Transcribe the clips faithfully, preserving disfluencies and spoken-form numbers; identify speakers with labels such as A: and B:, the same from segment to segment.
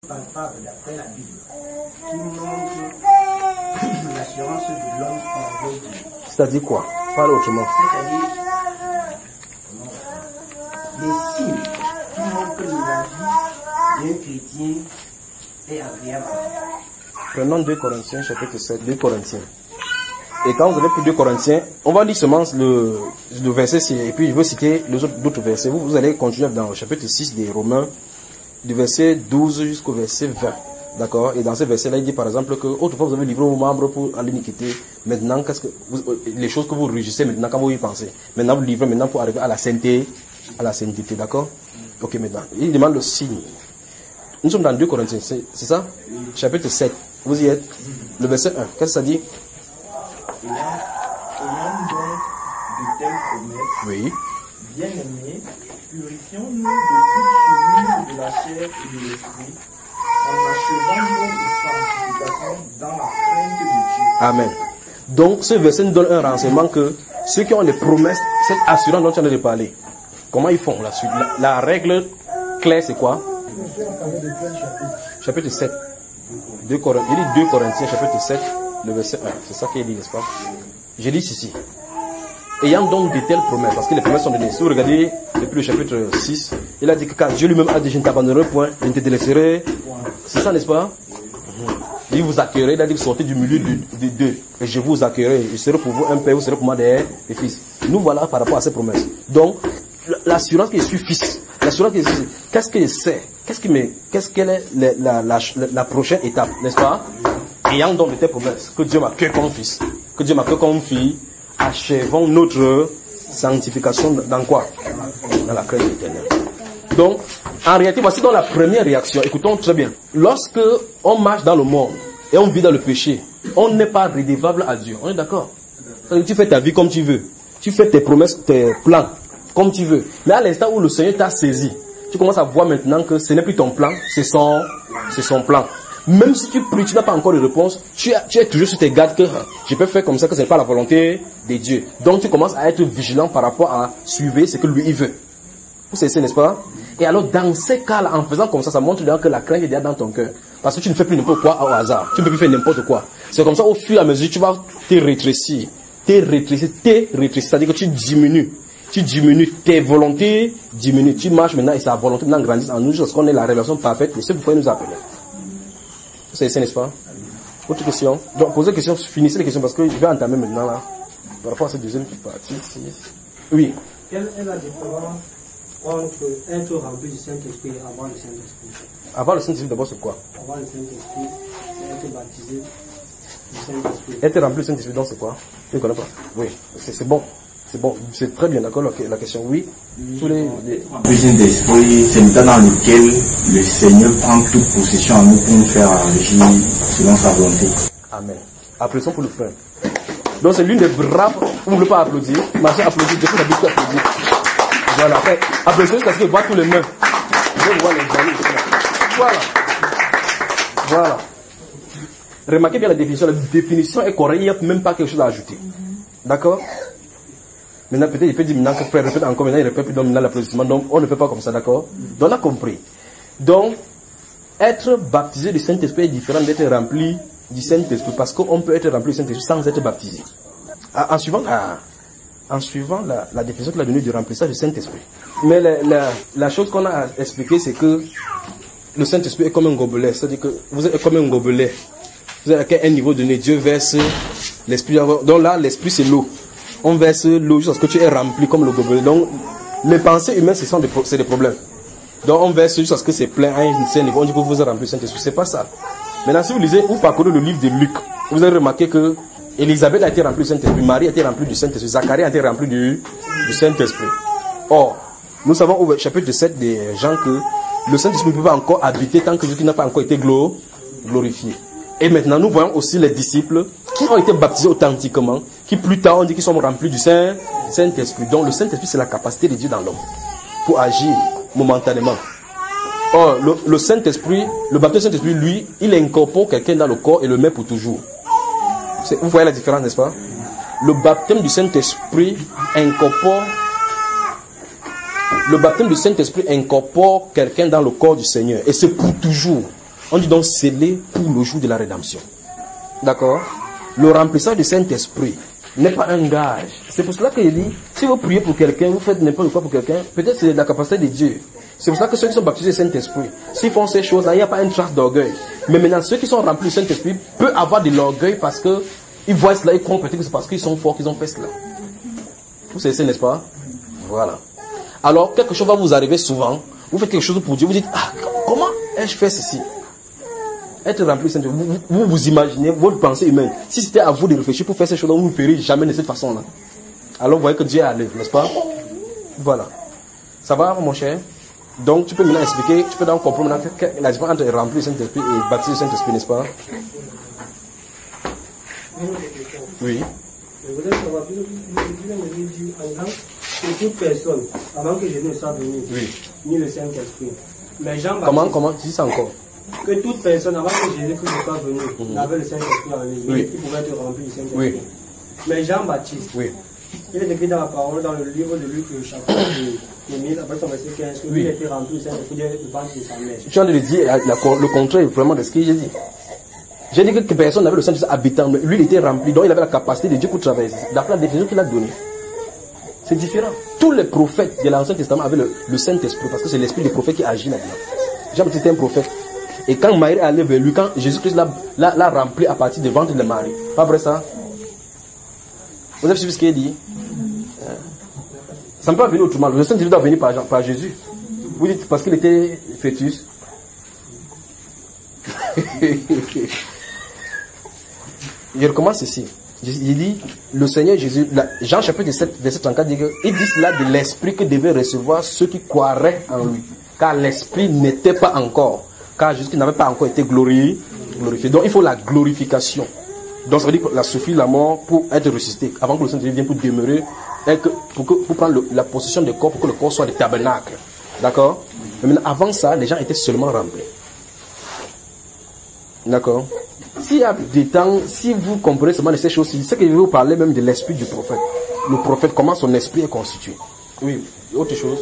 A: palpable d'après la Bible qui montre l'assurance de l'homme envers Dieu.
B: C'est-à-dire quoi? Parle autrement.
A: C'est-à-dire les signes qui montrent que la vie d'un chrétien est agréable.
B: Prenons deux Corinthiens, chapitre sept, deux Corinthiens. Et quand vous avez pris deux Corinthiens, on va lire seulement le, le verset, et puis je veux citer les autres, d'autres versets. Vous, vous allez continuer dans le chapitre six des Romains, du verset douze jusqu'au verset vingt. D'accord? Et dans ce verset-là, il dit par exemple que autrefois vous avez livré vos membres pour à l'iniquité. Maintenant, qu'est-ce que vous, les choses que vous régissez maintenant quand vous y pensez. Maintenant, vous livrez maintenant pour arriver à la sainteté, à la sainteté. D'accord? Ok, maintenant. Il demande le signe. Nous sommes dans deux Corinthiens, c'est, c'est ça? Chapitre sept. Vous y êtes? Le verset un. Qu'est-ce que ça dit?
A: Ayant, ayant donc de telles promesses,
B: Oui.
A: bien-aimés, purifions-nous de toute souillure de la chair et de l'esprit, en achevant notre sanctification dans la crainte de Dieu.
B: Amen. Donc, ce verset nous donne un renseignement que ceux qui ont les promesses, cette assurance dont tu en as de parler, comment ils font la suite? La, la règle claire, c'est quoi? Chapitre sept. deux Corinthiens, il dit deux Corinthiens, chapitre sept, le verset un. C'est ça qu'il dit, n'est-ce pas? J'ai dit ceci. Ayant donc de telles promesses, parce que les promesses sont données. Si vous regardez depuis le chapitre six, il a dit que quand Dieu lui-même a dit je ne t'abandonnerai point, je ne te délaisserai. C'est ça, n'est-ce pas? Il dit vous accueillerez, il a dit sortez du milieu de deux. Et je vous accueillerai. Je serai pour vous un père, vous serez pour moi des, des fils. Nous voilà par rapport à ces promesses. Donc, l'assurance que je suis fils, l'assurance que je suis, qu'est-ce que je sais? Qu'est-ce qui me, qu'est-ce qu'elle est la, la, la, la, la prochaine étape, n'est-ce pas? Ayant donc de telles promesses, que Dieu m'accueille comme fils, que Dieu m'accueille comme fille, achevons notre sanctification dans quoi? Dans la crainte éternelle. Donc, en réalité, voici donc la première réaction. Écoutons très bien. Lorsque on marche dans le monde et on vit dans le péché, on n'est pas redevable à Dieu. On est d'accord? Tu fais ta vie comme tu veux. Tu fais tes promesses, tes plans comme tu veux. Mais à l'instant où le Seigneur t'a saisi, tu commences à voir maintenant que ce n'est plus ton plan, c'est son, c'est son plan. Même si tu pries, tu n'as pas encore de réponse, tu, as, tu es toujours sur tes gardes que je peux faire comme ça, que ce n'est pas la volonté de Dieu. Donc tu commences à être vigilant par rapport à suivre ce que lui il veut. Vous savez, n'est-ce pas? Et alors dans ces cas-là, en faisant comme ça, ça montre que la crainte est déjà dans ton cœur. Parce que tu ne fais plus n'importe quoi au hasard. Tu ne peux plus faire n'importe quoi. C'est comme ça, au fur et à mesure, tu vas te rétrécir. Te rétrécir, te rétrécir. C'est-à-dire que tu diminues. Tu diminues, tes volontés diminuent. Tu marches maintenant et sa volonté maintenant grandit en nous jusqu'à ce qu'on ait la révélation parfaite. Et c'est pourquoi il nous appelle. C'est ça, n'est-ce pas? Autre question? Donc, posez la question, finissez les questions parce que je vais entamer maintenant là. Par rapport à cette deuxième partie. Oui.
C: Quelle est la différence entre être rempli du Saint-Esprit et avoir le Saint-Esprit?
B: Avoir le Saint-Esprit d'abord c'est quoi?
C: Avoir le Saint-Esprit et être baptisé du Saint-Esprit.
B: Être rempli du Saint-Esprit donc c'est quoi? Je ne connais pas. Oui, c'est, c'est bon. C'est bon, c'est très bien, d'accord, la question, oui. Tous les, les...
D: Le Saint-Esprit, c'est le temps dans lequel le Seigneur prend toute possession en nous pour nous faire agir selon sa volonté.
B: Amen. Applaudissons pour le frère. Donc c'est l'une des braves, vous ne voulez pas applaudir, marchez, applaudir, je vous habite à applaudir. Voilà, après, applaudissez parce que je vois tous les mains. Je vois les amis. Voilà. Voilà. Remarquez bien la définition, la définition est correcte, il n'y a même pas quelque chose à ajouter. D'accord? Maintenant, peut-être, il peut dire maintenant que frère répète encore, maintenant il répète plus, donc maintenant l'applaudissement, donc on ne fait pas comme ça, d'accord? Donc on a compris. Donc, être baptisé du Saint-Esprit est différent d'être rempli du Saint-Esprit, parce qu'on peut être rempli du Saint-Esprit sans être baptisé. En suivant la, en suivant la, la définition qu'il a donnée du remplissage du Saint-Esprit. Mais la, la, la chose qu'on a expliquée, c'est que le Saint-Esprit est comme un gobelet, c'est-à-dire que vous êtes comme un gobelet. Vous êtes à un niveau donné, Dieu verse l'Esprit, donc là, l'Esprit c'est l'eau. On verse l'eau jusqu'à ce que tu es rempli comme le gobelet. Donc, les pensées humaines, ce sont des, c'est des problèmes. Donc, on verse jusqu'à ce que c'est plein à un certain niveau. On dit que vous êtes rempli du Saint-Esprit. C'est pas ça. Maintenant, si vous lisez, vous parcourez le livre de Luc, vous avez remarqué que Élisabeth a été remplie du Saint-Esprit, Marie a été remplie du Saint-Esprit, Zacharie a été rempli du, du Saint-Esprit. Or, nous savons au chapitre sept des gens que le Saint-Esprit ne peut pas encore habiter tant que Jésus n'a pas encore été glorifié. Et maintenant, nous voyons aussi les disciples qui ont été baptisés authentiquement, qui plus tard on dit qu'ils sont remplis du Saint, Saint-Esprit. Donc le Saint-Esprit, c'est la capacité de Dieu dans l'homme pour agir momentanément. Or, le, le Saint-Esprit, le baptême du Saint-Esprit, lui, il incorpore quelqu'un dans le corps et le met pour toujours. C'est, vous voyez la différence, n'est-ce pas? Le baptême du Saint-Esprit incorpore, le baptême du Saint-Esprit incorpore quelqu'un dans le corps du Seigneur. Et c'est pour toujours. On dit donc scellé pour le jour de la rédemption. D'accord? Le remplissage du Saint-Esprit n'est pas un gage. C'est pour cela qu'il dit, si vous priez pour quelqu'un, vous faites n'importe quoi pour quelqu'un, peut-être c'est la capacité de Dieu. C'est pour cela que ceux qui sont baptisés du Saint-Esprit, s'ils font ces choses-là, il n'y a pas une trace d'orgueil. Mais maintenant, ceux qui sont remplis du Saint-Esprit peuvent avoir de l'orgueil parce que ils voient cela, ils croient peut-être que c'est parce qu'ils sont forts qu'ils ont fait cela. Vous savez, n'est-ce pas? Voilà. Alors, quelque chose va vous arriver souvent. Vous faites quelque chose pour Dieu, vous dites, ah, comment ai-je fait ceci? Être rempli du Saint-Esprit, vous, vous vous imaginez, votre pensée humaine. Si c'était à vous de réfléchir pour faire ces choses-là, vous ne ferez jamais de cette façon-là. Alors, vous voyez que Dieu est à l'œuvre, n'est-ce pas? Voilà. Ça va, mon cher? Donc, tu peux maintenant expliquer, tu peux donc comprendre maintenant la différence entre rempli du Saint-Esprit et baptisé du Saint-Esprit, n'est-ce pas? Oui.
C: Je voudrais savoir, vous avez dit en grand que toute personne, avant que Jésus ne soit venu,
B: Oui.
C: ni le Saint-Esprit. Mais Jean
B: Comment,
C: Baptiste,
B: comment? Dis ça encore.
C: que toute personne, avant que Jésus-Christ ne soit venu,
B: Mhm.
C: avait le Saint-Esprit en lui,
B: Oui.
C: il pouvait être rempli du Saint-Esprit.
B: Oui.
C: Mais Jean Baptiste,
B: Oui.
C: il est écrit dans la parole, dans le livre de Luc, le chapitre de mille, après son verset quinze, que
B: Oui.
C: lui était rempli du Saint-Esprit de ventre de sa mère.
B: Tu viens de le dire la- la- le contraire vraiment de ce que j'ai dit. J'ai dit que personne n'avait le Saint-Esprit habitant, mais lui il était rempli, donc il avait la capacité de Dieu pour travailler. D'après la définition qu'il a donnée. C'est différent. Tous les prophètes de l'Ancien Testament avaient le, le Saint-Esprit, parce que c'est l'esprit des prophètes qui agit là-dedans. Jean-Baptiste était un prophète. Et quand Marie est allée vers lui, quand Jésus-Christ l'a, l'a, l'a rempli à partir du ventre de Marie. Pas vrai ça? Vous avez suivi ce qu'il a dit? Ça ne peut pas venir autrement. Le Saint-Esprit doit venir par, par Jésus. Vous dites parce qu'il était fœtus. Je recommence ceci. Il dit, le Seigneur Jésus, la- Jean chapitre sept, verset trente-quatre, dit que, il dit cela de l'esprit que devaient recevoir ceux qui croiraient en lui. Car l'esprit n'était pas encore, car Jésus n'avait pas encore été glorifié, glorifié. Donc il faut la glorification. Donc ça veut dire que la suffit la mort pour être ressuscité, avant que le Saint-Esprit vienne pour demeurer, et que, pour, que, pour prendre le- la possession du corps, pour que le corps soit le tabernacle. D'accord? Mais maintenant, avant ça, les gens étaient seulement remplis. D'accord? S'il y a des temps, si vous comprenez seulement de ces choses, c'est que je vais vous parler même de l'esprit du prophète. Le prophète, comment son esprit est constitué. Oui, autre chose.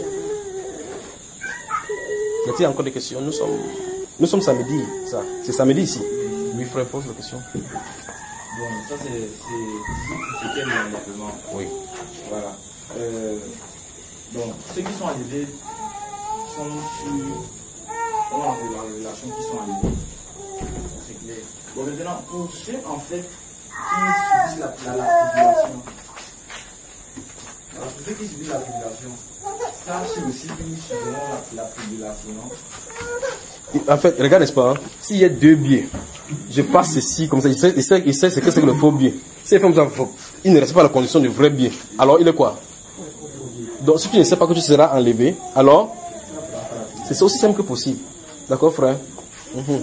B: Y a-t-il encore des questions? Nous sommes, nous sommes samedi, ça. C'est samedi ici. Oui, frère, pose la question.
A: Bon, ça c'est c'est c'est quel enlèvement.
B: Oui.
A: Voilà. Euh, donc, ceux qui sont arrivés sont sur ont la révélation qui sont arrivés. C'est clair. Bon, maintenant, pour ceux en fait qui subissent la, la, la tribulation, voilà, pour ceux qui subissent la tribulation, sachez aussi qu'ils subiront la, la tribulation.
B: En fait, regarde, n'est-ce pas, hein? S'il y a deux biais, je passe ceci comme ça, il sait, il sait, il sait ce que c'est que le faux biais. Si il fait comme ça, il ne reste pas la condition du vrai biais. Alors, il est quoi? Donc, si tu ne sais pas que tu seras enlevé, alors, c'est aussi simple que possible. D'accord, frère? Mhm.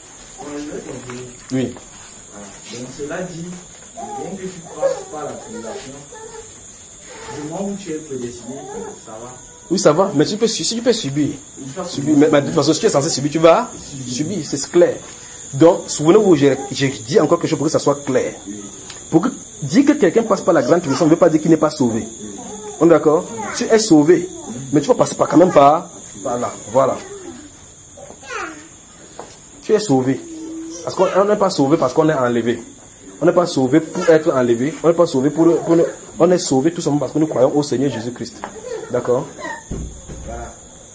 B: Oui.
A: Donc cela dit, bien que tu passes par la tribulation, du moment où tu es prédestiné, ça va.
B: Oui, ça va, mais tu peux, si tu peux subir, subir mais, mais de toute façon, si tu es censé subir, tu vas subir, c'est clair. Donc, souvenez-vous, j'ai dit encore quelque chose pour que ça soit clair. Pour que, dire que quelqu'un passe par la grande tribulation ne veut pas dire qu'il n'est pas sauvé. On est d'accord? Tu es sauvé, mais tu vas passer par, quand même par, par là, voilà. Tu es sauvé. Parce qu'on n'est pas sauvé parce qu'on est enlevé. On n'est pas sauvé pour être enlevé. On n'est pas sauvé pour, pour... On est sauvé tout simplement parce que nous croyons au Seigneur Jésus-Christ. D'accord?
A: Voilà.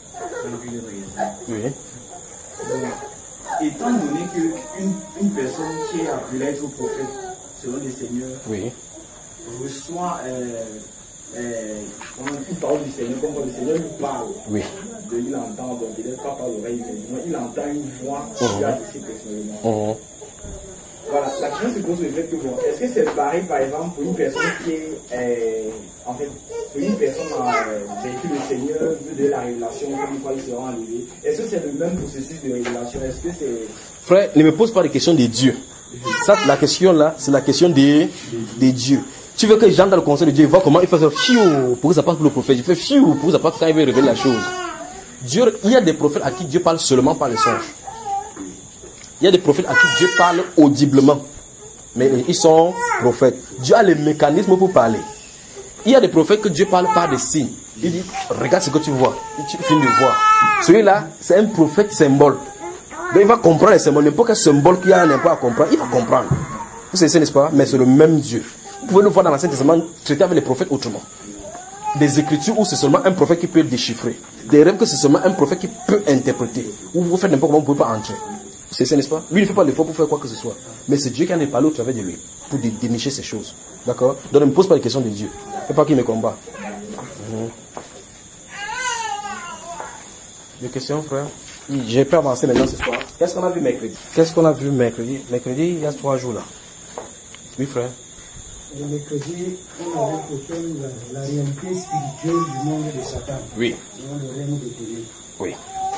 B: Oui.
A: Donc, étant donné qu'une une personne qui est appelée à être prophète, selon le Seigneur,
B: Oui.
A: reçoit euh, euh, comment une parole du Seigneur, comme le Seigneur lui parle,
B: Oui.
A: de il entend, donc peut-être pas par l'oreille, mais il entend une voix qui
B: Mhm.
A: a touché personnellement.
B: Mhm.
A: Voilà, la question se pose le fait que bon, est-ce que c'est pareil par exemple pour une personne qui est, euh, en fait, pour une personne euh, vécu le Seigneur, vu de la révélation, comme quoi ils seront enlevés, est-ce que c'est le même processus de révélation? Est-ce que c'est...
B: Frère, ne me pose pas de questions des dieux. Ça, la question là, c'est la question des, des dieux. Tu veux que j'entre dans le conseil de Dieu, voir comment il fait ça, fiou, pour que ça passe pour le prophète. Il fait fiou, pour que ça passe quand il veut révéler la chose. Dieu, il y a des prophètes à qui Dieu parle seulement par les songes. Il y a des prophètes à qui Dieu parle audiblement. Mais ils sont prophètes. Dieu a les mécanismes pour parler. Il y a des prophètes que Dieu parle par des signes. Il dit, regarde ce que tu vois. Et tu finis de voir. Celui-là, c'est un prophète symbole. Donc il va comprendre les symboles. N'importe quel symbole qu'il y a n'importe à comprendre, il va comprendre. Vous savez, n'est-ce pas? Mais c'est le même Dieu. Vous pouvez le voir dans l'Ancien Testament, traiter avec les prophètes autrement. Des écritures où c'est seulement un prophète qui peut déchiffrer. Des rêves que c'est seulement un prophète qui peut interpréter. Où vous faites n'importe comment, vous ne pouvez pas entrer. C'est ça, n'est-ce pas? Lui, il ne fait pas l'effort pour faire quoi que ce soit. Mais c'est Dieu qui en est parlé au travers de lui. Pour dé dénicher ces choses. D'accord? Donc ne me pose pas les questions de Dieu. C'est pas qu'il me combat. Mmh. Des questions, frère? J'ai pas avancé maintenant ce soir. Qu'est-ce qu'on a vu mercredi? Qu'est-ce qu'on a vu mercredi? Mercredi, il y a trois jours là. Oui, frère.
C: Le mercredi, on avait porté la, la réalité spirituelle du monde de Satan.
B: Oui.
C: Dans le règne des ténèbres.
B: Oui.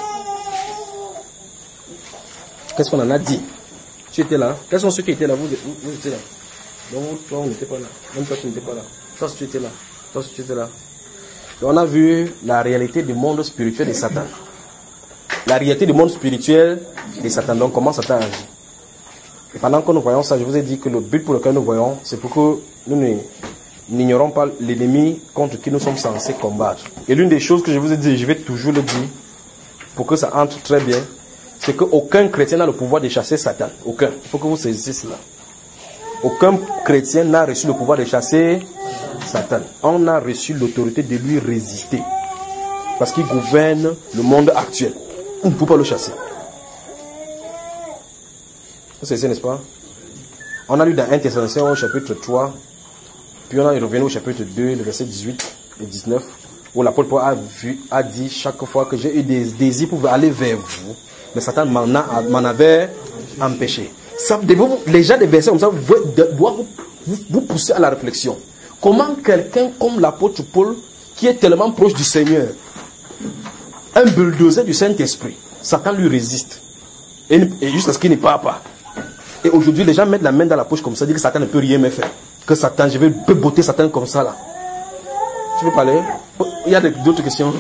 B: Qu'est-ce qu'on en a dit? Tu étais là? Quels sont ceux qui étaient là? Vous, vous, vous étiez là? Donc, toi, on n'était pas là. Même toi, tu n'étais pas là. Toi, si tu étais là. Toi, si tu étais là. Donc, on a vu la réalité du monde spirituel de Satan. La réalité du monde spirituel de Satan. Donc, comment Satan agit? Et pendant que nous voyons ça, je vous ai dit que le but pour lequel nous voyons, c'est pour que nous n'ignorons pas l'ennemi contre qui nous sommes censés combattre. Et l'une des choses que je vous ai dit, je vais toujours le dire, pour que ça entre très bien, c'est qu'aucun chrétien n'a le pouvoir de chasser Satan. Aucun. Il faut que vous saisissiez cela. Aucun chrétien n'a reçu le pouvoir de chasser Satan. On a reçu l'autorité de lui résister. Parce qu'il gouverne le monde actuel. On ne peut pas le chasser. C'est ça, n'est-ce pas? On a lu dans un Thessaloniciens au chapitre trois, puis on est revenu au chapitre deux, le verset dix-huit et dix-neuf, où l'apôtre Paul a, vu, a dit chaque fois que j'ai eu des désirs pour aller vers vous, mais Satan m'en avait empêché. Ça, les gens des versets comme ça doivent vous, vous, vous pousser à la réflexion. Comment quelqu'un comme l'apôtre Paul, qui est tellement proche du Seigneur, un bulldozer du Saint-Esprit, Satan lui résiste. Et, et jusqu'à ce qu'il n'y parle pas. Et aujourd'hui, les gens mettent la main dans la poche comme ça, disent que Satan ne peut rien me faire. Que Satan, je vais botter Satan comme ça là. Tu veux parler? Il y a d'autres questions?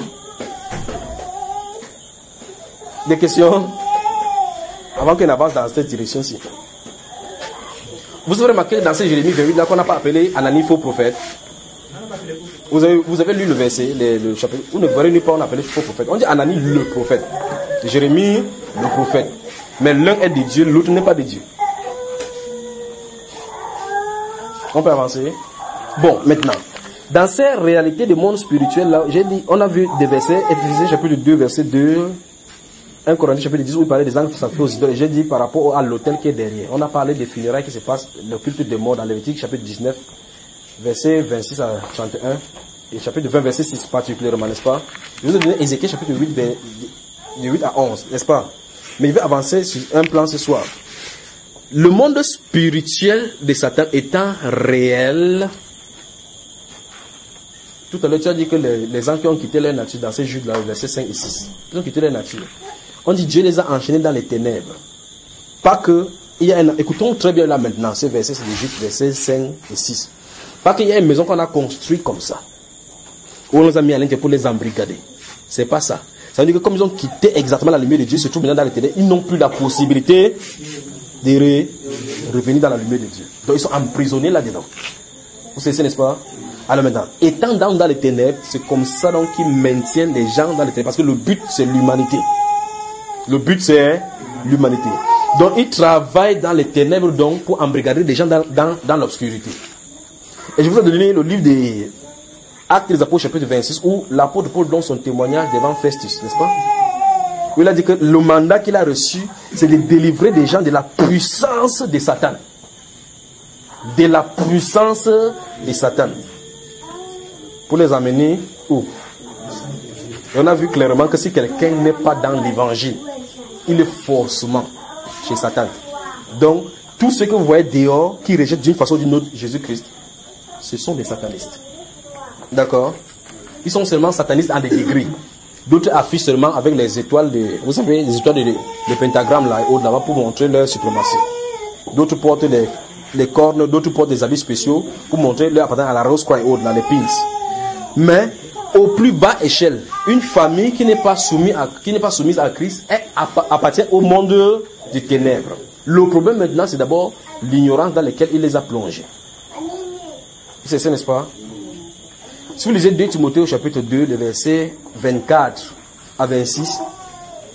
B: Des questions? Avant qu'on avance dans cette direction-ci. Vous avez remarqué dans ce Jérémie vingt-huit là qu'on n'a pas appelé Anani faux prophète. Vous avez, vous avez lu le verset, le, le chapitre. Vous ne verrez nulle part on appelle faux prophète. On dit Anani le prophète. Jérémie le prophète. Mais l'un est de Dieu, l'autre n'est pas de Dieu. On peut avancer. Bon, maintenant, dans ces réalités du monde spirituel là, j'ai dit, on a vu des versets, Éphésiens chapitre deux, verset deux, un Corinthiens chapitre dix, où il parlait des anges sacrifiés aux idoles. J'ai dit par rapport à l'autel qui est derrière. On a parlé des funérailles qui se passent, le culte des morts dans Lévitique chapitre dix-neuf, verset vingt-six à trente et un, et chapitre vingt, verset six particulièrement, n'est-ce pas? Je vous ai donné Ézéchiel chapitre huit, de huit à onze, n'est-ce pas? Mais je vais avancer sur un plan ce soir. Le monde spirituel de Satan étant réel. Tout à l'heure, tu as dit que les, les gens qui ont quitté leur nature dans ces juges-là, versets cinq et six, ils ont quitté leur nature. On dit Dieu les a enchaînés dans les ténèbres. Pas que, il y a un, écoutons très bien là maintenant, ces versets, c'est les juges, versets cinq et six. Pas qu'il y a une maison qu'on a construite comme ça, où on les a mis à l'intérieur pour les embrigader. C'est pas ça. Ça veut dire que comme ils ont quitté exactement la lumière de Dieu, se trouvent maintenant dans les ténèbres, ils n'ont plus la possibilité de re revenir dans la lumière de Dieu. Donc ils sont emprisonnés là-dedans. Vous savez, n'est-ce pas? Alors maintenant, étant dans, dans les ténèbres, c'est comme ça donc qu'ils maintiennent les gens dans les ténèbres. Parce que le but, c'est l'humanité. Le but, c'est l'humanité. Donc ils travaillent dans les ténèbres donc pour embrigader des gens dans, dans, dans l'obscurité. Et je vous ai donné le livre des Actes des Apôtres, chapitre vingt-six, où l'apôtre Paul donne son témoignage devant Festus, n'est-ce pas? Où il a dit que le mandat qu'il a reçu, c'est de délivrer des gens de la puissance de Satan. De la puissance de Satan. Pour les amener où? Et on a vu clairement que si quelqu'un n'est pas dans l'évangile, il est forcément chez Satan. Donc, tous ceux que vous voyez dehors, qui rejettent d'une façon ou d'une autre Jésus-Christ, ce sont des satanistes. D'accord? Ils sont seulement satanistes en des degrés. D'autres affichent seulement avec les étoiles de, vous savez, les étoiles de, de pentagramme là, haut là-bas pour montrer leur suprématie. D'autres portent les, les cornes, d'autres portent des habits spéciaux pour montrer leur appartenance à la rose croix haute là, les pins. Mais, au plus bas échelle, une famille qui n'est pas soumise à, qui n'est pas soumise à Christ est, appartient au monde des ténèbres. Le problème maintenant, c'est d'abord l'ignorance dans laquelle il les a plongés. C'est ça, n'est-ce pas? Si vous lisez deux Timothée au chapitre deux, le verset vingt-quatre à vingt-six,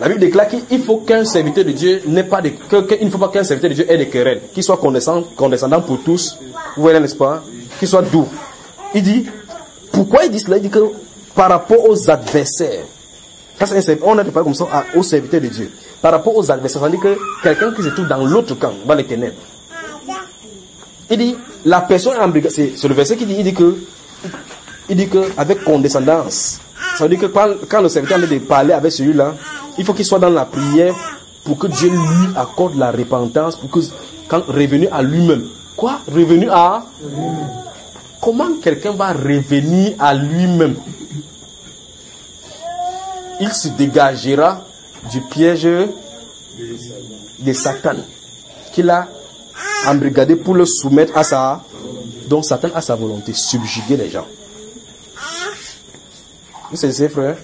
B: La Bible déclare qu'il faut qu'un serviteur de Dieu n'ait pas de, que, que, il ne faut pas qu'un serviteur de Dieu ait des querelles, qu'il soit condescendant, condescendant pour tous, vous voyez, n'est-ce pas, qu'il soit doux. Il dit, pourquoi il dit cela? Il dit que par rapport aux adversaires, on a parlé comme ça aux serviteurs de Dieu. Par rapport aux adversaires, ça veut dire que quelqu'un qui se trouve dans l'autre camp, dans les ténèbres. Il dit, la personne embrigadée, c'est, c'est le verset qui dit, il dit que, il dit que avec condescendance, ça veut dire que quand, quand le serviteur est de parler avec celui-là, il faut qu'il soit dans la prière pour que Dieu lui accorde la repentance, pour que, quand revenu à lui-même. Quoi? Revenu à lui-même. Comment quelqu'un va revenir à lui-même? Il se dégagera du piège de Satan qu'il a embrigadé pour le soumettre à sa, donc Satan a sa volonté, subjuguer les gens. Vous savez, frère?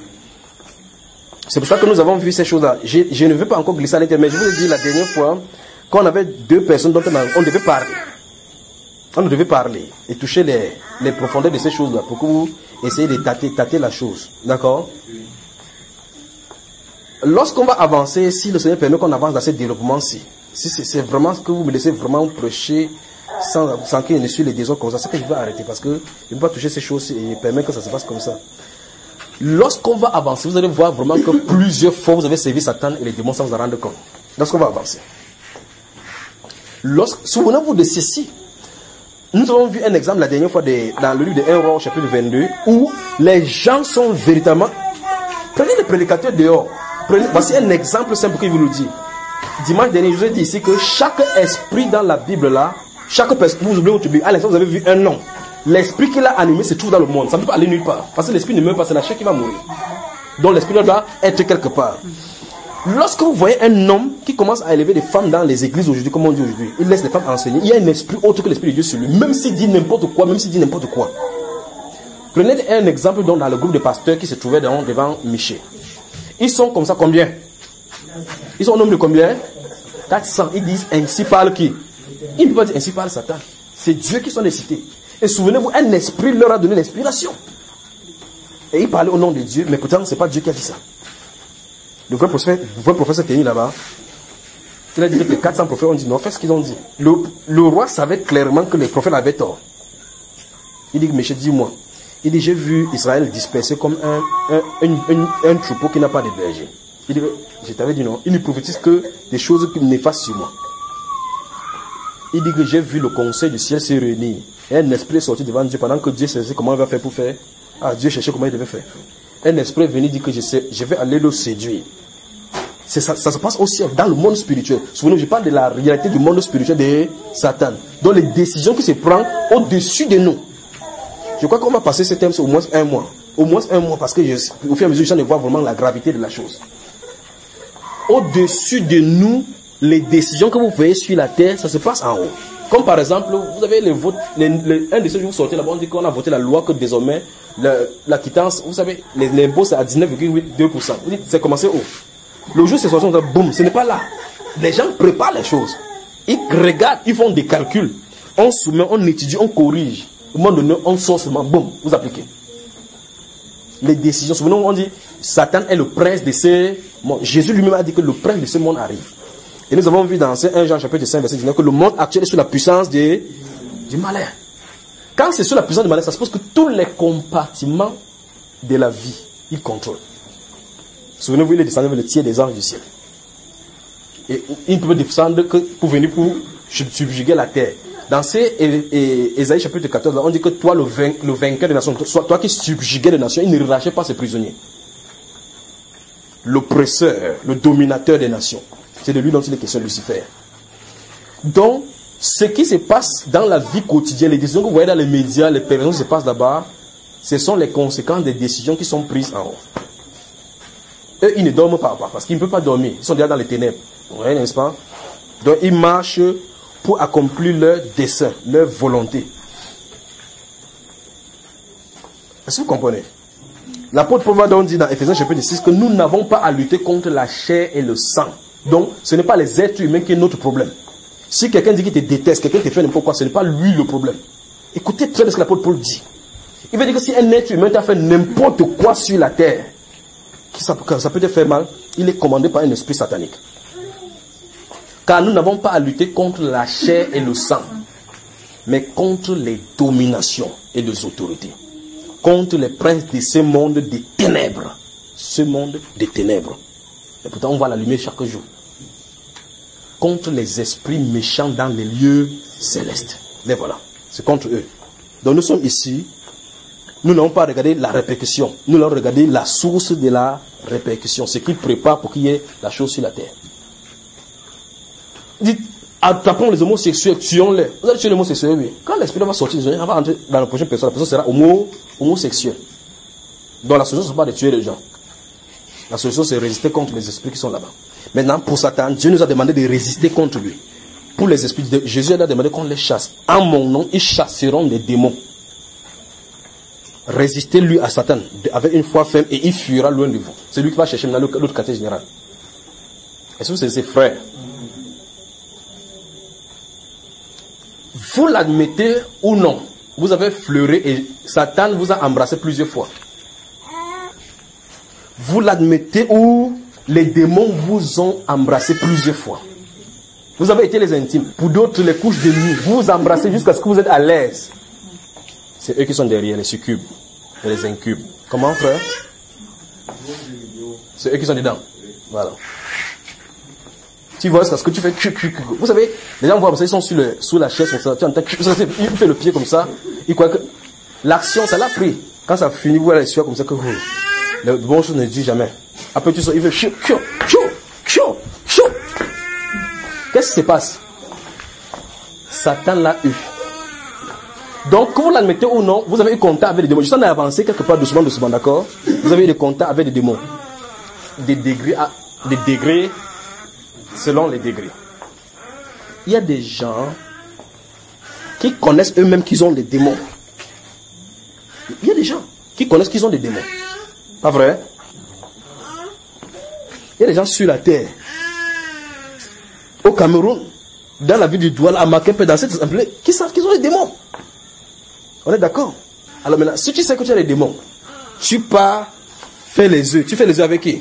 B: C'est pour ça que nous avons vu ces choses-là. Je, je ne veux pas encore glisser à l'intérieur, mais je vous ai dit la dernière fois, quand on avait deux personnes dont on, a, on devait parler. On devait parler et toucher les, les profondeurs de ces choses-là pour que vous essayez de tâter, tâter la chose. D'accord? Lorsqu'on va avancer, si le Seigneur permet qu'on avance dans ce développement-ci, si c'est, c'est vraiment ce que vous me laissez vraiment prêcher sans, sans qu'il ne suive les désordres comme ça, c'est que je vais arrêter parce que je ne peux pas toucher ces choses et permettre que ça se passe comme ça. Lorsqu'on va avancer, vous allez voir vraiment que plusieurs fois vous avez servi Satan et les démons sans vous en rendre compte. Lorsqu'on va avancer. Lorsque, souvenez-vous de ceci. Nous avons vu un exemple la dernière fois de, dans le livre de un Roi, chapitre vingt-deux, où les gens sont véritablement... Prenez les prédicateurs dehors. Prenez, voici un exemple simple que je vous le dis. Dimanche dernier, je vous ai dit ici que chaque esprit dans la Bible là, chaque personne, vous oubliez votre Bible, à l'instant vous avez vu un nom. L'esprit qui l'a animé se trouve dans le monde. Ça ne peut pas aller nulle part. Parce que l'esprit ne meurt pas, c'est la chair qui va mourir. Donc l'esprit doit être quelque part. Lorsque vous voyez un homme qui commence à élever des femmes dans les églises aujourd'hui, comme on dit aujourd'hui, il laisse les femmes enseigner, il y a un esprit autre que l'esprit de Dieu sur lui, même s'il dit n'importe quoi, même s'il dit n'importe quoi. Prenez un exemple donc dans le groupe de pasteurs qui se trouvaient devant, devant Michel. Ils sont comme ça combien? Ils sont au nombre de combien? quatre cents. Ils disent ainsi parle qui? Ils ne peuvent pas dire ainsi parle Satan. C'est Dieu qui sont les cités. Et souvenez-vous, un esprit leur a donné l'inspiration. Et ils parlaient au nom de Dieu, mais pourtant ce n'est pas Dieu qui a dit ça. Le vrai prophète, le vrai professeur tenu là-bas, il a dit que les quatre cents prophètes ont dit non, fais ce qu'ils ont dit. Le, le roi savait clairement que les prophètes avaient tort. Il dit, Michel, dis-moi. Il dit, j'ai vu Israël dispersé comme un, un, un, un, un troupeau qui n'a pas de berger. Il dit, je t'avais dit non, il ne prophétise que des choses néfastes sur moi. Il dit que j'ai vu le conseil du ciel se réunir. Et un esprit est sorti devant Dieu pendant que Dieu cherchait comment il va faire pour faire. Ah, Dieu cherchait comment il devait faire. Un esprit est venu dire que je, sais, je vais aller le séduire. C'est ça, ça se passe aussi dans le monde spirituel. Souvenez-vous, je parle de la réalité du monde spirituel de Satan. Donc les décisions qui se prennent au-dessus de nous. Je crois qu'on va passer ce thème sur au moins un mois. Au moins un mois parce que je, au fur et à mesure, je vois vraiment la gravité de la chose. Au-dessus de nous, les décisions que vous voyez sur la terre, ça se passe en haut. Comme par exemple, vous avez les votes, les, les, un de ceux que vous sortez là-bas, on dit qu'on a voté la loi que désormais, le, la quittance, vous savez, l'impôt c'est à dix-neuf virgule deux pour cent. Vous dites, c'est commencé haut. Le jour c'est sorti, on dit, boum, ce n'est pas là. Les gens préparent les choses. Ils regardent, ils font des calculs. On soumet, on étudie, on corrige. Au moment donné, on sort seulement, boum, vous appliquez. Les décisions, souvenez-vous, on dit, Satan est le prince de ce monde. Jésus lui-même a dit que le prince de ce monde arrive. Et nous avons vu dans un Jean chapitre cinq, verset dix-neuf, que le monde actuel est sous la puissance de, du malin. Quand c'est sous la puissance du malin, ça suppose que tous les compartiments de la vie, il contrôle. Souvenez-vous, il est descendu vers le tiers des anges du ciel. Et il ne peut descendre que pour venir pour subjuguer la terre. Dans ces Ésaïe chapitre quatorze, on dit que toi, le, vain, le vainqueur des nations, toi, toi qui subjuguais les nations, il ne relâchait pas ses prisonniers. L'oppresseur, le dominateur des nations. C'est de lui dont il est question, Lucifer. Donc, ce qui se passe dans la vie quotidienne, les décisions que vous voyez dans les médias, les prévisions qui se passent là-bas, ce sont les conséquences des décisions qui sont prises en haut. Eux, ils ne dorment pas, parce qu'ils ne peuvent pas dormir. Ils sont déjà dans les ténèbres. Ouais, n'est-ce pas? Donc, ils marchent pour accomplir leur dessein, leur volonté. Est-ce que vous comprenez? L'apôtre Paul va donc dire dans Éphésiens chapitre six que nous n'avons pas à lutter contre la chair et le sang. Donc, ce n'est pas les êtres humains qui est notre problème. Si quelqu'un dit qu'il te déteste, quelqu'un te fait n'importe quoi, ce n'est pas lui le problème. Écoutez très bien ce que l'apôtre Paul dit. Il veut dire que si un être humain t'a fait n'importe quoi sur la terre, ça, ça peut te faire mal, il est commandé par un esprit satanique. Car nous n'avons pas à lutter contre la chair et le sang, mais contre les dominations et les autorités, contre les princes de ce monde des ténèbres. Ce monde des ténèbres. Et pourtant, on voit la lumière chaque jour. Contre les esprits méchants dans les lieux célestes. Mais voilà, c'est contre eux. Donc nous sommes ici, nous n'avons pas regardé la répercussion, nous avons regardé la source de la répercussion, ce qui prépare pour qu'il y ait la chose sur la terre. Dites, attrapons les homosexuels, tuons-les. Vous allez tuer les homosexuels, oui. Quand l'esprit va sortir, il va entrer dans la prochaine personne, la personne sera homo, homosexuelle. Donc la solution, ce n'est pas de tuer les gens. La solution, c'est de résister contre les esprits qui sont là-bas. Maintenant, pour Satan, Dieu nous a demandé de résister contre lui. Pour les esprits, Jésus a demandé qu'on les chasse. En mon nom, ils chasseront les démons. Résistez-lui à Satan avec une foi ferme et il fuira loin de vous. C'est lui qui va chercher maintenant l'autre quartier général. Est-ce que c'est ses frères? Vous l'admettez ou non? Vous avez fleuré et Satan vous a embrassé plusieurs fois. Vous l'admettez ou les démons vous ont embrassé plusieurs fois. Vous avez été les intimes. Pour d'autres, les couches de nuit, vous vous embrassez jusqu'à ce que vous êtes à l'aise. C'est eux qui sont derrière, les succubes et les incubes. Comment, frère? C'est eux qui sont dedans. Voilà. Tu vois ce que tu fais. Vous savez, les gens voient, ils sont sur, le, sur la chaise, comme ça. Tu entends, il fait le pied comme ça. Il croit que l'action, ça l'a pris. Quand ça finit, vous voyez les sueurs comme ça que vous. Les bonnes choses ne disent jamais. Après, tu sors, il fait chou, chou, chou, chou, chou. Qu'est-ce qui se passe? Satan l'a eu. Donc, que vous l'admettez ou non, vous avez eu contact avec des démons. Juste en avancé quelque part doucement, doucement, d'accord? Vous avez eu des contacts avec des démons. Des degrés, à, des degrés selon les degrés. Il y a des gens qui connaissent eux-mêmes qu'ils ont des démons. Il y a des gens qui connaissent qu'ils ont des démons. Pas vrai? Il y a des gens sur la terre. Au Cameroun, dans la ville du Douala, à Makempe, dans cette assemblée, qui savent qu'ils ont des démons. On est d'accord? Alors maintenant, si tu sais que tu as des démons, tu pars faire les œufs. Tu fais les œufs avec qui?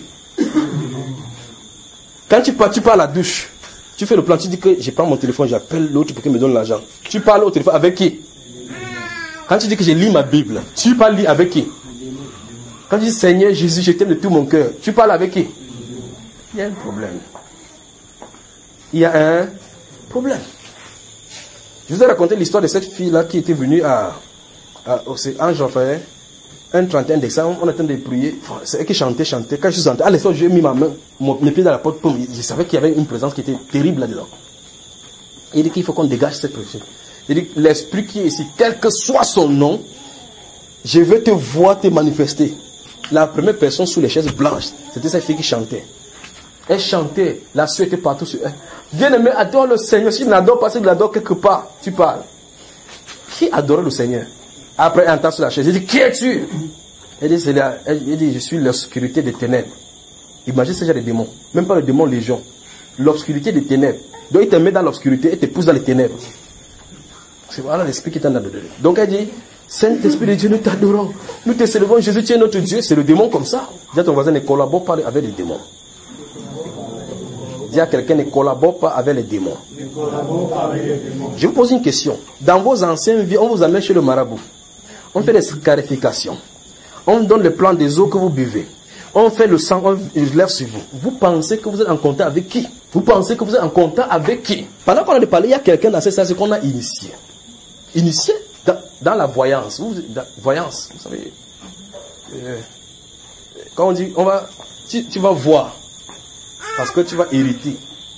B: Quand tu pars, tu pars à la douche. Tu fais le plan, tu dis que je prends mon téléphone, j'appelle l'autre pour qu'il me donne l'argent. Tu parles au téléphone avec qui? Quand tu dis que je lis ma Bible, tu parles lire avec qui? Quand tu dis Seigneur Jésus, je t'aime de tout mon cœur, tu parles avec qui? Il y a un problème. Il y a un problème. Je vous ai raconté l'histoire de cette fille-là qui était venue à, à Ange Raphaël, un trente et un décembre, on était en train de prier. Enfin, c'est elle qui chantait, chantait. Quand je suis entré, à l'instant, j'ai mis ma main, mon, mes pieds dans la porte, je savais qu'il y avait une présence qui était terrible là-dedans. Il dit qu'il faut qu'on dégage cette présence. Il dit l'esprit qui est ici, quel que soit son nom, je vais te voir te manifester. La première personne sous les chaises blanches, c'était cette fille qui chantait. Elle chantait, la sueur était partout sur elle. Bien-aimé, adore le Seigneur. Si tu n'adores pas, si tu l'adores quelque part, tu parles. Qui adorait le Seigneur? Après, elle entend sur la chaise. Il dit, qui es-tu? Elle dit, c'est la, elle dit, je suis l'obscurité des ténèbres. Imagine ce genre de démons. Même pas le démon légion. L'obscurité des ténèbres. Donc il te met dans l'obscurité et te pousse dans les ténèbres. C'est voilà l'esprit qui t'en a donné. Donc elle dit, Saint-Esprit de Dieu, nous t'adorons. Nous te célébrons. Jésus, tu es notre Dieu. C'est le démon comme ça. Dis à ton voisin, ne collabore pas avec les démons. Dis à quelqu'un, ne collabore pas avec les démons. Je vous pose une question. Dans vos anciennes vies, on vous amène chez le marabout. On fait des scarifications. On donne le plan des eaux que vous buvez. On fait le sang, on lève sur vous. Vous pensez que vous êtes en contact avec qui? Vous pensez que vous êtes en contact avec qui? Pendant qu'on a parlé, il y a quelqu'un dans cette salle qu'on a initié. Initié dans, dans la voyance. Vous, dans, voyance, vous savez. Euh, quand on dit, on va, tu, tu vas voir. Parce que tu vas hériter.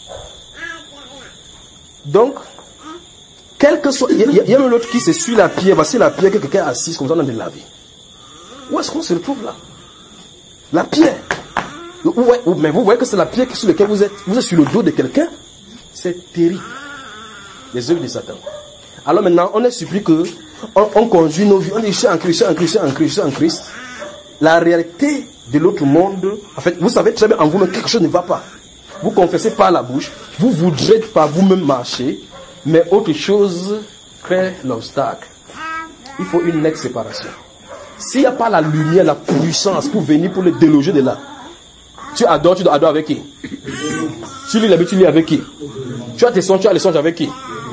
B: Donc, quel que soit, il y, y, y a même l'autre qui se suit la pierre. Voici la pierre que quelqu'un est assis comme ça dans de laver. Où est-ce qu'on se retrouve là? La pierre. Ouais, mais vous voyez que c'est la pierre sur laquelle vous êtes. Vous êtes sur le dos de quelqu'un. C'est terrible. Les œuvres de Satan. Alors maintenant, on est surpris que on, on conduit nos vies. On dit, je suis en Christ, je suis en Christ, je suis en Christ, je suis en Christ. La réalité de l'autre monde, en fait, vous savez très bien en vous-même quelque chose ne va pas. Vous confessez par la bouche, vous voudrez par vous-même marcher, mais autre chose crée l'obstacle. Il faut une nette séparation. S'il n'y a pas la lumière, la puissance pour venir pour le déloger de là, Tu adores, tu dois adorer avec qui? Tu lis la Bible, tu lis avec qui? Tu as tes songes, tu as les songes avec qui?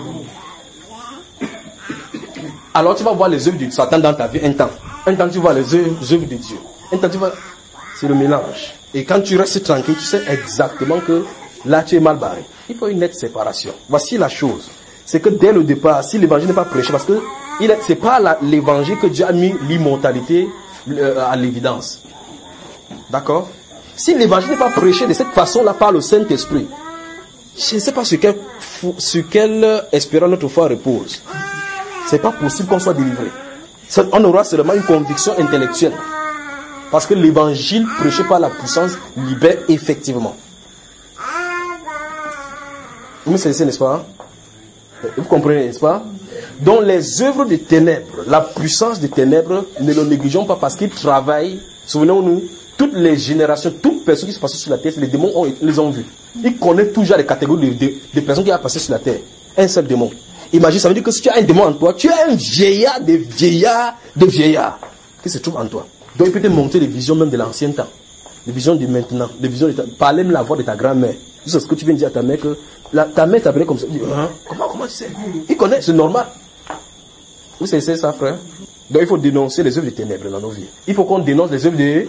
B: Alors tu vas voir les œuvres de Satan dans ta vie un temps. Un temps tu vois les œuvres, les œuvres de Dieu. Un temps tu vois... C'est le mélange. Et quand tu restes tranquille, tu sais exactement que là tu es mal barré. Il faut une nette séparation. Voici la chose. C'est que dès le départ, si l'évangile n'est pas prêché, parce que ce n'est pas l'évangile que Dieu a mis l'immortalité euh, à l'évidence. D'accord? Si l'évangile n'est pas prêché de cette façon-là par le Saint-Esprit, je ne sais pas sur quelle, sur quelle espérance notre foi repose. Ce n'est pas possible qu'on soit délivré. On aura seulement une conviction intellectuelle. Parce que l'évangile prêché par la puissance libère effectivement. Vous me saisissez, n'est-ce pas? Vous comprenez, n'est-ce pas? Donc les œuvres des ténèbres, la puissance des ténèbres, ne le négligeons pas parce qu'ils travaillent. Souvenons-nous, toutes les générations, toutes personnes qui sont passées sur la terre, les démons ont, les ont vus. Ils connaissent toujours les catégories de, de, de personnes qui ont passé sur la terre. Un seul démon. Imagine, ça veut dire que si tu as un démon en toi, tu as un vieillard de vieillards de vieillards qui se trouve en toi. Donc il peut te montrer des visions même de l'ancien temps, des visions de maintenant, des visions de ta... Parlez même la voix de ta grand-mère. C'est ce que tu viens de dire à ta mère que la, ta mère t'appelait comme ça. Dit, hein? Comment, comment tu sais? Il connaît, c'est normal. Vous savez ça, frère? Donc il faut dénoncer les œuvres de ténèbres dans nos vies. Il faut qu'on dénonce les œuvres de...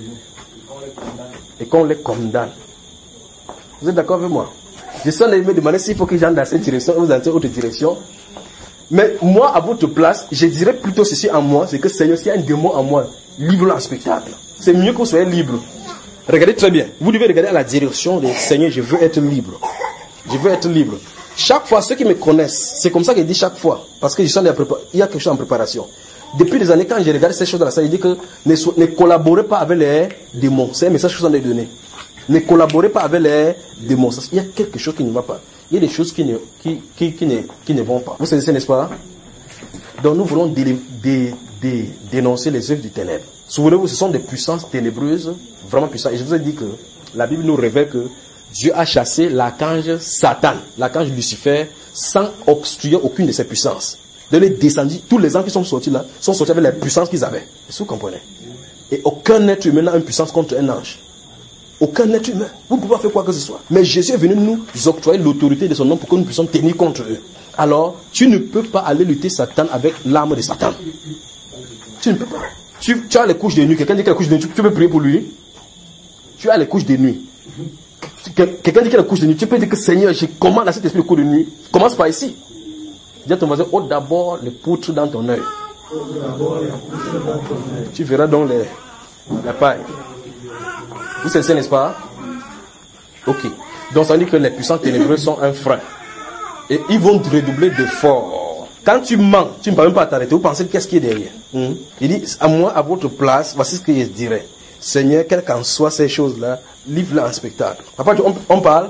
B: et qu'on les condamne. Vous êtes d'accord avec moi? Je suis en train de me demander s'il faut que j'aille dans cette direction ou dans cette autre direction. Mais moi, à votre place, je dirais plutôt ceci en moi, c'est que Seigneur, s'il y a un démon en moi, livre-le en spectacle. C'est mieux que vous soyez libre. Regardez très bien. Vous devez regarder à la direction de Seigneur, je veux être libre. Je veux être libre. Chaque fois, ceux qui me connaissent, c'est comme ça que je dis chaque fois. Parce que je sens il y a quelque chose en préparation. Depuis des années, quand je regarde ces choses dans la salle, je dis que ne, ne collaborez pas avec les démons. C'est un message que je vous en ai donné. Ne collaborez pas avec les démons. Il y a quelque chose qui ne va pas. Il y a des choses qui ne, qui, qui, qui ne, qui ne vont pas. Vous savez, n'est-ce pas? Donc nous voulons dé, dé, dé, dénoncer les œuvres du ténèbre. Souvenez-vous, ce sont des puissances ténébreuses, vraiment puissantes. Et je vous ai dit que la Bible nous révèle que Dieu a chassé l'archange Satan, l'archange Lucifer, sans obstruer aucune de ses puissances. De les descendre, tous les gens qui sont sortis là, sont sortis avec les puissances qu'ils avaient. Est-ce que vous comprenez? Et aucun être humain n'a une puissance contre un ange. Aucun être humain. Vous ne pouvez pas faire quoi que ce soit. Mais Jésus est venu nous octroyer l'autorité de son nom pour que nous puissions tenir contre eux. Alors, tu ne peux pas aller lutter Satan avec l'arme de Satan. Tu ne peux pas. Tu, tu as les couches de nuit. Quelqu'un dit qu'il a les couches de nuit. Tu, tu peux prier pour lui. Tu as les couches de nuit. Quelqu'un dit qu'il a les couches de nuit. Tu peux dire que Seigneur, je commande à cet esprit de coups de nuit. Commence par ici. Dis à ton voisin, ôte d'abord les poutres dans ton œil. Tu verras donc les, la paille. Vous savez, n'est-ce pas? Ok. Donc ça veut dire que les puissances ténébreuses sont un frein. Et ils vont redoubler d'efforts. Quand tu mens, tu ne peux même pas t'arrêter. Vous pensez qu'est-ce qui est derrière? Hum? Il dit, à moi, à votre place, voici ce que je dirais. Seigneur, quelles qu'en soient ces choses-là, livre-les en spectacle. Papa, on, on parle?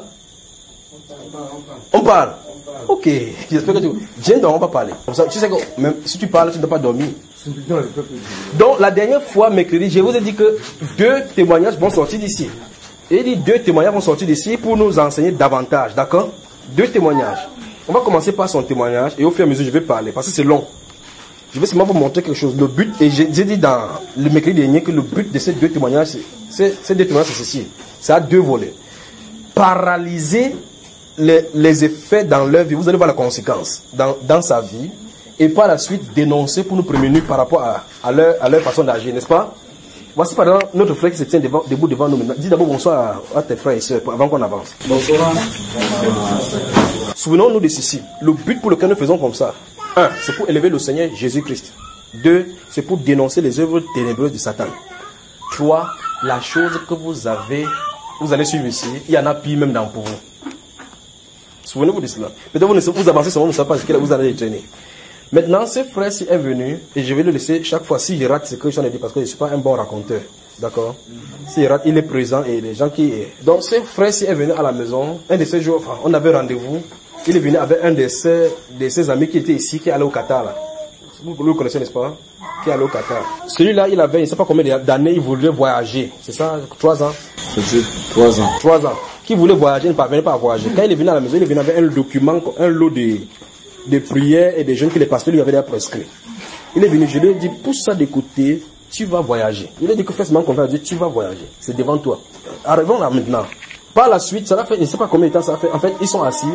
B: On parle. Ok. J'espère que tu... Viens donc, on va parler. Comme ça, tu sais que même si tu parles, tu ne dois pas dormir. Donc, la dernière fois, mercredi, je vous ai dit que deux témoignages vont sortir d'ici. Et il dit deux témoignages vont sortir d'ici pour nous enseigner davantage. D'accord? Deux témoignages. On va commencer par son témoignage et au fur et à mesure, je vais parler parce que c'est long. Je vais seulement vous montrer quelque chose. Le but, et j'ai dit dans le mercredi dernier que le but de ces deux témoignages, c'est, ces deux témoignages, c'est ceci. Ça a deux volets. Paralyser les, les effets dans leur vie. Vous allez voir la conséquence dans, dans sa vie. Et par la suite, dénoncer pour nous prémunir par rapport à, à, leur, à leur façon d'agir, n'est-ce pas? Voici par exemple notre frère qui se tient devant, debout devant nous maintenant. Dis d'abord bonsoir à, à tes frères et sœurs avant qu'on avance.
A: Bonsoir.
B: Souvenons-nous de ceci. Le but pour lequel nous faisons comme ça. Un, c'est pour élever le Seigneur Jésus-Christ. Deux, c'est pour dénoncer les œuvres ténébreuses de Satan. Trois, la chose que vous avez, vous allez suivre ici, il y en a pire même dans pour vous. Souvenez-vous de cela. Peut-être vous, ne, vous avancez seulement, vous ne savez pas ce que vous allez traîner. Maintenant, ce frère-ci est venu, et je vais le laisser chaque fois, si je rate ce que j'en ai dit, parce que je ne suis pas un bon raconteur. D'accord? Si je rate, il est présent, et les gens qui... Donc, ce frère-ci est venu à la maison, un de ces jours, enfin, on avait rendez-vous, il est venu avec un de ses, de ses amis qui était ici, qui est allé au Qatar, là. Vous le connaissez, n'est-ce pas? Qui est allé au Qatar. Celui-là, il avait, je ne sais pas combien d'années, il voulait voyager. C'est ça? Trois ans?
D: C'est trois ans.
B: Trois ans. Qui voulait voyager, il ne parvenait pas à voyager. Quand il est venu à la maison, il est venu avec un document, un lot de... des prières et des jeunes que les pasteurs lui avaient déjà prescrits. Il est venu, je lui ai dit, pousse ça de côté, tu vas voyager. Il a dit que fais seulement confiance à Dieu, tu vas voyager. C'est devant toi. Arrivons là maintenant. Par la suite, ça va faire, je ne sais pas combien de temps ça va faire. En fait, ils sont assis.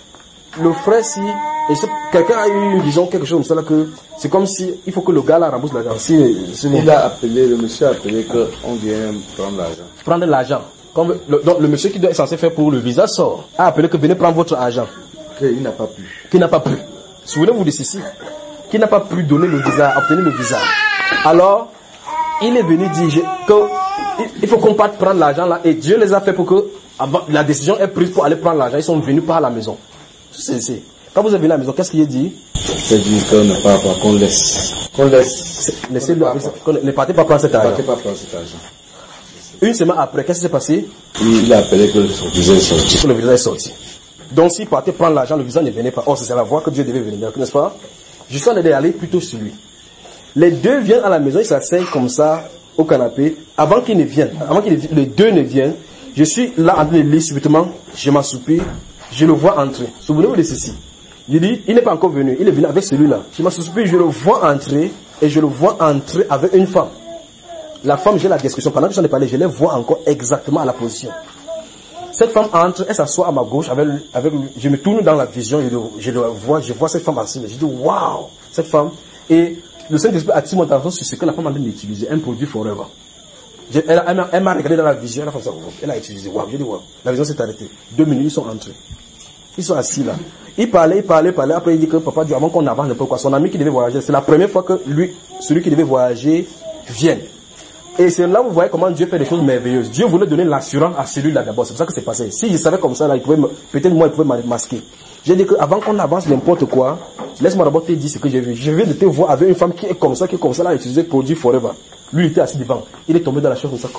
B: Le frère, si, et quelqu'un a eu une vision, quelque chose comme ça, là, que c'est comme si, il faut que le gars là rembourse l'argent. Si, si,
E: il a appelé, le monsieur a appelé qu'on vient prendre l'argent.
B: Prendre l'argent. Comme le, donc, le monsieur qui doit être censé faire pour le visa sort, a appelé que venez prendre votre argent.
E: Il n'a pas pu.
B: Qui n'a pas pu. Souvenez-vous de ceci. Qui n'a pas pu donner le visa, obtenir le visa. Alors, il est venu dire que il faut qu'on parte prendre l'argent là, et Dieu les a fait pour que, avant, la décision est prise pour aller prendre l'argent, ils sont venus par la maison. C'est, c'est. Quand vous êtes venu à la maison, qu'est-ce qu'il a dit?
E: Il dit qu'on ne part pas, qu'on laisse. Qu'on laisse.
B: Laissez-le, ne partez pas prendre cet argent.
E: Ne partez pas prendre cet argent.
B: Une semaine après, qu'est-ce qui s'est passé?
E: Il a appelé que son visa est sorti.
B: Que le visa est sorti. Donc s'il partait prendre l'argent, le visa ne venait pas. Oh, c'est la voie que Dieu devait venir, n'est-ce pas? Je suis en train d'aller plutôt sur lui. Les deux viennent à la maison, ils s'asseyent comme ça, au canapé. Avant qu'ils ne viennent, avant que les deux ne viennent, je suis là en train de lire subitement, je m'assoupis, je le vois entrer. Souvenez-vous de ceci. Je dis, il n'est pas encore venu, il est venu avec celui-là. Je m'assoupis, je le vois entrer, et je le vois entrer avec une femme. La femme, j'ai la description. Pendant que j'en ai parlé, je les vois encore exactement à la position. Cette femme entre, elle s'assoit à ma gauche avec, avec lui. Je me tourne dans la vision, je le, je le vois, je vois cette femme assise. Je dis, waouh, cette femme. Et le Saint-Esprit attire mon attention sur ce que la femme est en train d'utiliser, un produit Forever. Je, elle, elle, elle m'a regardé dans la vision, elle a fait ça, elle a utilisé, waouh, j'ai dit, waouh. La vision s'est arrêtée. Deux minutes, ils sont entrés. Ils sont assis là. Il parlait, il parlait, il parlait. Après, il dit que papa, avant qu'on avance, pourquoi son ami qui devait voyager, c'est la première fois que lui, celui qui devait voyager, vienne. Et c'est là où vous voyez comment Dieu fait des choses merveilleuses. Dieu voulait donner l'assurance à celui-là d'abord. C'est pour ça que c'est passé. Si je savais comme ça, là, il pouvait peut-être moi, il pouvait masquer. J'ai dit qu'avant qu'on avance n'importe quoi, laisse-moi d'abord te dire ce que j'ai vu. Je viens de te voir avec une femme qui est comme ça, qui est comme ça, là, utilisé produit Forever. Lui, il était assis devant. Il est tombé dans la chose comme ça.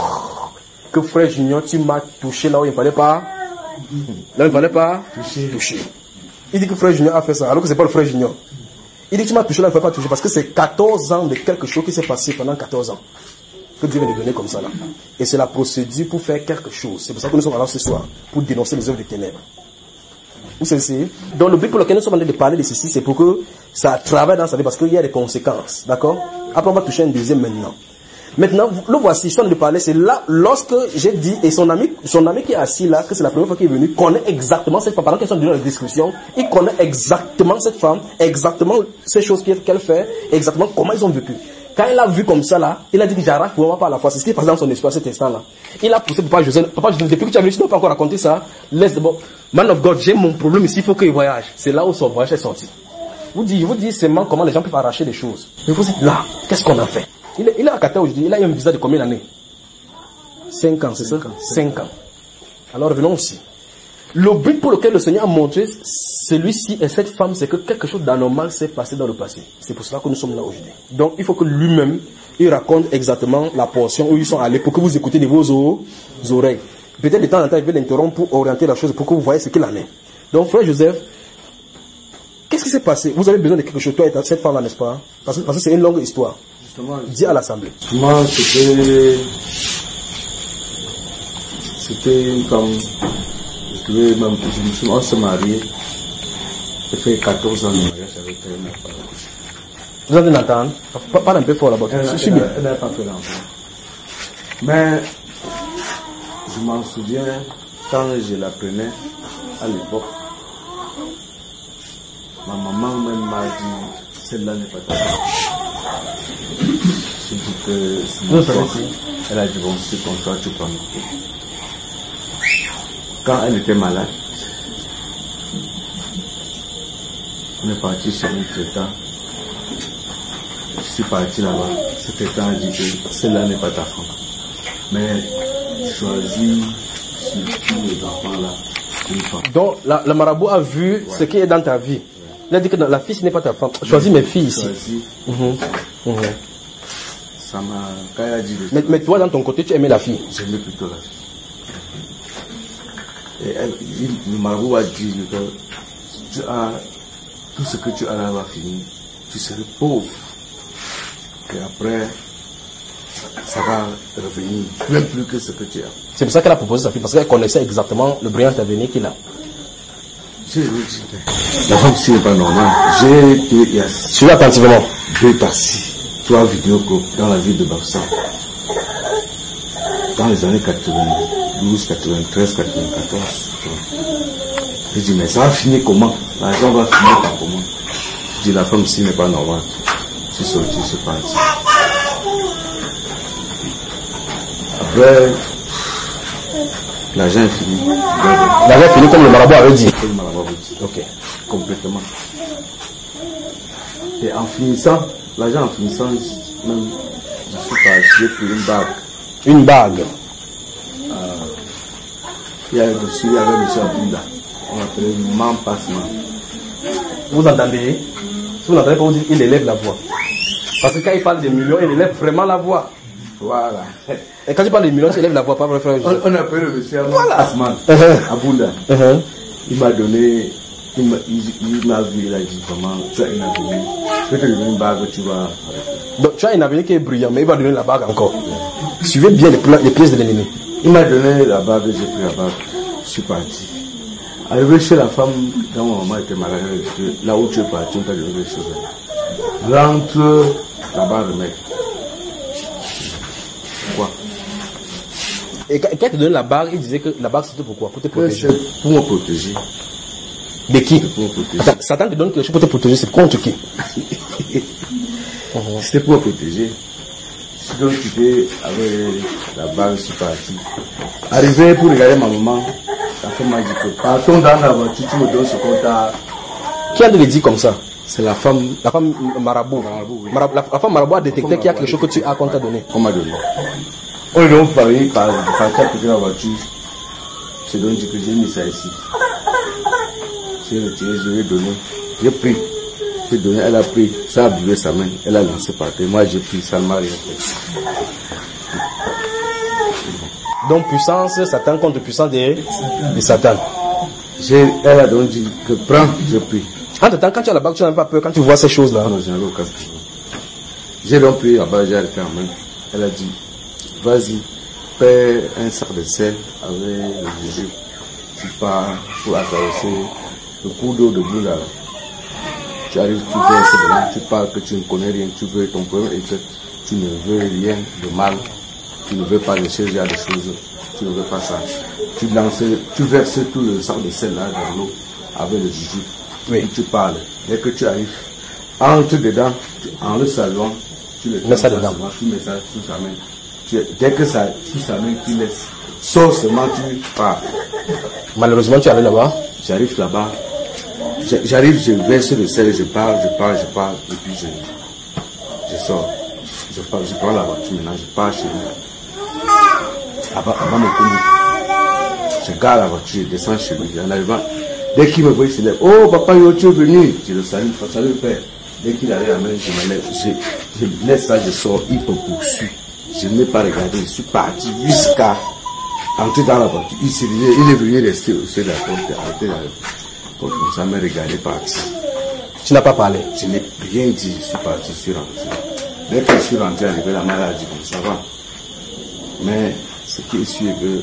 B: Que frère Junior, tu m'as touché là où il ne fallait pas. Là où il ne fallait pas toucher. toucher. Il dit que frère Junior a fait ça, alors que c'est pas le frère Junior. Il dit que tu m'as touché là, il ne fallait pas toucher, parce que c'est quatorze ans de quelque chose qui s'est passé pendant quatorze ans. Que Dieu vient de donner comme ça là. Et c'est la procédure pour faire quelque chose. C'est pour ça que nous sommes là ce soir, pour dénoncer les œuvres des ténèbres. Vous savez, donc le but pour lequel nous sommes en train de parler de ceci, c'est pour que ça travaille dans sa vie, parce qu'il y a des conséquences. D'accord? Après, on va toucher un deuxième maintenant. Maintenant, le voici, je suis en train de parler, c'est là, lorsque j'ai dit, et son ami, son ami qui est assis là, que c'est la première fois qu'il est venu, connaît exactement cette femme. Pendant qu'elle est dans la description, il connaît exactement cette femme, exactement ces choses qu'elle fait, exactement comment ils ont vécu. Quand il a vu comme ça là, il a dit que j'arrache vraiment pas à la fois. C'est ce qui est passé dans son esprit à cet instant-là. Il a poussé Papa José. Papa José, depuis que tu as venu, tu n'as pas encore raconté ça. Laisse d'abord. Man of God, j'ai mon problème ici, il faut qu'il voyage. C'est là où son voyage est sorti. Vous dites, vous dites seulement comment les gens peuvent arracher des choses. Mais vous dites là, qu'est-ce qu'on a fait? Il est, il est à Qatar aujourd'hui, il a eu un visa de combien d'années? Cinq ans, c'est ça? Cinq ans. Alors revenons aussi. Le but pour lequel le Seigneur a montré celui-ci et cette femme, c'est que quelque chose d'anormal s'est passé dans le passé. C'est pour cela que nous sommes là aujourd'hui. Donc il faut que lui-même, il raconte exactement la portion où ils sont allés pour que vous écoutez de vos oreilles. Peut-être de temps en temps, il veut l'interrompre pour orienter la chose, pour que vous voyez ce qu'il en est. Donc frère Joseph, qu'est-ce qui s'est passé? Vous avez besoin de quelque chose, toi et cette femme-là, n'est-ce pas? Parce que, parce que c'est une longue histoire. Justement, dis à l'Assemblée.
E: Moi, c'était... C'était une femme... Je devais même... Je me suis... On s'est mariés. J'ai fait quatorze ans de mariage avec elle.
B: Vous avez entendu? Parle un peu fort là-bas.
E: Elle n'a pas fait l'enfant. Mais... Je m'en souviens, quand je l'apprenais, à l'époque, ma maman même m'a dit, celle-là n'est pas ta femme. Je dis que c'est mon frère. Elle a dit, bon, c'est ton choix, tu prends. Quand elle était malade, on est parti chez un traitant. Je suis parti là-bas. Ce traitant a dit que celle-là n'est pas ta femme. Mais choisis sur tous les enfants là une femme.
B: Donc la, la marabout a vu ouais. ce qui est dans ta vie. Ouais. Il a dit que la fille ce n'est pas ta femme. Choisis mes filles ici. Mmh. Mmh.
E: Ça m'a... Quand il a dit
B: mais, mais toi dans ton côté tu aimais la fille.
E: J'aimais plutôt la fille. Et elle, il, le marabout a dit que tu as tout ce que tu as là va finir. Tu serais pauvre. Et après ça va revenir, même plus que ce que tu as. C'est
B: pour ça qu'elle a proposé sa fille, parce qu'elle connaissait exactement le brillant avenir qu'il a.
E: J'ai dit, la femme, c'est pas normal. J'ai été assis.
B: Suis attentivement.
E: J'ai été assis. trois vidéos dans la ville de Bafoussam. Dans les années quatre-vingt-douze, quatre-vingt-treize, quatre-vingt-quatorze. Je dis, mais ça va finir comment? L'argent va finir par comment? Je dis, la femme ici n'est pas normale. Je suis sorti, je suis parti. Après, l'argent est fini.
B: L'argent est fini comme le marabout avait dit.
E: Comme le marabout avait dit.
B: Ok.
E: Complètement. Et en finissant, l'argent en finissant, même, je suis parti, j'ai pris une bague.
B: Une bague.
E: Euh, il y avait dessus, il y avait monsieur Abunda. On l'appelait man passement.
B: Vous entendez? Si vous n'entendez pas, vous dites, il élève la voix. Parce que quand il parle de millions, il élève vraiment la voix.
E: Voilà.
B: Et quand tu parles de millions, tu élèves la voix, pas vrai frère?
E: On, on appelle le monsieur
B: Voilà.
E: Passement. Abunda.
B: Uh-huh.
E: Il m'a donné, il m'a, il, il m'a vu, il a dit vraiment, tu as une avenir. Je vais te donner une bague, tu vas.
B: Donc tu as une avenir qui est brillant, mais il va donner la bague encore. Suivez bien les, les pièces de l'ennemi.
E: Il m'a donné la bague, j'ai pris la bague, je suis parti. Arrivé chez la femme, quand ma maman était malade, là où tu es parti, on t'a donné des choses. Rentre, la bague remette. Pourquoi?
B: Et quand il te donnait la bague, il disait que la bague c'était pourquoi? Pour te protéger.
E: C'est pour me protéger.
B: De qui?
E: Pour me protéger.
B: Attends, Satan te donne quelque chose pour te protéger, c'est contre qui?
E: C'était pour me protéger. Je suis donc quitté avec la bague, je suis parti. Arrivé pour regarder ma maman, la femme m'a dit que partons dans la voiture, tu me donnes ce qu'on t'a.
B: Qui a te le dit comme ça?
E: C'est la femme.
B: La femme marabout.
E: Marabout, oui.
B: Marabout, la, la femme marabout a détecté qu'il y a quelque chose que tu as qu'on t'a donné.
E: On m'a donné. On est donc parti par partir à côté de la voiture. Je donc dit que j'ai mis ça ici. J'ai retiré, je lui ai donné. J'ai pris. J'ai donné, elle a pris. Ça a brûlé sa main. Elle a lancé par terre. Moi j'ai pris, ça ne m'a rien fait.
B: Donc puissance, Satan contre puissance de, de Satan.
E: J'ai, elle a donc dit que prends, j'ai pris.
B: Entre temps, quand tu as la bague, tu n'as pas peur quand tu vois ces choses-là.
E: Non, je n'avais aucun problème. J'ai donc pris la bague, j'ai arrêté en main. Elle a dit, vas-y, paie un sac de sel avec le jus. Tu pars pour traverser le cours d'eau de Blou là. Tu arrives, tu verses dedans, tu parles que tu ne connais rien, tu veux ton problème et que tu ne veux rien de mal. Tu ne veux pas de ce genre de choses. Tu ne veux pas ça. Tu lances, tu verses tout le sac de sel là dans l'eau avec le jus.
B: Oui.
E: Et tu parles. Dès que tu arrives, entre dedans, tu enlèves sa langue, tu le
B: mets ça dedans.
E: Tu mets ça sous sa main. Tu, dès que ça, sous sa main, tu laisses. Sauf seulement tu pars.
B: Malheureusement, tu arrives là-bas.
E: J'arrive là-bas. J'arrive, je verse le sel, je parle, je parle, je parle, et puis je, je sors. Je, pars, je prends la voiture maintenant, je pars chez moi. Avant, avant mon commun. Je garde la voiture, je descends chez lui. En arrivant, dès qu'il me voit, il se lève. Oh, papa, yo, tu es venu. Je le salue, salut père. Dès qu'il arrive à la main, je me lève. Je, je laisse ça, je sors, il me poursuit. Je ne l'ai pas regardé, je suis parti jusqu'à entrer dans la voiture. Il, est, il est venu rester au seuil de la porte, arrêter la porte, comme ça, me regarder partir.
B: Tu n'as pas parlé.
E: Je n'ai rien dit, je suis parti, je suis rentré. Dès que je suis rentré, arrivé, la mère a dit comme ça va. Mais ce qui est sûr est que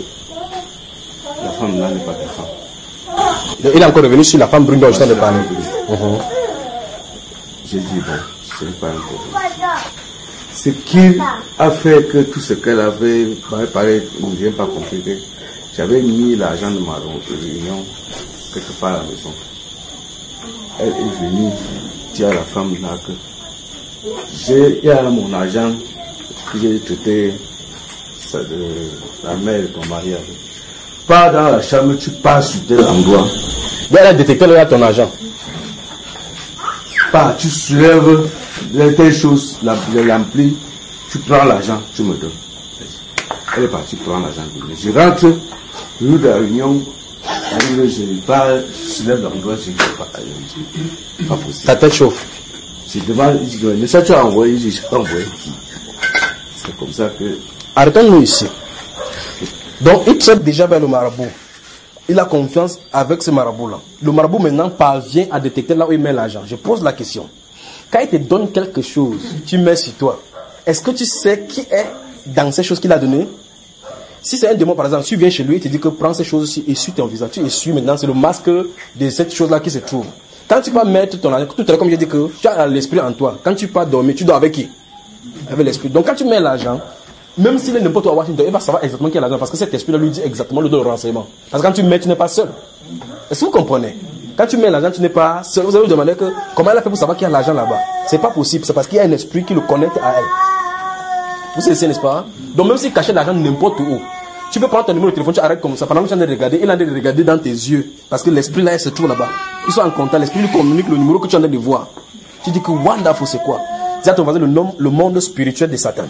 E: la femme là n'est pas ta femme.
B: Il est encore revenu sur la femme brune dont je t'en ai parlé. Uh-huh.
E: J'ai dit bon, ce n'est pas un problème. Ce qui a fait que tout ce qu'elle avait parlé ne vient pas compliqué. J'avais mis l'argent de ma réunion quelque part à la maison. Elle est venue dire à la femme là que j'ai, il y a mon argent que j'ai traité ça de la mère de ton mari avec. Pas dans la chambre, tu pars sur tel endroit.
B: Elle a détecté là ton argent.
E: Pas, tu soulèves telle chose, l'ampli, tu prends l'argent, tu me donnes. Elle est partie prendre l'argent. Je rentre, rue de la Réunion, arrive, je parle, je soulève l'endroit, je dis pas, pas possible.
B: Ta tête chauffe.
E: Je demande, je dis, mais ça tu as envoyé, j'ai envoyé. C'est comme ça que.
B: Arrêtons-nous ici. Donc, il traite déjà vers le marabout. Il a confiance avec ce marabout-là. Le marabout maintenant parvient à détecter là où il met l'argent. Je pose la question. Quand il te donne quelque chose, tu mets sur toi. Est-ce que tu sais qui est dans ces choses qu'il a données? Si c'est un démon, par exemple, tu viens chez lui, il te dit que prends ces choses et essuie ton visage. Tu essuies maintenant, c'est le masque de cette chose-là qui se trouve. Quand tu vas mettre ton argent, tout à l'heure, comme j'ai dit que tu as l'esprit en toi. Quand tu pars dormir, tu dors avec qui? avec l'esprit. Donc quand tu mets l'argent, même s'il est n'importe où à Washington, il va savoir exactement quel l'argent parce que cet esprit-là lui dit exactement le renseignement. Parce que quand tu mets, tu n'es pas seul. Est-ce que vous comprenez? Quand tu mets l'argent, tu n'es pas seul. Vous allez vous demander que, comment elle a fait pour savoir qu'il y a l'argent là-bas? C'est pas possible. C'est parce qu'il y a un esprit qui le connecte à elle. Vous savez, n'est-ce pas? Donc même s'il cachait l'argent n'importe où, tu peux prendre ton numéro de téléphone, tu arrêtes comme ça. Pendant que tu es en train de regarder, il est en train de regarder dans tes yeux. Parce que l'esprit là, il se trouve là-bas. Ils sont en contact. L'esprit lui communique le numéro que tu es en train de voir. Tu dis que wonderful, c'est quoi? C'est à ton voisin le nom, le monde spirituel de Satan.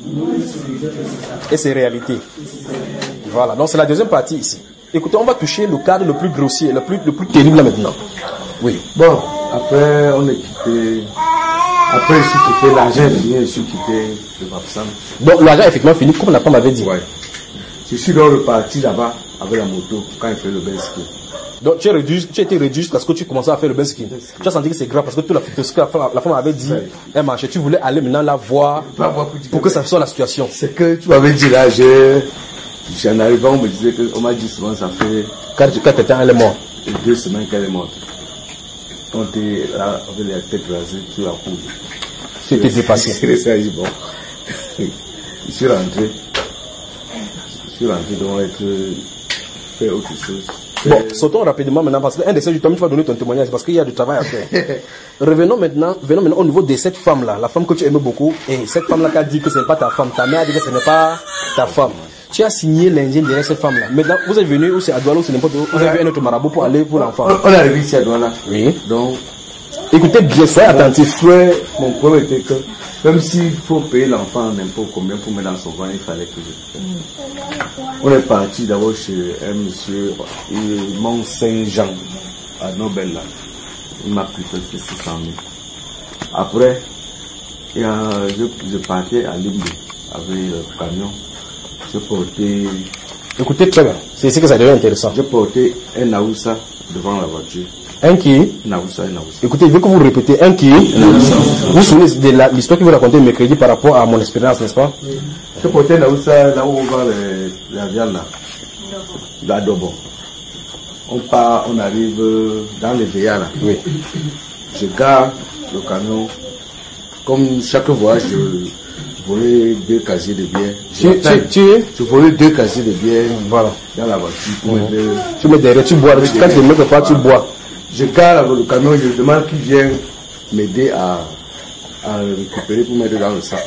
B: Et c'est réalité. Voilà. Donc c'est la deuxième partie ici. Écoutez, on va toucher le cadre le plus grossier, le plus, le plus terrible là maintenant. Oui.
E: Bon, après, on est quitté. Après, je suis quitté, l'argent est fini, je suis quitté le Bapsam.
B: Donc, l'argent est effectivement fini, comme la femme avait dit.
E: Ouais. Je suis donc reparti là-bas avec la moto quand il fait le best.
B: Donc, tu, es réduit, tu as été réduit jusqu'à ce que tu commençais à faire le best skin. Tu as senti que c'est grave parce que toute la, ce que la, femme, la femme avait dit, ouais. Elle marchait. Tu voulais aller maintenant la voir pour, pour que ça soit la situation.
E: C'est que tu m'avais dit là, je. En arrivant, on me disait que, on m'a dit souvent, ça fait.
B: Quand tu étais, elle est morte.
E: Deux semaines qu'elle est morte. On était là, avec la tête rasée sur la cour.
B: Tu étais dépassé.
E: Je suis resté, bon. Je suis rentré. Je suis rentré, donc être fait autre chose.
B: Bon, sautons rapidement maintenant parce qu'un de ces jours, tu vas donner ton témoignage parce qu'il y a du travail à faire. Revenons maintenant, venons maintenant au niveau de cette femme-là, la femme que tu aimais beaucoup. Et cette femme-là qui a dit que ce n'est pas ta femme, ta mère a dit que ce n'est pas ta femme. Tu as signé l'Indien derrière cette femme-là. Maintenant, vous êtes venu ou c'est à Douala ou c'est n'importe où. Vous avez vu un autre marabout pour aller pour l'enfant.
E: On est arrivé ici à Douala.
B: Oui.
E: Donc,
B: écoutez bien, soyez attentifs.
E: Souhait, mon problème était que, même s'il faut payer l'enfant n'importe combien pour mettre dans son ventre, il fallait que je paye. On est parti d'abord chez un monsieur, Mont Saint-Jean, à Nobel, là. Il m'a pris presque six cent mille. Après, et, euh, je, je partais à Limbe avec le camion. Je portais.
B: Écoutez très bien, c'est ici que ça devient intéressant.
E: Je portais un Aoussa devant la voiture.
B: Un qui?
E: Un Aoussa, un Aoussa.
B: Écoutez, je veux que vous répétez. Un qui? Un Aoussa. Vous vous souvenez de l'histoire que vous racontez mercredi par rapport à mon expérience, n'est-ce pas?
E: Je portais un Aoussa là où on voit les, la viande là. D'Adobo. On part, on arrive dans les V A là.
B: Oui.
E: Je garde le camion. Comme chaque voyage, je volais deux casiers de bière.
B: Tu, tu, tu...
E: Je volais deux casiers de bière,
B: voilà,
E: dans la voiture. Pour
B: mmh.
E: de...
B: Tu mets derrière, tu bois. Quand tu ne mets pas, tu bois.
E: Je garde le camion, je demande qui vient m'aider à, à récupérer pour mettre dans le sac.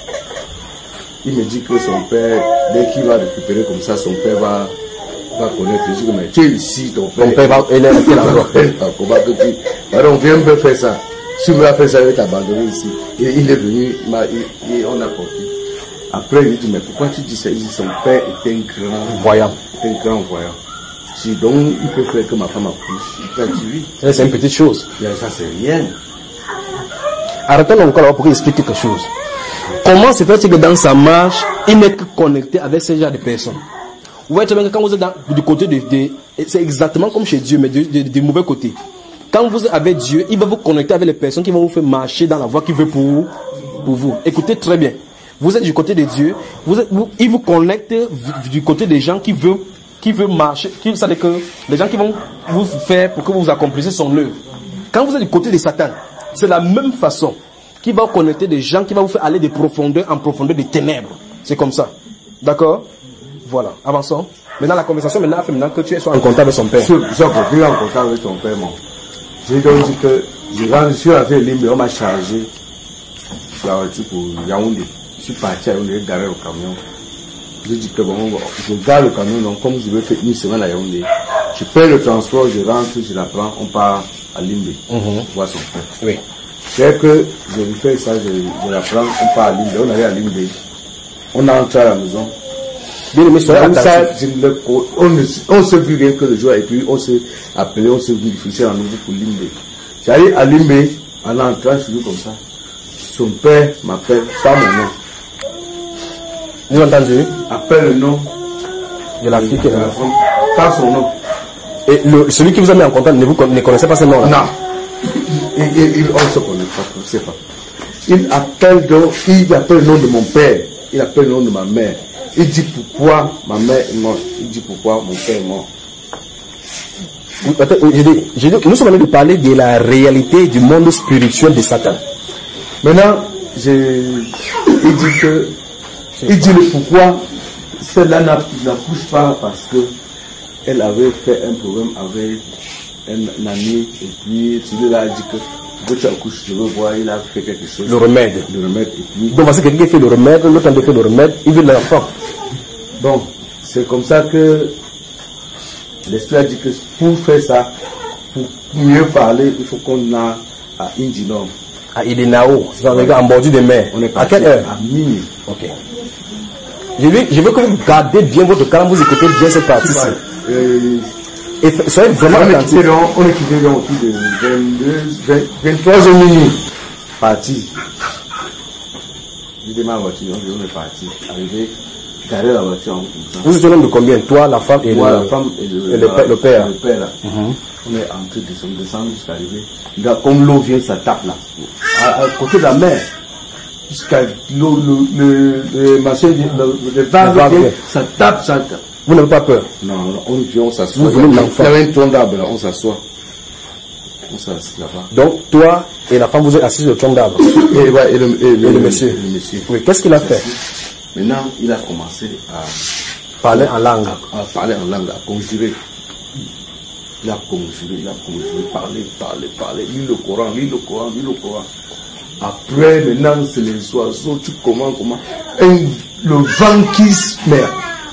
E: Il me dit que son père, dès qu'il va récupérer comme ça, son père va, va connaître. Je dis, mais tu es ici, ton père.
B: Ton père va, il est à quel endroit?
E: Alors on vient me faire ça. Si on va faire ça, il va t'abandonner ici. Et il est venu, il il, et on a porté. Après, il dit, mais pourquoi tu dis ça? Il dit, son père était un grand
B: voyant.
E: Était un grand voyant. Si donc, il peut faire que ma femme accouche. Il t'a dit,
B: c'est une petite chose.
E: Ça, c'est rien.
B: Arrêtons encore là pour qu'il explique quelque chose. Comment se fait-il que dans sa marche, il n'est que connecté avec ce genre de personnes? Vous voyez, quand vous êtes dans, du côté de, de c'est exactement comme chez Dieu, mais du de, de, de mauvais côté. Quand vous êtes avec Dieu, il va vous connecter avec les personnes qui vont vous faire marcher dans la voie qu'il veut pour, pour vous. Écoutez très bien. Vous êtes du côté de Dieu, vous êtes, vous, il vous connecte du côté des gens qui veulent, qui veulent marcher, qui savent que les gens qui vont vous faire pour que vous accomplissiez son œuvre. Quand vous êtes du côté de Satan, c'est la même façon qu'il va connecter des gens qui vont vous faire aller de profondeur en profondeur des ténèbres. C'est comme ça. D'accord? Voilà. Avançons. Maintenant, la conversation maintenant fait maintenant que tu sois en contact avec son père.
E: Je suis en contact avec son père, mon. J'ai donc dit que je rentre, je suis arrivé à Limbe, on m'a chargé la voiture pour Yaoundé. Je suis parti à Yaoundé, garé au camion. J'ai dit que bon, je garde le camion, donc comme je veux faire une semaine à Yaoundé, je paie le transport, je rentre, je la prends, on part à Limbe,
B: mm-hmm.
E: voir son père.
B: Oui.
E: C'est que je lui fais ça, je, je la prends, on part à Limbe, on arrive à Limbe, on entre à la maison.
B: Bien aimé, soyez
E: attentifs. On ne se vit rien que le jour et puis on s'est appelé, on s'est vérifié à nouveau pour Limbe. J'arrive à Limbe, en entrant, je suis comme ça. Son père m'appelle par mon nom.
B: Vous entendez?
E: Appelle le nom
B: de la fille qui est là.
E: Par son nom.
B: Et le, celui qui vous a mis en contact ne, vous, ne connaissait pas ce nom-là?
E: Non. Il, il, il, on ne se connaît pas, on ne sait pas. Il appelle donc, il appelle le nom de mon père, il appelle le nom de ma mère. Il dit pourquoi ma mère est morte. Il dit pourquoi mon père est mort.
B: Attends, je dis, je dis, nous sommes en train de parler de la réalité du monde spirituel de Satan.
E: Maintenant, je, il dit que, il dit le pourquoi celle-là n'accouche pas parce que elle avait fait un problème avec un ami et puis celui-là a dit que quand tu accouches, je veux voir, il a fait quelque chose.
B: Le remède.
E: Le remède et puis.
B: Donc parce que quelqu'un fait le remède, l'autre a fait le remède, il veut l'enfant.
E: Bon, c'est comme ça que l'esprit a dit que pour faire ça, pour mieux parler, il faut qu'on a à Indinor.
B: À Idenao, c'est un gars en bordure de mer.
E: On est
B: à quelle heure?
E: À minuit.
B: Ok. Je veux, je veux que vous gardez bien votre calme, vous écoutez bien cette partie-ci.
E: Euh,
B: Et soyez vraiment
E: on est
B: attentifs.
E: quitté dans- on est quitté dans autour de vingt-deux, vingt, vingt-trois heures minuit. Parti. J'ai démarré la voiture, on est parti. Arrivé, garé la voiture en comme ça.
B: Vous êtes un homme de combien? Toi, la femme et
E: Moi,
B: le,
E: la femme et le,
B: et le
E: la-
B: père- le père.
E: Le père là. On est entré, descendu, descendu jusqu'à arriver. Là, comme l'eau vient, ça tape là. À, à côté de la mer. Jusqu'à l'eau, le, le, le machin, vient, le, le vague
B: Le vague
E: vient,
B: vient.
E: ça tape, ça tape.
B: Vous n'avez pas peur?
E: Non, non, on vient, on s'assoit.
B: Vous voulez
E: Il y a-
B: l'enfant.
E: il y avait un tronc d'arbre là, on s'assoit. On s'assoit là-bas.
B: Donc, toi et la femme, vous êtes assis sur le tronc d'arbre.
E: Et, ouais, et, le, et, le,
B: Et le monsieur.
E: Le monsieur.
B: Oui, qu'est-ce qu'il a fait?
E: Maintenant, il a commencé à,
B: Parler en langue.
E: à parler en langue, à conjurer. Il a conjuré, il a conjuré, parler, parler, parler, lis le Coran, lis le Coran, lis le Coran. Après, maintenant, c'est les oiseaux, tu comment, comment. Un, le vent qui se met.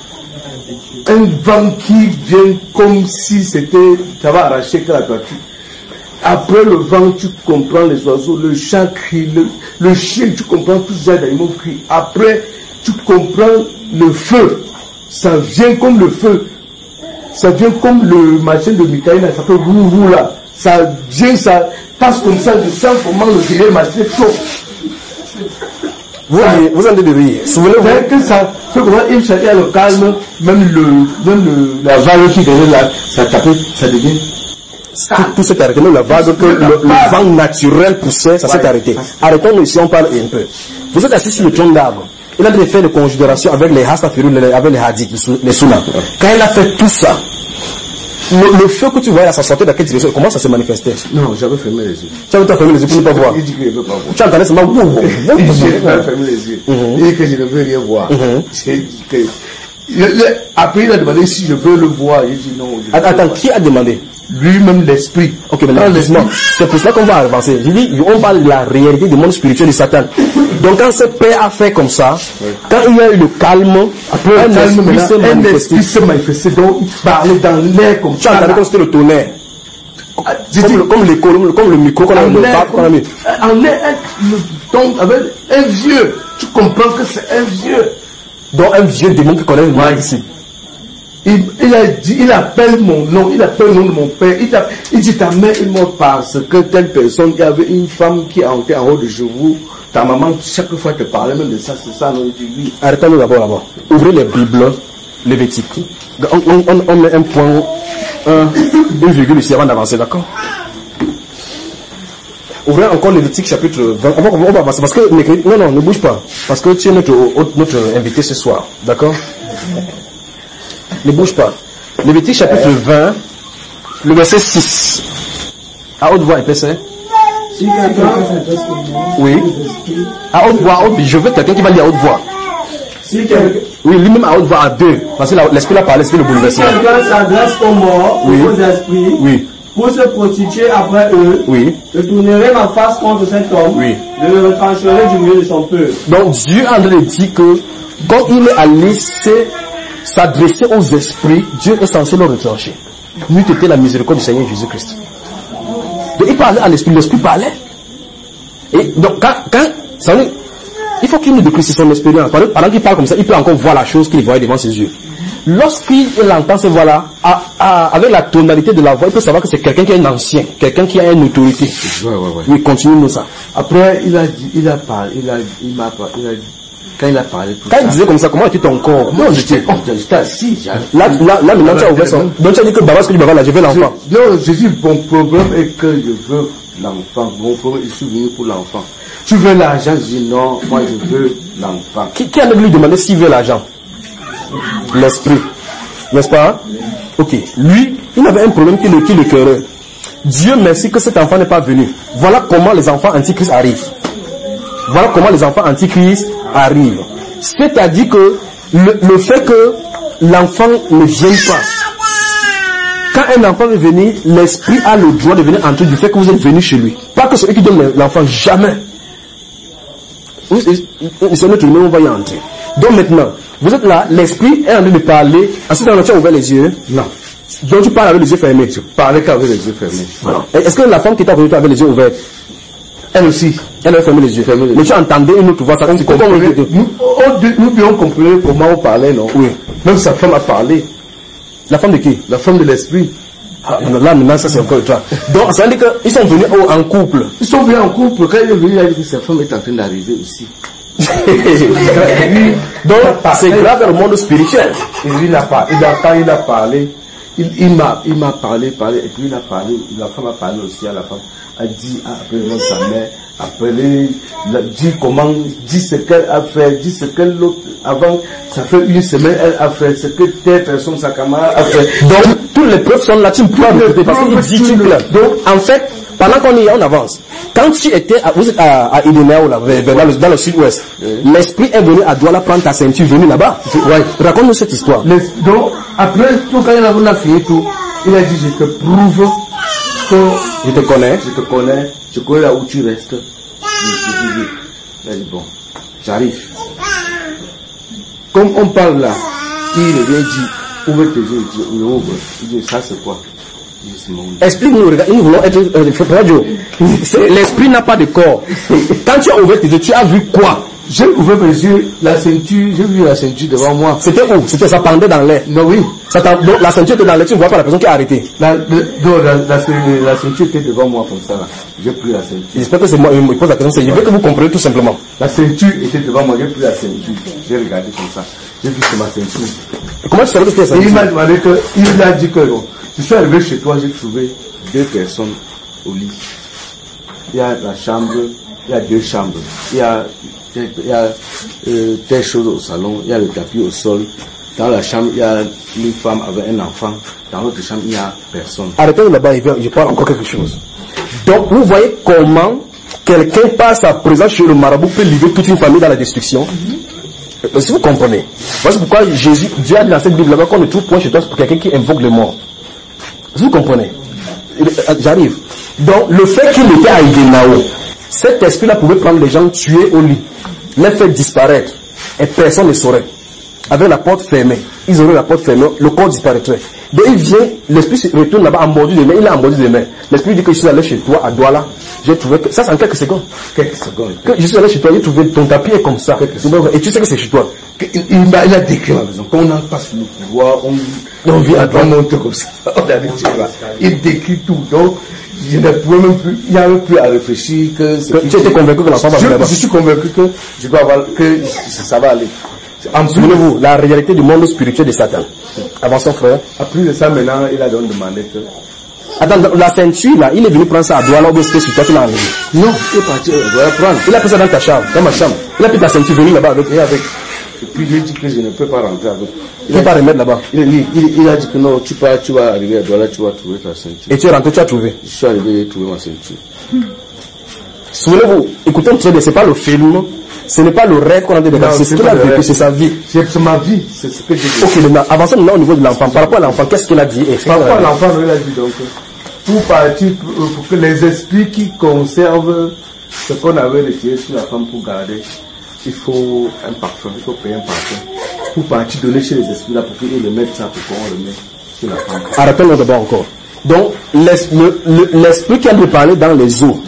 E: Un vent qui vient comme si c'était, ça va arracher que la toiture. Après le vent, tu comprends les oiseaux, le chat crie, le, le chien, tu comprends tous ces animaux crient. Après, tu comprends le feu. Ça vient comme le feu. Ça vient comme le machin de Michael, ça fait roux là. Ça vient, ça passe comme ça, je sens comment le gré machin chaud.
B: Vous, riez, vous en êtes de rire. Souvenez-vous.
E: Dès que ça fait comment il s'attend le calme, même le, même le, la vague qui venait là, ça tapait, ça devient.
B: Tout, tout s'est arrêté. Même la vague que le, le vent naturel poussait, ça s'est arrêté. Arrêtons-nous ici, on parle un peu. Vous êtes assis sur le tronc d'arbre. Il a fait des conjugations avec les Hastafirou, avec les Hadiths, les Sunnas. Quand il a fait tout ça, le, le feu que tu voyais là, ça sortait dans quelle direction? Comment ça s'est manifesté?
E: Non, j'avais fermé les yeux.
B: Tu avais fermé les yeux pour ne pas voir.
E: Il dit qu'il ne veut pas voir.
B: Tu entendais seulement boum, boum, boum,
E: Il
B: boum,
E: dit qu'il
B: boum.
E: veut fermer les yeux. Il dit que je ne veux rien voir. J'ai dit que- Le- le- Après, il a demandé si je veux le voir. J'ai dit non. je ne veux
B: Attends,
E: pas.
B: qui a demandé?
E: Lui-même l'esprit.
B: Ok, maintenant, non, c'est pour cela qu'on va avancer. Je dis, on parle de la réalité du monde spirituel de Satan. Donc, quand ce père a fait comme ça, quand il y a eu le calme,
E: Après,
B: un
E: le calme,
B: esprit
E: maintenant,
B: s'est
E: un
B: manifesté.
E: esprit s'est manifesté. Donc, il parlait dans l'air comme
B: Tu
E: ça.
B: entendais
E: là.
B: comme c'était le tonnerre.
E: J'ai
B: Comme
E: dit,
B: le, comme l'écho, comme, comme le micro qu'on a
E: en
B: le
E: l'air,
B: pape qu'on a mis.
E: en l'air, un- le- donc, avec un vieux. Tu comprends que c'est un vieux.
B: Donc, un vieux démon qui connaît le mal ici.
E: Il, il a dit, il appelle mon nom, il appelle le nom de mon père. Il, a- il dit, ta mère est morte parce que telle personne, il y avait une femme qui a été en haut de chez vous. Ta maman, chaque fois, te parlait même de ça, c'est ça. Non, il dit, oui.
B: Arrêtons-nous d'abord là-bas. Ouvrez les Bibles lévitiques. On, on, on, on met un point, un, une virgule ici avant d'avancer, d'accord? Ouvrez encore Lévitique chapitre vingt. On va, on va avancer parce que mercredi- non, non, ne bouge pas. Parce que tu es notre, notre invité ce soir, d'accord? Ne bouge pas. Lévitique chapitre vingt, le verset six. À haute voix, épaisseur.
C: Si quelqu'un s'adresse au monde,
B: Oui.
C: des esprits,
B: À haute voix, à haute- je veux quelqu'un qui va lire à haute voix.
C: si quelqu'un
B: Oui, lui-même à haute voix à deux. Parce que la- l'esprit l'a parlé, c'était le
C: si
B: bouleversement.
C: quelqu'un s'adresse aux morts,
B: Oui.
C: aux esprits,
B: Oui,
C: pour se prostituer après eux,
B: oui.
C: je tournerai ma face contre cet homme,
B: Oui.
C: je le retrancherai du milieu de son peuple.
B: Donc Dieu est en train de dire que quand il est allé se- s'adresser aux esprits, Dieu est censé le retrancher. N'eût été la miséricorde du Seigneur Jésus-Christ. Donc il parlait à l'esprit, l'esprit parlait. Et donc quand, quand ça veut dire, il faut qu'il nous décrisse son expérience. Pendant, pendant qu'il parle comme ça, il peut encore voir la chose qu'il voyait devant ses yeux. Lorsqu'il entend ces voix-là, à- à- avec la tonalité de la voix, il peut savoir que c'est quelqu'un qui est un ancien, quelqu'un qui a une autorité.
E: Ouais, ouais, ouais.
B: Oui, continue-nous ça.
E: Après, il a dit, il a parlé, il a, il m'a parlé, il a dit, quand il a parlé tout
B: Quand
E: ça.
B: il disait comme ça, comment était ton corps?
E: Non, j'étais, j'étais assis, j'ai-
B: Là, là, là, maintenant, tu as ouvert son. Donc, tu as dit que Baba, ce que tu vas là, je veux l'enfant.
E: Je- Non, je dis, mon problème est que je veux l'enfant. Mon problème, je suis venu pour l'enfant. Tu veux l'argent? Je dis non, moi je veux l'enfant.
B: Qui, qui a lui demandé s'il veut l'argent? L'esprit. N'est-ce pas? Ok. Lui, il avait un problème qui le, qui le cœurait. Dieu merci que cet enfant n'est pas venu. Voilà comment les enfants antichrist arrivent. Voilà comment les enfants antichrist arrivent. C'est-à-dire que le, le fait que l'enfant ne vienne pas. Quand un enfant veut venir, l'esprit a le droit de venir entrer du fait que vous êtes venu chez lui. Pas que celui qui donne l'enfant, jamais. C'est notre numéro, on va y entrer. Donc maintenant, vous êtes là, l'esprit est en train de parler. Ensuite, tu as ouvert les yeux.
E: Non.
B: Donc tu parles avec les yeux fermés.
E: Je parlais qu'avec les yeux fermés.
B: Voilà. Est-ce que la femme qui t'a venu avec les yeux ouverts,
E: elle aussi,
B: elle a fermé les yeux.
E: Fermé les
B: Mais tu entendais une autre voix, ça
E: nous, nous, nous devions comprendre comment on parlait, non?
B: Oui.
E: Même sa femme a parlé.
B: La femme de qui?
E: La femme de l'esprit.
B: Ah, là, maintenant, ça c'est encore toi. Donc, ça veut dire qu'ils sont venus en couple.
E: Ils sont venus en couple. Quand il est venu, il a dit que sa femme est en train d'arriver aussi.
B: Donc, c'est grave dans le monde spirituel.
E: Et lui, il a parlé. Il a, quand il a parlé, il, il m'a, il m'a parlé, parlé, et puis il a parlé, la femme a parlé aussi à la femme, a dit, a appelé sa mère, appelé, dit comment, dit ce qu'elle a fait, dit ce qu'elle l'autre, avant, ça fait une semaine, elle a fait, ce que telle personne, sa camarade a fait.
B: Donc, toutes les preuves sont là, tu ne peux pas répéter parce qu'il dit tout clair. Donc, en fait, pendant qu'on y est, on avance. Quand tu étais à, vous êtes à, à Ideneo, là, dans le, dans le sud-ouest, oui. L'esprit est venu à Douala prendre ta ceinture, venu là-bas. Ouais. Raconte-nous cette histoire.
E: Les, donc, après tout, quand il a fini tout, il a dit, je te prouve que
B: je te connais,
E: je te connais, je connais là où tu restes. Il a dit, bon, j'arrive. Comme on parle là, il vient dit, ouvre tes yeux, il ouvre. Il dit, ça c'est quoi?
B: Explique-nous, regarde, nous voulons être euh, radio. L'esprit n'a pas de corps. Quand tu as ouvert tes yeux, tu as vu quoi?
E: J'ai ouvert mes yeux, la ceinture, j'ai vu la ceinture devant moi.
B: C'était où? C'était, ça pendait dans l'air.
E: Non, oui.
B: Ça donc, la ceinture était dans l'air, tu ne vois pas la personne qui a arrêté.
E: La, le, non, la, la, la ceinture était devant moi comme ça là. J'ai pris la ceinture.
B: J'espère que c'est moi, il me pose la question, je veux que vous compreniez tout simplement.
E: La ceinture était devant moi, j'ai pris la ceinture. J'ai regardé comme ça. J'ai vu que c'est ma ceinture.
B: Et comment tu savais que c'était la ceinture?
E: Et il m'a demandé que, il a dit que bon, je suis arrivé chez toi, j'ai trouvé deux personnes au lit. Il y a la chambre, il y a deux chambres. Il y a, il y a euh, telle chose au salon, il y a le tapis au sol. Dans la chambre, il y a une femme avec un enfant. Dans l'autre chambre, il n'y a personne.
B: Arrêtez là-bas, je parle encore quelque chose. Donc, vous voyez comment quelqu'un par sa présence chez le marabout peut livrer toute une famille dans la destruction. Mm-hmm. Si vous comprenez. Voici pourquoi Jésus, Dieu a dit dans cette Bible là-bas qu'on ne trouve point chez toi pour quelqu'un qui invoque les morts. Si vous comprenez. J'arrive. Donc, le fait qu'il était à Idenao, cet esprit-là pouvait prendre les gens, tuer au lit, les faire disparaître, et personne ne saurait. Avec la porte fermée, ils auraient la porte fermée, le corps disparaîtrait. Donc il vient, l'esprit se retourne là-bas, embordu de main, il a embordu de main. L'esprit dit que je suis allé chez toi, à Douala, j'ai trouvé que, ça c'est en quelques secondes.
E: Quelques secondes.
B: Que je suis allé chez toi, j'ai trouvé ton tapis est comme ça. Et tu sais que c'est chez toi.
E: Il, il, m'a, il a décrit ma maison. Quand on n'a pas sur le pouvoir, on, on vit à droite, on monte comme ça. On a dit, il décrit tout. Donc, je ne pouvais même plus, il n'y a même plus à réfléchir que,
B: que tu étais convaincu que l'enfant va venir là-bas.
E: Je suis convaincu que je dois avoir, que ça va aller.
B: Souvenez-vous, la réalité du monde spirituel de Satan. Avançons, frère.
E: À plus de ça, maintenant, il a donc demandé que.
B: Attends, la ceinture là, il est venu prendre ça à Douala, ou c'était sur toi qu'il a enlevé?
E: Non, il est parti, il doit la prendre.
B: Il a pris ça dans ta chambre, dans ma chambre. Il a pris ta ceinture, venu là-bas avec.
E: Et avec. Et puis il a dit que je ne peux pas rentrer avec.
B: Il ne peut pas remettre là-bas.
E: Il, il, il, il a dit que non, tu, pas, tu vas arriver à Douala, tu vas trouver ta ceinture.
B: Et tu es rentré, tu as trouvé?
E: Je suis arrivé, j'ai trouvé ma ceinture. Hmm.
B: Souvenez-vous, écoutez très bien, ce n'est pas le film, ce n'est pas le rêve qu'on a dit de c'est ce qu'il a vécu, c'est sa vie.
E: C'est ma vie, c'est ce que j'ai dit.
B: Ok, maintenant, avançons maintenant au niveau de l'enfant. Par rapport à l'enfant, qu'est-ce qu'il a dit?
E: Par rapport à l'enfant, il a dit donc, pour partir, pour que les esprits qui conservent ce qu'on avait retiré sur la femme pour garder, il faut un parfum, il faut payer un parfum. Pour partir donner chez les esprits là, pour qu'ils le mettent ça, pour qu'on le mette sur la femme.
B: Arrêtons-le d'abord encore. Donc, l'esprit qui a de parler dans les eaux,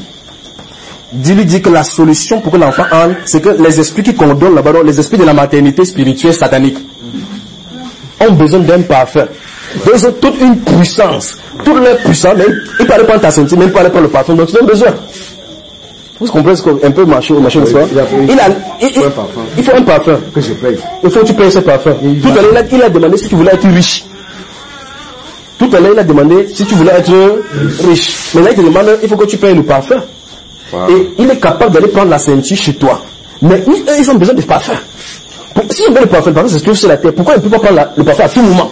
B: Dieu lui dit que la solution pour que l'enfant entre, c'est que les esprits qui condamnent là-bas, les esprits de la maternité spirituelle satanique, ont besoin d'un parfum. Donc ils ont toute une puissance. Toute leur puissance, même, ils ne parlent pas de ta ceinture, même pas le parfum, donc ils ont besoin. Vous comprenez ce qu'on peut marcher, marcher oui, il, a, il, a, il, il, il faut un parfum.
E: Que je paye.
B: Il faut que tu payes ce parfum. Tout à l'heure, il a demandé si tu voulais être riche. Tout à l'heure, il a demandé si tu voulais être riche. Maintenant, il te demande, il faut que tu payes le parfum. Wow. Et il est capable d'aller prendre la ceinture chez toi. Mais ils, ils ont besoin de parfum. Pour, si ils veulent le parfum, le parfum se trouve sur la terre, pourquoi ils ne peuvent pas prendre la, le parfum à tout moment?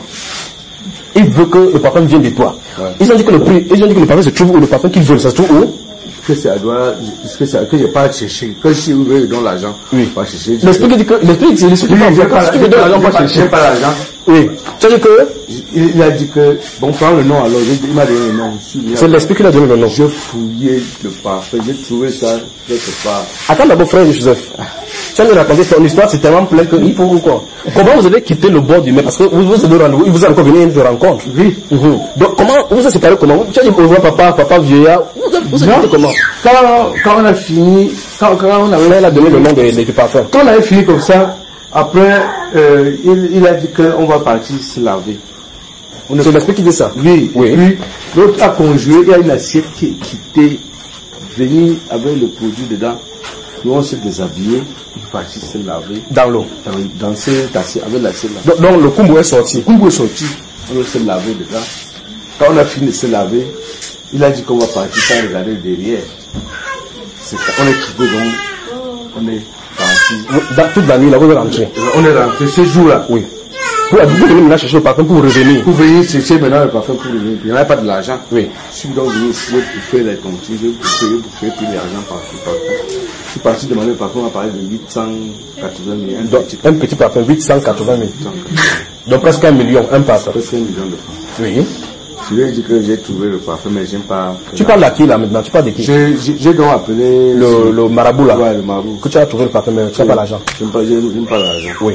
B: Il veut que le parfum vienne de toi. Ouais. Ils ont dit que le prix, ils ont dit que le parfum se trouve où? Le parfum qu'ils veulent, ça se trouve où?
E: puisque c'est à doigt, puisque c'est que j'ai pas cherché, que si vous voulez donner l'argent,
B: oui,
E: pas chercher.
B: L'esprit dit que, l'esprit dit que, si tu veux donner l'argent, pas chercher.
E: Pas l'argent.
B: Oui. Tu as dit que,
E: il, il a dit que, bon, prends le nom alors, il m'a donné le nom.
B: C'est l'esprit qui l'a donné le nom.
E: J'ai fouillé le parfum, j'ai trouvé ça quelque part.
B: Attends d'abord, frère Joseph. Tu as nous raconté ton histoire, c'est tellement plein qu'il faut quoi. Comment vous avez quitté le bord du mer? Parce que vous vous avez rendez-vous, il vous a encore venu une rencontre.
E: Oui.
B: Mm-hmm. Donc, comment, vous vous êtes séparés comment? Tu as dit, bonjour papa, papa vieillard. Vous avez, vous avez comment?
E: Quand, quand on a fini, quand, quand on avait,
B: il a donné le nom des, des parfums.
E: Quand on avait fini comme ça, après, euh, il, il a dit qu'on va partir se laver.
B: C'est l'esprit qui dit ça?
E: Oui.
B: Oui.
E: Puis, l'autre a conjuré, il y a une assiette qui, qui était venue avec le produit dedans. Nous, on s'est déshabillé, il est parti se laver.
B: Dans l'eau?
E: Dans, dans cette assiette, avec l'assiette là.
B: Donc, donc, le kumbu est sorti?
E: Le kumbu est sorti. On s'est lavé dedans. Quand on a fini de se laver, il a dit qu'on va partir sans regarder derrière. C'est, on est quitté donc, on est parti.
B: Dans, toute la nuit, là, vous êtes rentré?
E: On est rentré ce jour-là.
B: Oui. Vous venez maintenant chercher le parfum pour revenir.
E: Pour venir chercher maintenant le parfum pour revenir. Il n'y avait pas de l'argent.
B: Oui.
E: Je suis donc venu ici pour faire les tontines, je pour payer, pour faire plus l'argent partout, partout. Je suis parti demander le parfum, on a parlé de huit cent quatre-vingt mille. Un,
B: donc, petit, un petit parfum, huit cent quatre-vingt mille. Donc presque un million, un parfum.
E: Presque un million de francs.
B: Oui.
E: Je lui ai dit que j'ai trouvé le parfum, mais j'aime pas.
B: Tu parles à qui là maintenant? Tu parles de qui?
E: J'ai, j'ai donc appelé
B: le, le marabout là.
E: Ouais, le marabout.
B: Que tu as trouvé le parfum, mais tu n'as pas l'argent.
E: J'aime pas, j'aime pas l'argent.
B: Oui.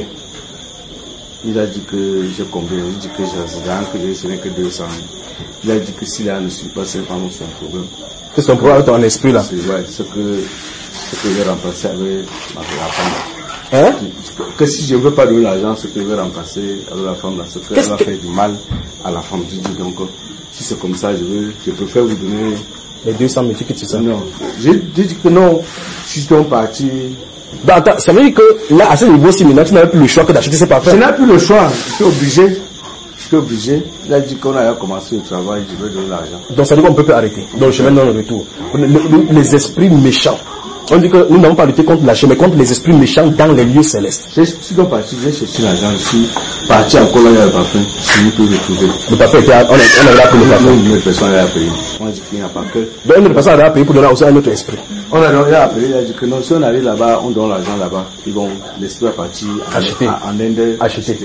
E: Il a dit que j'ai combien? Il dit que j'ai rien que j'ai, ce n'est que deux cents. Il a dit que s'il a ne suit pas, c'est vraiment son problème.
B: C'est son problème avec ton esprit là?
E: C'est, ouais, ce que, ce que j'ai remplacé avec ma, la femme.
B: Hein?
E: Que, que si je ne veux pas donner l'argent, ce que je vais remplacer avec la femme là, ce qu'elle va faire du mal à la femme. Je dis donc, si c'est comme ça, je veux, je préfère vous donner
B: les deux cent mille, tu quittes ça?
E: Non. J'ai dit que non, si je dois partir.
B: Bah, attends, ça veut dire que là, à ce niveau-ci, maintenant, tu n'avais plus le choix que d'acheter ces parfums.
E: Je n'avais plus le choix. J'étais obligé. J'étais obligé. Il a dit qu'on allait commencer le travail, je vais donner l'argent.
B: Donc, ça veut dire qu'on ne peut plus arrêter. Donc, je vais dans le retour. Le, le, les esprits méchants. On dit que nous n'avons pas lutté contre la chair, mais contre les esprits méchants dans les lieux célestes.
E: Je suis donc parti, j'ai cherché l'argent, je suis parti encore là, il y a le parfum. Si vous pouvez le trouver.
B: Le parfum était, on, on avait appelé le parfum.
E: Une autre personne avait appelé. On a dit qu'il n'y a pas que.
B: Donc, une autre personne avait appelé pour donner aussi à un autre esprit.
E: On a, on a appelé, il a dit que non, si on arrive là-bas, on donne l'argent là-bas. Ils vont, l'esprit va partir
B: acheter.
E: En, en Inde.
B: Acheter.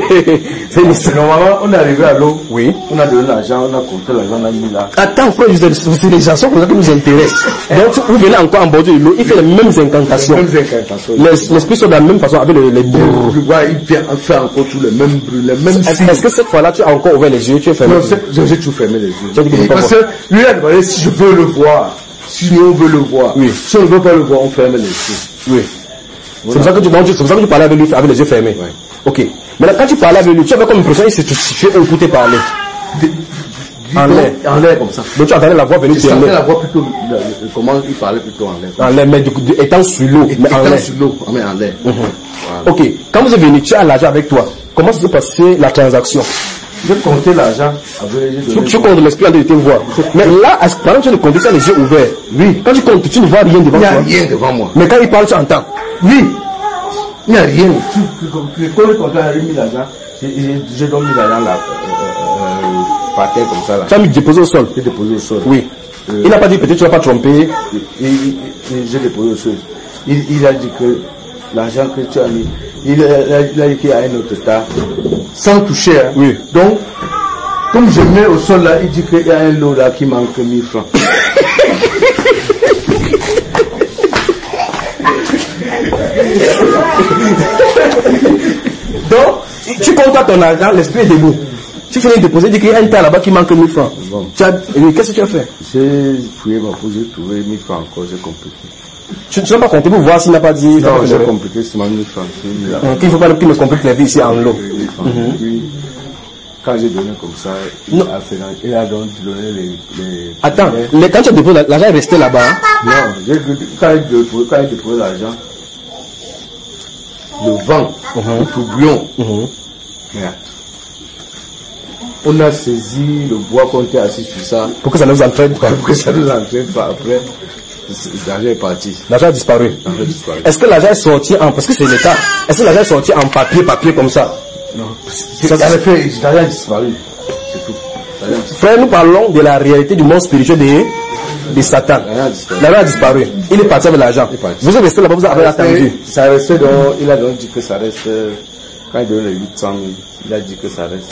E: C'est normalement, on est arrivé à l'eau.
B: Oui.
E: On a donné l'argent, on a compté l'argent, on a mis là.
B: Attends, frère, c'est les gens comme ça qui nous intéressent. Donc, vous venez encore en bord de l'eau, il fait les mêmes incantations. Les mêmes incantations. L'esprit sont de la même façon avec les, les bruits.
E: Il vient faire encore tous les mêmes bruits, les mêmes signes.
B: Est-ce que cette fois-là, tu as encore ouvert les yeux, tu as fermé?
E: Non, j'ai toujours fermé les yeux. Parce que lui, il a demandé si je veux le voir. Si nous, on veut le voir.
B: Oui.
E: Si on ne veut pas le voir, on ferme les yeux.
B: Oui. Voilà. C'est pour ça que tu, donc, c'est pour ça que tu parlais avec lui avec les yeux fermés.
E: Oui.
B: Ok. Maintenant, quand tu parlais avec lui, tu avais comme l'impression qu'il s'est situé où écouter parler. En l'air.
E: En l'air, comme ça.
B: Donc tu entendais la voix venir
E: sur l'air. Tu entendais la voix plutôt, comment il parlait plutôt en l'air.
B: En l'air, mais du coup, étant sur l'eau. Mais en l'air.
E: Étant sur l'eau, mais en l'air.
B: Mm-hmm. Voilà. Ok. Quand vous êtes venu, tu as l'argent avec toi. Comment s'est passé la transaction?
E: J'ai compté l'argent avec
B: Tu, tu comptes l'esprit en train de te voir. Mais là, pendant que tu as compté, tu as les yeux ouverts.
E: Oui.
B: Quand tu comptes, tu ne vois rien devant toi.
E: Il n'y a rien devant moi.
B: Mais quand il parle, tu entends.
E: Oui. Il n'y a rien. Quand le compteur a mis l'argent, j'ai donc mis l'argent là, par terre comme ça là.
B: Tu as mis déposé au sol.
E: J'ai déposé au sol.
B: Oui. Euh, il n'a pas dit peut-être tu ne vas pas tromper.
E: J'ai déposé au sol. Il, il a dit que l'argent que tu as mis, il a, il a dit qu'il y a un autre tas, sans toucher. Hein.
B: Oui.
E: Donc, comme je mets au sol là, il dit qu'il y a un lot là qui manque mille francs.
B: Donc, tu comptes ton argent, l'esprit est debout. Tu finis de déposer, il dit qu'il y a un tas là-bas qui manque mille francs.
E: Bon.
B: Qu'est-ce que tu as fait?
E: J'ai fouillé ma pose, j'ai trouvé mille francs encore, j'ai compliqué.
B: Tu n'as pas compté pour voir s'il n'a pas dit.
E: Non, j'ai compliqué, c'est ma mille francs.
B: Il ne faut pas qu'il me complique la vie ici en l'eau.
E: Puis, quand j'ai donné comme ça, il a, fait, il a donc donné les. les
B: Attends, les, quand tu as déposé, l'argent est resté là-bas. Hein?
E: Non, quand il a déposé l'argent, le vent, uh-huh. le tourbillon, uh-huh. Merde. On a saisi le bois qu'on était assis sur ça.
B: Pour que ça ne nous entraîne pas.
E: Pour que ça ne nous entraîne pas après. L'argent est parti.
B: L'argent a disparu.
E: disparu.
B: Est-ce que l'argent est sorti en, parce que c'est l'État, est-ce que l'argent est sorti en papier, papier comme ça?
E: Non. Ça, ça fait, l'argent a disparu. C'est tout.
B: Frère, nous parlons de la réalité du monde spirituel des, de Satan. L'argent a disparu. Il est parti avec l'argent. Vous êtes resté là-bas, vous avez attendu.
E: Ça restait donc, il a donc dit que ça reste, quand il donne les huit cent mille, il a dit que ça reste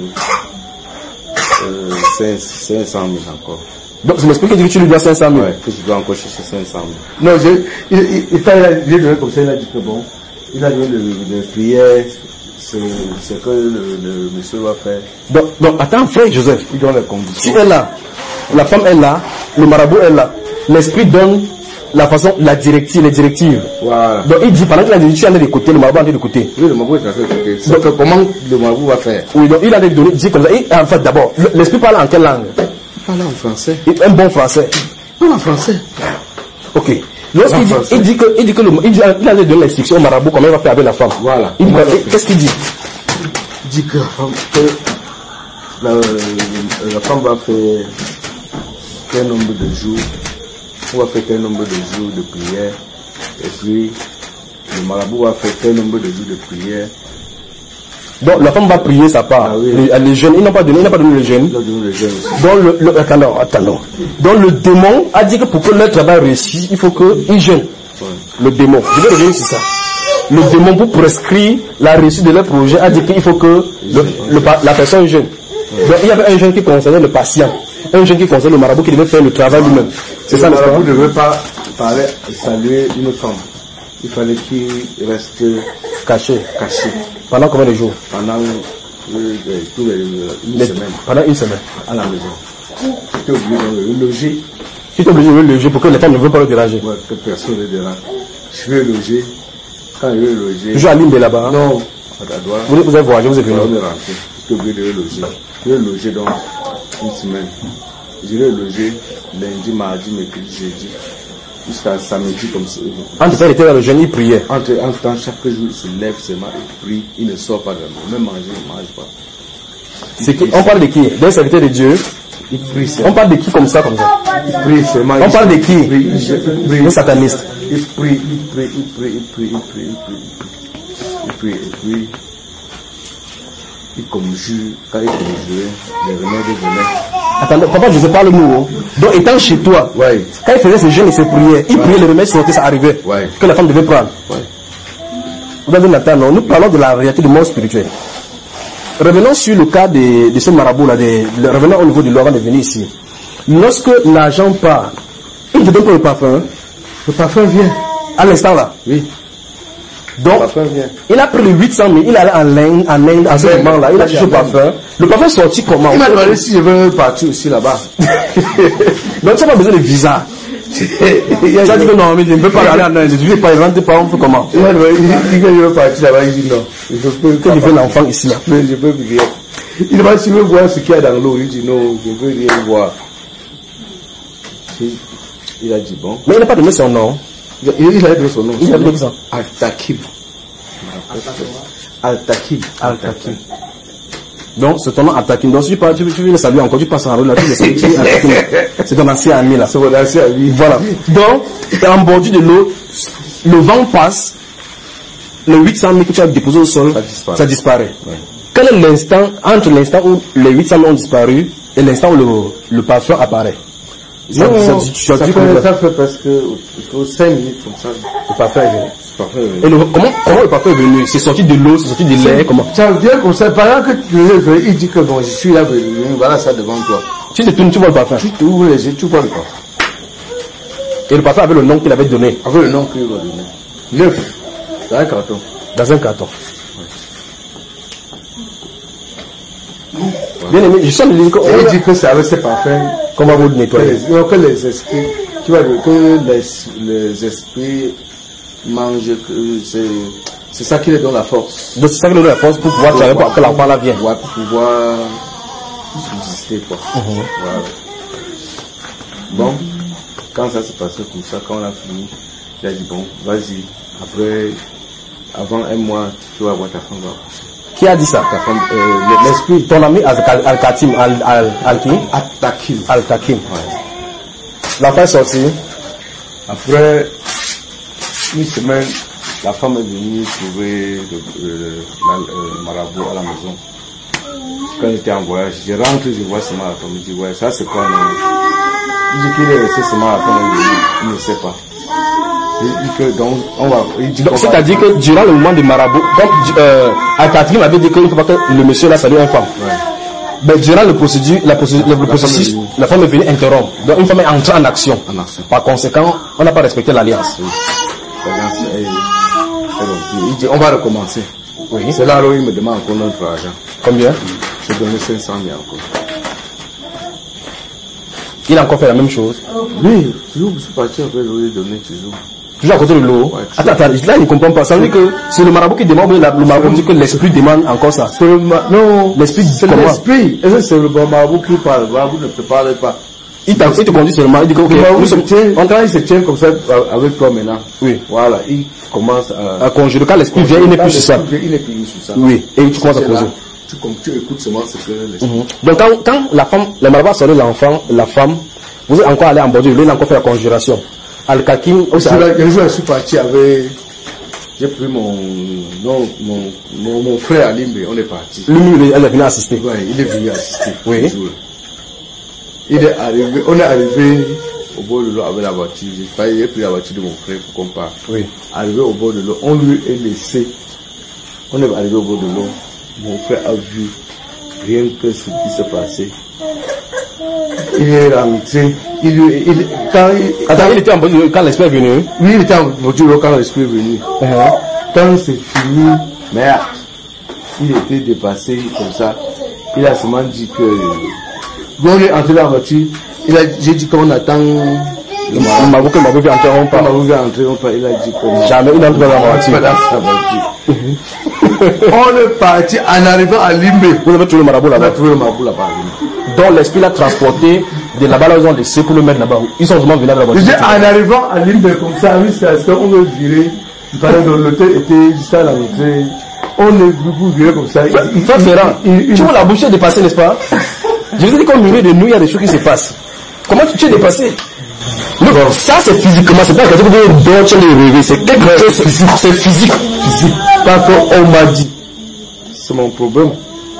E: euh, cinq cent mille encore.
B: Donc, je m'explique que tu lui dois cinq cent mille.
E: Ouais, que je dois encore chercher cinq cent mille. Non, je, il, il, il, il a donné comme ça, il a dit que bon, il a donné le, le prière, c'est que le, le monsieur va faire.
B: Donc, donc, attends, frère Joseph.
E: Il donne les conditions.
B: Tu es là, la femme est là, le marabout est là. L'esprit donne la façon, la directive, les directives.
E: Voilà.
B: Donc, il dit, pendant qu'il a dit, tu es en train d'écouter, le marabout est en train d'écouter.
E: Oui, le marabout est en train d'écouter. Donc, donc, comment le marabout va faire?
B: Oui, donc, il a donné, dit comme ça. Et, en fait, d'abord, l'esprit parle en quelle langue?
E: Il parle en français.
B: Un bon français.
E: Il parle en français.
B: Ok. Lorsqu'il dit, il dit que, il dit que le, il dit, il a donné l'instruction au marabout, comment il va faire avec la femme.
E: Voilà.
B: Il dit, qu'est-ce qu'il dit?
E: Il dit que, que la, la femme va faire quel nombre de jours, on va faire quel nombre de jours de prière, et puis le marabout va faire quel nombre de jours de prière.
B: Donc la femme va prier sa part. Ah, oui. les, les jeunes, ils n'ont pas donné, ils n'ont pas donné le jeûne. Donc le, le, attends, attends. Donc le démon a dit que pour que leur travail réussisse, il faut qu'ils jeûnent. Ouais. Le démon. Je vais revenir sur ça. Le démon pour prescrire la réussite de leur projet a dit qu'il faut que le, le, la personne jeûne. Ouais. Donc il y avait un jeûne qui concernait le patient, un jeûne qui concernait le marabout qui devait faire le travail lui-même. C'est ça.
E: Le marabout ne devait pas parler, saluer une femme. Il fallait qu'il reste
B: caché.
E: caché.
B: Pendant combien de jours?
E: Pendant euh, tout les, une
B: les,
E: semaine.
B: Pendant une semaine.
E: À la maison. Tu es obligé de le loger.
B: Tu es obligé de le loger pour que les femmes ne veulent pas le déranger.
E: Ouais, que personne ne le dérange. Je vais loger. Quand je vais loger.
B: Toujours à Limbe là-bas?
E: Non.
B: Vous, vous avez voyagé, vous êtes venu?
E: Je suis obligé de le loger. Je vais loger donc une semaine. Je vais loger lundi, mardi, mercredi, jeudi. Jusqu'à samedi comme ça.
B: Entre temps, il était dans le jeûne, il priait.
E: Entre, entre temps, chaque jour, il se lève seulement, il prie, il ne sort pas de la maison. Même manger, il ne mange pas.
B: C'est qui, on parle de qui? D'un serviteur de Dieu?
E: Il prie seulement.
B: On parle de qui comme ça, comme ça?
E: Il prie seulement.
B: On parle de qui?
E: Il prie, il prie.
B: Un sataniste.
E: Il prie, il prie, il prie, il prie, il prie, il prie, il prie, il prie. Il conjure, quand il conjure, les remèdes venaient.
B: Attendez, papa, je sais pas le mot. Donc, étant chez toi,
E: ouais.
B: Quand il faisait ses jeûnes et ses prières, il ouais. priait, les remèdes sortaient, ça arrivait.
E: Ouais.
B: Que la femme devait prendre.
E: Ouais.
B: Vous avez Nathan, non? Nous parlons de la réalité du monde spirituel. Revenons sur le cas de, de ce marabout-là, de, revenons au niveau de l'or avant de venir ici. Lorsque l'argent part, il te donne pas le parfum. Hein?
E: Le parfum vient.
B: À l'instant là?
E: Oui.
B: Donc, il a pris le huit cent mille, il allait en Inde, en Inde, à ce moment-là, il a cherché le parfum. Le parfum sorti comment?
E: Il m'a demandé si je veux partir aussi là-bas.
B: Donc, tu n'as pas besoin de visa. Tu as dit que non, mais je ne veux pas aller en Inde, je ne veux pas y rentrer, par exemple, comment?
E: Il m'a demandé si je veux partir là-bas, il dit non. Je peux,
B: que tu fais l'enfant ici là?
E: Mais je peux rien. Il m'a dit si je veux voir ce qu'il y a dans l'eau, il dit non, je ne veux rien voir. Il a dit bon.
B: Mais il n'a pas donné son nom.
E: Il a donné son nom.
B: Il a donné son nom.
E: Al-Takib. Al-Takib.
B: Al-Takib. Donc, c'est ton nom Al-Takib. Donc, si tu, pas, tu, tu veux le saluer encore, tu passes en rue là, tu le salues. C'est ton ancien ami là.
E: C'est mon ancien ami.
B: Voilà. Donc, en bordure de l'eau, le vent passe, le huit cent mille que tu as déposé au sol, ça disparaît. Ça disparaît. Ouais. Quel est l'instant, entre l'instant où les huit cent mille ont disparu et l'instant où le, le parfum apparaît?
E: Ça, non, ça, ça, ça, fait, ça fait presque cinq minutes comme ça.
B: Le parfum est venu. Et le, comment, comment le parfum est venu? C'est sorti de l'eau, c'est sorti de l'air, comment?
E: Ça vient comme ça, pendant que tu il dit que bon, je suis là, voilà ça devant toi.
B: Tu te tournes, tu vois le parfum.
E: Tu ouvres les yeux, tu vois le parfum.
B: Et le parfum avait le nom qu'il avait donné.
E: Avait le nom qu'il avait donné. Neuf. Dans un carton.
B: Dans un carton. Ouais. Bien aimé, je sens le dire
E: il dit que c'est avec ces parfums.
B: Comment vous le nettoyer?
E: Que les, que les esprits, tu vois, que les, les esprits mangent, c'est, c'est ça qui leur donne la force.
B: Donc c'est ça qui leur donne la force pour pouvoir tirer pour que l'enfant là vienne.
E: Pour pouvoir subsister, quoi. Uh-huh. Voilà. Bon, quand ça s'est passé comme ça, quand on a fini, il a dit bon, vas-y, après, avant un mois, tu vas voir ta femme va accoucher.
B: Qui a dit ça?
E: Ta femme, euh, l'esprit.
B: Ton ami Al-Katim, Al-Al-Al-Qui?
E: Al-Takim.
B: Al-Takim.
E: Ouais.
B: L'enfant est sorti.
E: Après une semaine, la femme est venue trouver le, le, la, le marabout à la maison. Quand j'étais en voyage, je rentre, je vois seulement la femme, je dis ouais, ça c'est quoi? Non? Il dit qu'il est resté seulement à la fin, il ne sait pas. Il dit que donc, on va.
B: Donc, c'est-à-dire que durant le moment de marabout, comme euh, Al-Khatri m'avait dit qu'il ne faut pas que le monsieur là salue une femme. Ouais. Mais durant le, procédure, la procédure, le, le la processus, femme la femme est venue interrompre. Donc une femme est entrée en action. En action. Par conséquent, on n'a pas respecté l'alliance. Oui.
E: Il dit on va recommencer. Oui. C'est là où il me demande encore notre argent.
B: Combien?
E: J'ai donné cinq cent mille encore.
B: Il a encore fait la même chose.
E: Oui, toujours, je suis parti après lui donner toujours.
B: Toujours à côté de l'eau. Ouais, attends, attends, là il ne comprend pas. Ça veut dire que c'est le marabout qui demande, la, le marabout dit que l'esprit demande encore ça.
E: Le ma... Non,
B: l'esprit
E: c'est l'esprit. Et ça c'est le marabout qui parle. Le marabout ne te parle pas.
B: Il, il te conduit seulement, il dit que ok,
E: nous sommes... on travaille, il se tient comme ça avec toi maintenant.
B: Oui.
E: Voilà, il commence à...
B: À conjurer. Quand l'esprit vient, il n'est plus sur ça.
E: Il n'est plus sur ça.
B: Oui, et tu commences à poser.
E: Tu, tu écoutes seulement ce que l'esprit...
B: Mm-hmm. Donc quand, quand la femme, le marabout a sorti l'enfant, la femme, vous êtes encore allé en bord de l'eau, il a encore fait la conjuration. Al-Kakim aussi.
E: Un jour, je suis parti avec. J'ai pris mon, non, mon, mon, mon frère à Limbe, on est parti.
B: Lui, elle est venue assister.
E: Oui, il est venu assister.
B: Oui.
E: Il est arrivé, on est arrivé au bord de l'eau avec la voiture. J'ai pris la voiture de mon frère pour qu'on parte.
B: Oui.
E: Arrivé au bord de l'eau, on lui a laissé. On est arrivé au bord de l'eau. Mon frère a vu rien que ce qui s'est passé. Il est rentré. Il, il, quand il,
B: Attends, il était en bord quand l'esprit est venu.
E: Oui, il était en bord quand l'esprit est venu. Uh-huh. Quand c'est fini, merde, il était dépassé comme ça. Il a seulement dit que. Quand on est entré dans la voiture, il a, j'ai dit qu'on attend.
B: Le marabout que le marabout vient entrer, on part.
E: Le marabout vient entrer, on part. Il a dit que.
B: Jamais il entre dans la voiture.
E: Pas dans sa voiture. On est parti en arrivant à Limbe.
B: Vous avez trouvé le marabout là-bas.
E: On a trouvé le marabout là-bas.
B: Donc l'esprit l'a transporté de là-bas, là, ils ont laissé pour le mettre là-bas. Ils sont vraiment venus dans la voiture.
E: Je dis, en arrivant à Limbe comme ça, oui, c'est parce qu'on veut virer. Il paraît que l'hôtel était juste à l'entrée. On est venu pour virer comme ça.
B: Frère Ferrand, tu vois la bouche est dépassée, n'est-ce pas? Je vous ai dit qu'au milieu de nous, il y a des choses qui se passent. Comment tu es dépassé? Non, ça c'est physiquement, c'est pas quelque chose dont tu es rêvé, c'est quelque chose de physique, c'est physique. Physique. Parce qu'on m'a dit.
E: C'est mon problème.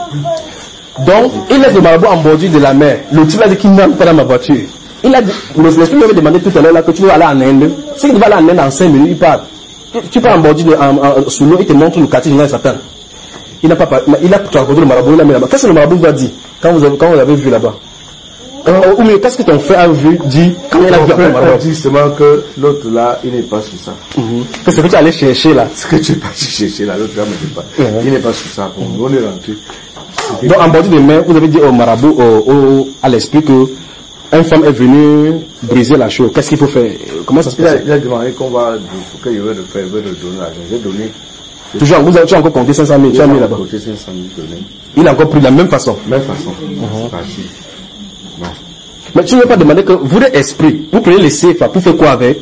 B: Donc, il laisse le marabout en bordure de la mer. Le type a dit qu'il n'entre pas dans ma voiture. Il a dit, l'esprit lui avait demandé tout à l'heure là que tu veux aller en Inde. Si il va aller en Inde en cinq minutes, il part. Tu pars en bordure de, en, en, sous l'eau, il te montre le quartier général Satan. Il n'a pas, il a transporté le marabout, il a mis là-bas. Qu'est-ce que le marabout va dire quand vous avez, quand vous avez vu là-bas? Ou mieux, qu'est-ce que ton frère a vu, dit, quand il a vu le marabout?
E: Il a dit justement que l'autre là, il n'est pas sur ça.
B: Mm-hmm. Qu'est-ce que tu allais chercher là?
E: Ce que tu es parti chercher là, l'autre là ne dit pas. Mm-hmm. Il n'est pas sur ça. Bon, on est rentré.
B: Donc en bordure de mer, vous avez dit au marabout, au, au, à l'esprit que une femme est venue briser la chose. Qu'est-ce qu'il faut faire? Comment ça se passe?
E: Il a, il a demandé qu'on va, qu'il y aurait de faire, il veut de donner l'argent. J'ai donné.
B: Toujours, vous avez, tu as encore compté cinq cent mille, tu as mis là-bas.
E: Compté cinq cent mille donné.
B: Il a encore pris de la même façon.
E: Même façon. Uh-huh.
B: Bon. Mais tu ne veux pas demander que vous êtes esprit, vous prenez les C F A pour faire quoi avec?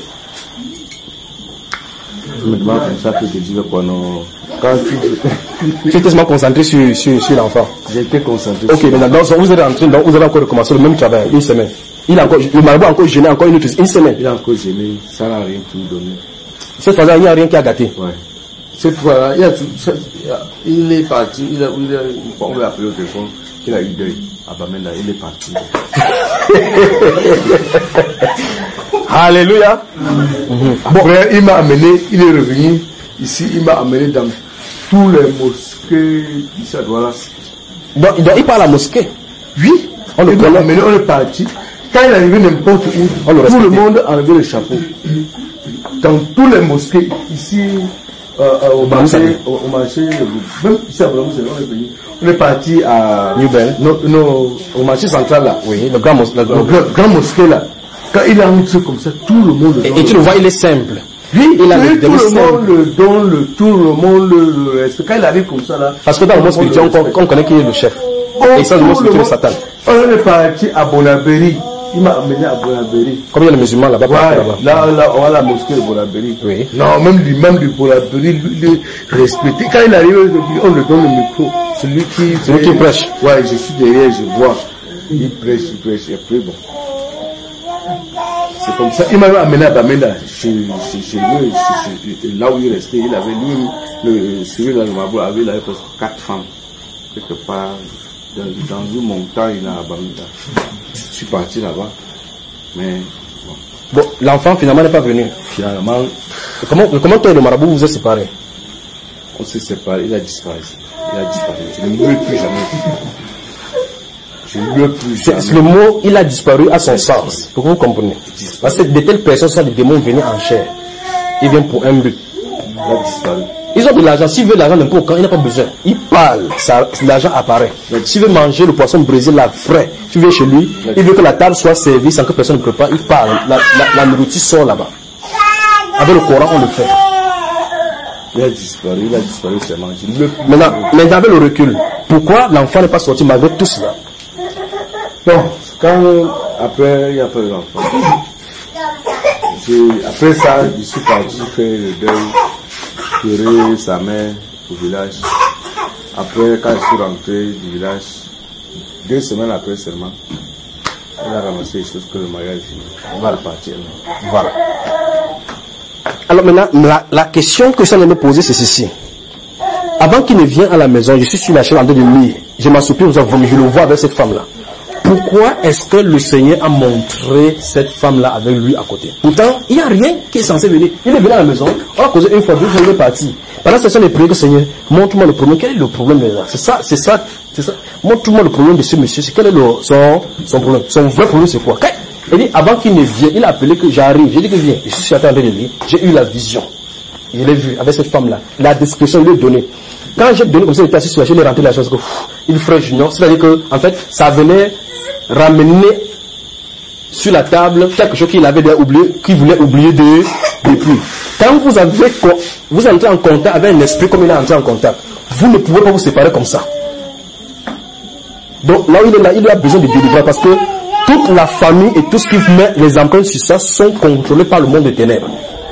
E: Je me demande comme ça que je dis quoi non. Quand tu...
B: tu étais tellement concentré sur, sur, sur l'enfant.
E: J'étais concentré.
B: Ok, mais maintenant, vous êtes rentré, donc vous avez encore recommencé le même travail, une semaine. Il a encore, le marabout a encore gêné encore une autre, une semaine.
E: Il a encore gêné, ça n'a rien tout donné.
B: Cette fois-là, il n'y a rien qui a gâté.
E: Ouais. Cette fois-là, il, a tout, il, a, il est parti, il a, il a, on l'a appelé au téléphone, il a eu deuil. Ah bah maintenant, il est parti.
B: Alléluia.
E: Mm-hmm. Après, il m'a amené, il est revenu ici, il m'a amené dans tous les mosquées ici à Douala.
B: Donc, donc il part à la mosquée?
E: Oui. On le connaît. Amené, on est parti. Quand il est arrivé n'importe où, le tout le monde a enlevé le chapeau. Dans tous les mosquées, ici, euh, euh, au, marché, au, au marché, même ici à Blamou, on est venu. On est parti à
B: Newbell.
E: No, no, au marché central là.
B: Oui, le grand, mos le,
E: le, le grand mosquée là. Quand il a un truc comme ça, tout le monde le
B: Et, et tu le vois, il est simple.
E: Oui, il a
B: oui,
E: le, tout le monde le donne, le, tout le monde le, le respecte. Quand il arrive comme ça là.
B: Parce que dans le monde spirituel, on, on connaît qui est le chef. Oh, et ça, le monde spirituel, c'est Satan.
E: On est parti à Bonabéry. Il m'a amené à Bonabéry.
B: Comme il y a les musulmans là-bas,
E: ouais, là, là, on a la mosquée de Bonabéry.
B: Oui.
E: Non, même l'imam de Bonabéry, lui, lui, respecté. Quand il arrive, on lui donne le micro. Celui qui,
B: celui qui prêche.
E: Ouais, je suis derrière, je vois. Il prêche, il prêche, et après, bon. C'est comme ça. Il m'a amené à Bamenda, chez, chez, chez lui, chez, chez, là où il restait. Il avait, lui, le, celui-là, le Mabou, avait, il avait presque quatre femmes. Quelque part, dans, dans une montagne, là, à Bamenda. Je suis parti là-bas. Mais
B: Bon, l'enfant finalement n'est pas venu.
E: finalement,
B: Comment, comment toi et le marabout vous vous êtes séparés?
E: on s'est séparés, il a disparu. Il a disparu. Je ne lui ai plus jamais. Je ne lui ai plus
B: C'est-
E: jamais.
B: Le mot il a disparu à son sens. Pour que vous compreniez. Parce que de telles personnes sont des démons venus en chair. Ils viennent pour un but.
E: Il a disparu.
B: Ils ont de l'argent. S'il veut l'argent n'importe quand, il n'a pas besoin. Il parle, ça- l'argent apparaît. S'il veut manger le poisson brisé, là, frais, tu viens chez lui, il veut que la table soit servie sans que personne ne prépare, il parle. La, la, la nourriture sort là-bas. Avec le Coran, on le fait.
E: Il a disparu. Il a disparu seulement. Je ne lui ai plus.
B: Maintenant, maintenant avec le recul, pourquoi l'enfant n'est pas sorti malgré tout cela?
E: Bon, quand après, il n'y a pas d'enfant. J'ai- Après ça, je suis parti faire le deuil, pleurer sa mère au village. Après, quand je suis rentré du village, deux semaines après seulement, elle a ramassé les choses que le mariage est fini. On va repartir.
B: Voilà. Alors maintenant, la, la question que je suis me poser, c'est ceci. Avant qu'il ne vienne à la maison, je suis sur la chaise en train de lire. Je m'assoupis, je le vois avec cette femme-là. Pourquoi est-ce que le Seigneur a montré cette femme-là avec lui à côté? Pourtant, il n'y a rien qui est censé venir. Il est venu à la maison, on a causé une fois, deux fois, il est parti. Pendant ce temps, il prié que Seigneur, montre-moi le problème. Quel est le problème là? C'est ça, c'est ça, c'est ça. Montre-moi le problème de ce monsieur. C'est quel est le, son, son problème? Son vrai problème, c'est quoi? Il dit, avant qu'il ne vienne, il a appelé que j'arrive. J'ai dit que viens. Je suis en train de lire. J'ai eu la vision. Je l'ai vu avec cette femme-là. La description, je lui ai donné. Quand j'ai donné comme ça, il était assis sur la chaise, il est rentré la chose que, pff, il ferait junior. C'est-à-dire que, en fait, ça venait ramener sur la table quelque chose qu'il avait déjà oublié, qu'il voulait oublier de, depuis. Quand vous avez, vous entrez en contact avec un esprit comme il est entré en contact, vous ne pouvez pas vous séparer comme ça. Donc, là où il est là, il a besoin de délivrer parce que toute la famille et tout ce qui met les empreintes sur ça sont contrôlés par le monde des ténèbres.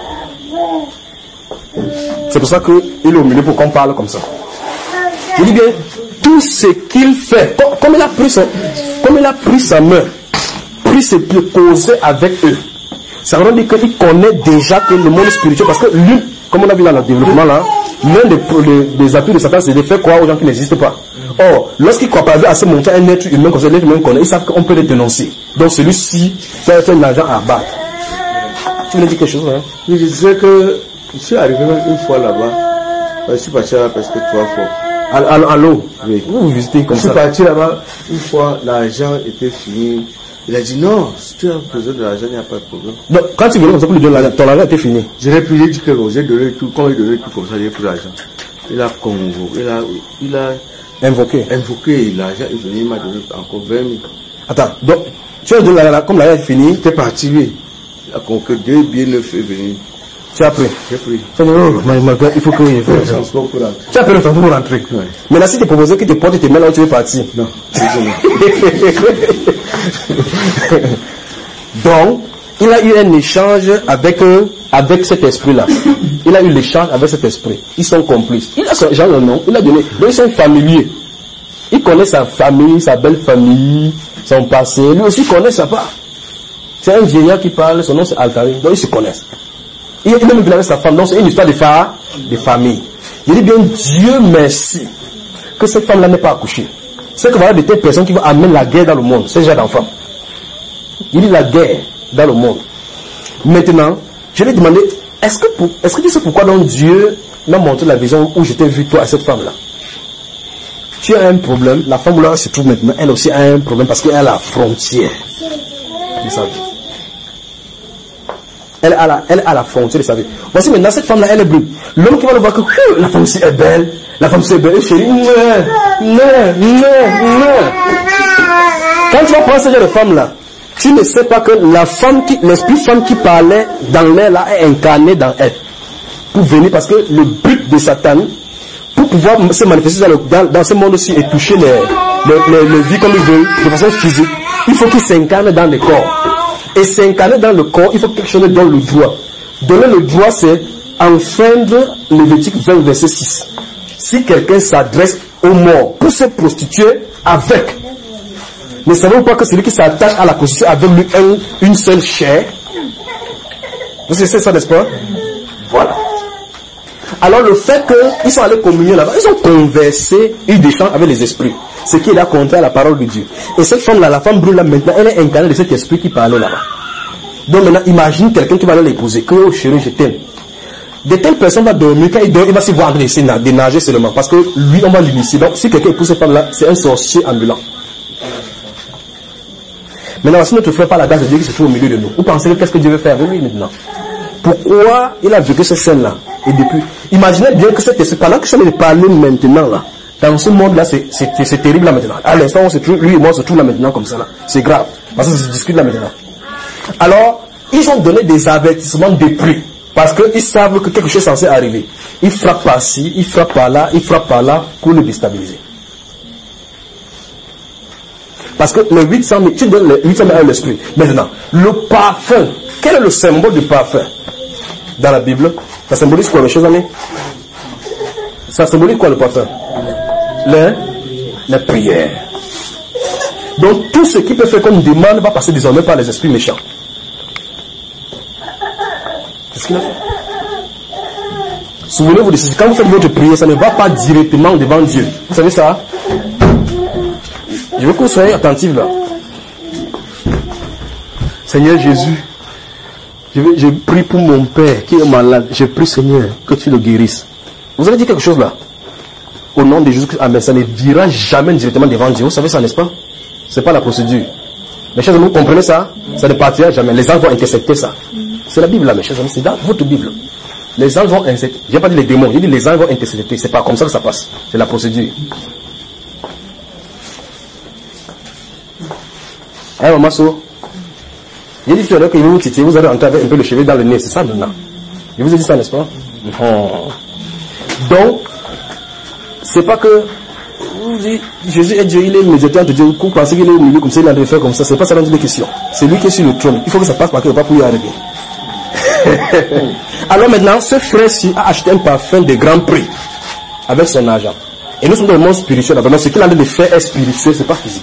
B: C'est pour ça qu'il est au milieu pour qu'on parle comme ça. Je dis bien, tout ce qu'il fait, comme, comme il a pris son, comme il a pris sa main, pris ses pieds, causé avec eux, ça veut dire qu'il connaît déjà que le monde spirituel, parce que lui, comme on a vu dans le développement là, l'un des, des, des appuis de Satan, c'est de faire croire aux gens qui n'existent pas. Or, lorsqu'il croit pas à se montrer un être humain comme ça, l'être humain connaît, ils savent qu'on peut les dénoncer. Donc celui-ci, c'est un agent à abattre. Tu voulais dire quelque chose, hein?
E: Je disais que je suis arrivé une fois là-bas. Je suis parti là presque trois fois.
B: Allô, allô?
E: Oui.
B: Vous vous visitez comme
E: Je suis
B: ça.
E: parti là-bas une fois, l'argent était fini. Il a dit non, si tu as besoin de l'argent, il n'y a pas de problème.
B: Donc, quand tu venais comme ça pour lui donner l'argent, ton argent était fini.
E: Je l'ai pris, j'ai dit que bon, j'ai donné tout, quand il donnait tout comme ça, j'ai pris l'argent. Il a convoqué, il a, il a
B: Invoqué.
E: invoqué l'argent, il venait, il m'a donné encore vingt mille.
B: Attends, donc, tu as donné l'argent, comme l'argent est fini,
E: J'étais parti, oui. Il a convoqué deux billets neufs et venu.
B: tu as pris.
E: J'ai pris.
B: Tu as dit, oh, my, my God, il faut que il faut-
E: Le transport pour rentrer.
B: Tu as pris le temps pour rentrer.
E: Ouais.
B: Mais là, si tu proposé que tu portes tes mains là où tu veux partir.
E: Non, désolé.
B: Donc, il a eu un échange avec, euh, avec cet esprit-là. Il a eu l'échange avec cet esprit. Ils sont complices. Il a son genre le nom, il a donné. Donc, ils sont familiers. Il connaît sa famille, sa belle famille, son passé. Lui aussi connaît sa part. C'est un vieillard qui parle, son nom c'est Altari. Donc, ils se connaissent. Il est même venu avec sa femme. Donc, c'est une histoire de, fa de famille. Je dis bien, Dieu merci que cette femme-là n'est pas accouchée. C'est que voilà de telles personnes qui vont amener la guerre dans le monde. C'est déjà d'enfants. Il dit la guerre dans le monde. Maintenant, je lui ai demandé, est-ce que, pour, est-ce que tu sais pourquoi donc Dieu m'a montré la vision où je t'ai vu toi et cette femme-là? Tu as un problème, la femme là se trouve maintenant, elle aussi a un problème parce qu'elle a la frontière de sa vie. Elle a la, elle a la frontière de sa vie. Voici maintenant cette femme-là, elle est bleue. L'homme qui va le voir que la femme aussi est belle, la femme aussi est belle, et chérie, non, non, non, non. Quand tu vas prendre ce genre de femme-là, tu ne sais pas que la femme qui, l'esprit femme qui parlait dans l'air là est incarné dans elle. Pour venir, parce que le but de Satan, pour pouvoir se manifester dans, le, dans, dans ce monde-ci et toucher les, les, les, les vies comme il veut, de façon physique, il faut qu'il s'incarne dans le corps. Et s'incarner dans le corps, il faut quelque chose dans le droit. Donner le droit, c'est enfreindre Lévitique vingt, verset six. Si quelqu'un s'adresse aux morts pour se prostituer avec, ne savez-vous pas que celui qui s'attache à la prostitution avec lui un, une seule chair? Vous savez ça, n'est-ce pas? Voilà. Alors le fait qu'ils sont allés communier là-bas, ils ont conversé, eu des échanges avec les esprits. Ce qui est là contraire à la parole de Dieu. Et cette femme-là, la femme brûle là maintenant, elle est incarnée de cet esprit qui parlait là-bas. Donc maintenant, imagine quelqu'un qui va aller l'épouser, que oh chérie, je t'aime. De telles personnes va dormir, quand il dort, il va se voir en train de nager seulement, parce que lui, on va l'initier. Donc si quelqu'un épouse cette femme-là, c'est un sorcier ambulant. Maintenant, si notre frère parle la grâce de Dieu qui se trouve au milieu de nous, vous pensez que qu'est-ce que Dieu veut faire avec lui maintenant? Pourquoi il a vécu cette scène-là? Et depuis, imaginez bien que cette pendant que ça me parle maintenant là, dans ce monde-là, c'est, c'est, c'est terrible là maintenant. À l'instant, on se trouve, lui et moi, on se trouve là maintenant comme ça là. C'est grave. Parce que ça se discute là maintenant. Alors, ils ont donné des avertissements depuis. Parce qu'ils savent que quelque chose est censé arriver. Ils frappent par-ci, ils frappent par-là, ils frappent par-là pour le déstabiliser. Parce que les huit cents mille, tu donnes les huit cents mille à l'esprit. Maintenant, le parfum, quel est le symbole du parfum dans la Bible? Ça symbolise quoi, mes chers amis? Ça symbolise quoi le parfum? Les, les prières. Donc tout ce qui peut faire comme demande va passer désormais par les esprits méchants. C'est ce qu'il a fait. Souvenez-vous de ceci, quand vous faites votre prière, ça ne va pas directement devant Dieu. Vous savez ça? Je veux que vous soyez attentifs là. Seigneur Jésus, je, vais, je prie pour mon père qui est malade. Je prie Seigneur que tu le guérisses. Vous allez dire quelque chose là? Au nom de Jésus-Christ, amen. Ça ne dira jamais directement devant Dieu. Vous savez ça, n'est-ce pas? Ce n'est pas la procédure. Mes chers amis, vous comprenez ça? Ça ne partira jamais. Les anges vont intercepter ça. C'est la Bible là, mes chers amis. C'est dans votre Bible. Les anges vont intercepter. Je n'ai pas dit les démons. J'ai dit les anges vont intercepter. C'est pas comme ça que ça passe. C'est la procédure. Hein, maman So? J'ai dit tout à l'heure qu'il vous titiller, vous allez entrer avec un peu le cheveu dans le nez. C'est ça maintenant. Je vous ai dit ça, n'est-ce pas? Oh. Donc, c'est pas que vous dites, Jésus est Dieu, il est médiateur de Dieu. Vous pensez qu'il est au milieu comme ça, il a de faire comme ça. C'est pas ça dans les questions. C'est lui qui est sur le trône. Il faut que ça passe par quelque part pour y arriver. Alors maintenant, ce frère-ci a acheté un parfum de grand prix avec son argent. Et nous sommes dans le monde spirituel. Donc, ce qu'il a de faire est spirituel, c'est pas physique.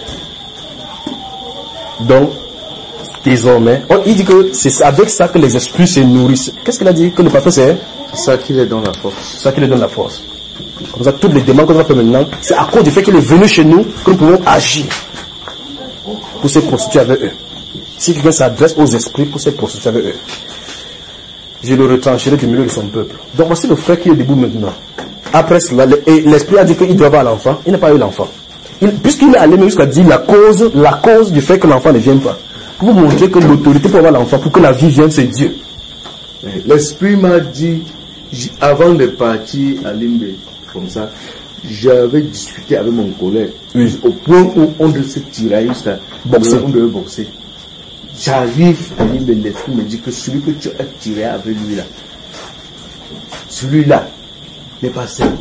B: Donc, désormais, on, il dit que c'est avec ça que les esprits se nourrissent. Qu'est-ce qu'il a dit? Que le parfum c'est?
E: C'est ça qui les donne la force.
B: C'est ça qui les donne la force. Comme ça, toutes les demandes qu'on va faire maintenant, c'est à cause du fait qu'il est venu chez nous que nous pouvons agir pour se prostituer avec eux. Si quelqu'un s'adresse aux esprits pour se prostituer avec eux, je le retrancherai du milieu de son peuple. Donc voici le frère qui est debout maintenant. Après cela, l'esprit a dit qu'il doit avoir l'enfant. Il n'a pas eu l'enfant. Puisqu'il est allé même jusqu'à dire la cause, la cause du fait que l'enfant ne vienne pas. Pour vous montrer que l'autorité pour avoir l'enfant, pour que la vie vienne, c'est Dieu.
E: L'esprit m'a dit, avant de partir à Limbe, comme ça, j'avais discuté avec mon collègue, oui. Au point où on devait se tirer jusqu'à boxer. On devait boxer. J'arrive à Limbe, l'esprit me dit que celui que tu as tiré avec lui là, celui-là n'est pas simple.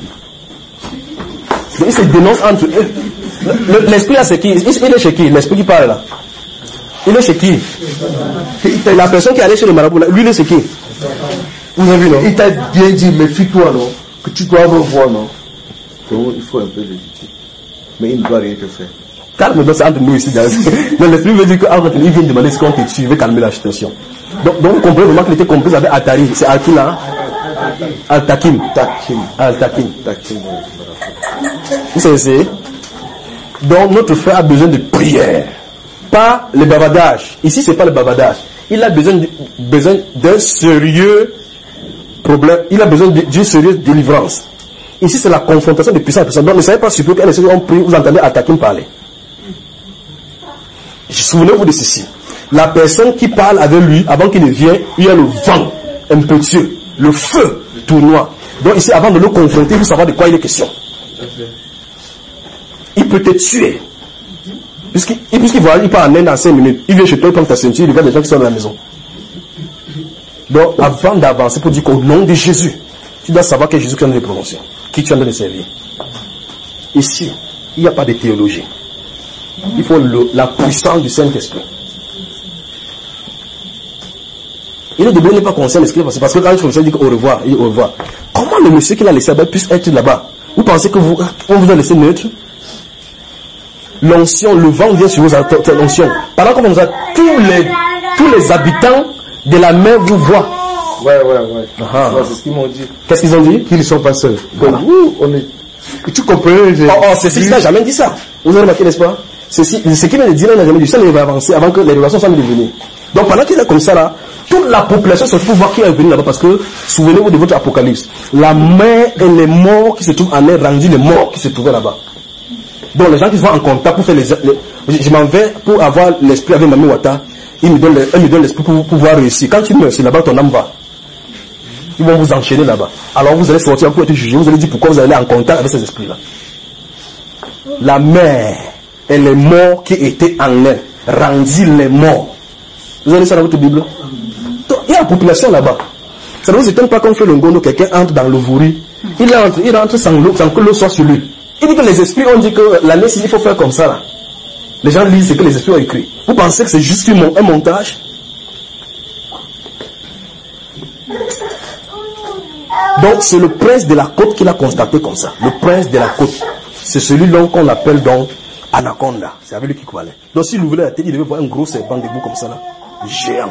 B: Il se dénonce entre eux. L'esprit là c'est qui? Il est chez qui? L'esprit qui parle là. Il est chez qui? La personne qui est allée chez le marabout là, lui il est chez qui? Vous avez vu non?
E: Il t'a bien dit, méfie-toi non? Que tu dois revoir non? Donc il faut un peu l'éviter. Mais il ne doit rien te faire.
B: Calme-toi, c'est entre nous ici. Mais l'esprit veut dire qu'entre il vient demander ce qu'on te tue, il veut calmer la situation. Donc, donc vous comprenez vraiment qu'il était compris avec Atari. C'est à qui là? Al-Takim.
E: Takim.
B: Al-Takim.
E: Takim.
B: Vous savez, donc notre frère a besoin de prière, pas le bavardage. Ici c'est pas le bavardage. Il a besoin de, besoin d'un sérieux problème. Il a besoin d'une sérieuse délivrance. Ici c'est la confrontation de puissance à puissance. Donc ne savez pas supposer qu'elle est on prie, vous entendez Al-Takim parler. Souvenez-vous de ceci. La personne qui parle avec lui avant qu'il ne vienne, il y a le vent impétueux, le feu tournoie. Donc ici avant de le confronter, il faut savoir de quoi il est question. Il peut te tuer. Puisqu'il puisqu'il va, il part en Inde dans cinq minutes. Il vient chez toi, il prend ta ceinture, il regarde les gens qui sont dans la maison. Donc, avant d'avancer pour dire qu'au nom de Jésus, tu dois savoir que Jésus qui en a de prononcer, qui tu en as de servir. Ici, il n'y a pas de théologie. Il faut le, la puissance du Saint-Esprit. Il est debout, il n'est pas conscient de ce qu'il va passer. Parce que quand il dit au revoir, il dit au revoir. Comment le monsieur qui l'a laissé là-bas puisse être là-bas? Vous pensez que vous, on vous a laissé neutre? L'onction, le vent vient sur vos l'onction. Pendant qu'on vous a tous les, tous les habitants de la mer vous voient.
E: Ouais, ouais, ouais.
B: Ah.
E: Ouais, c'est ce qu'ils m'ont dit.
B: Qu'est-ce qu'ils ont dit?
E: Qu'ils ne sont pas seuls.
B: Voilà.
E: Ouh, on est... Tu comprends?
B: Oh, oh ceci, il n'a jamais dit ça. Vous avez remarqué, n'est-ce pas? Ceci, ce qu'il vient de dire, il n'a jamais dit ça, il va avancer avant que les relations soient devenues. Donc pendant qu'il est comme ça là, toute la population se trouve voir qui est venu là-bas parce que, souvenez-vous de votre apocalypse, la mer et les morts qui se trouvent en air rendit les morts qui se trouvaient là-bas. Donc les gens qui sont en contact pour faire les... les je m'en vais pour avoir l'esprit avec Mami Wata, il me donne le, il me donne l'esprit pour pouvoir réussir. Quand tu meurs, c'est là-bas ton âme va. Ils vont vous enchaîner là-bas. Alors vous allez sortir pour être jugé, vous allez dire pourquoi vous allez en contact avec ces esprits-là. La mer et les morts qui étaient en elle rendit les morts. Vous avez ça dans votre Bible? Donc, il y a la population là-bas. Ça ne vous étonne pas qu'on fait le ngondo, quelqu'un entre dans le vouri. Il entre, il rentre sans, l'eau, sans que l'eau soit sur lui. Il dit que les esprits ont dit que la messe, il faut faire comme ça là. Les gens lisent ce que les esprits ont écrit. Vous pensez que c'est juste un montage? Donc c'est le prince de la côte qui l'a constaté comme ça. Le prince de la côte. C'est celui-là qu'on appelle donc Anaconda. C'est avec lui qu'il parlait. Donc s'il ouvrait la tête, il devait voir un gros serpent debout comme ça là. Géant.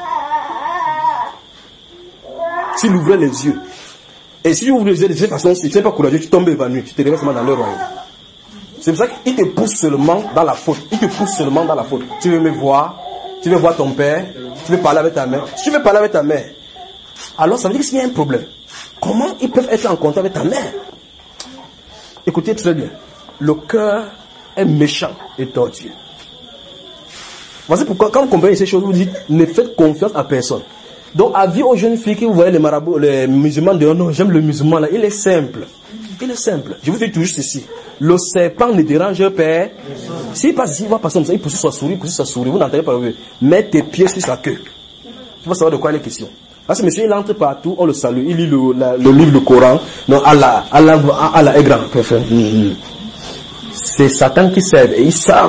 B: S'il ouvrait les yeux. Et si tu ouvres les yeux de cette façon, si tu n'es pas courageux, tu tombes évanoui. Tu te réveilles seulement dans le royaume. C'est pour ça qu'il te pousse seulement dans la faute. Il te pousse seulement dans la faute. Tu veux me voir, tu veux voir ton père, tu veux parler avec ta mère. Si tu veux parler avec ta mère, alors ça veut dire qu'il y a un problème. Comment ils peuvent être en contact avec ta mère? Écoutez très bien. Le cœur est méchant et tortueux. Voici pourquoi, quand vous comprenez ces choses, vous dites, ne faites confiance à personne. Donc, avis aux jeunes filles qui vous voyez les marabouts, les musulmans, de non, j'aime le musulman là, il est simple. Il est simple. Je vous dis toujours ceci. Le serpent ne dérange pas. S'il passe ici, il va passer comme ça, il poursuit sa souris, il poursuit sa souris, vous n'entendez pas le bruit. Mets tes pieds sur sa queue. Tu vas savoir de quoi il est question. Parce que monsieur, il entre partout, on le salue, il lit le, la, le livre, le Coran. Non, Allah, Allah, Allah est grand. Mm-hmm. C'est Satan qui sert, et ils savent.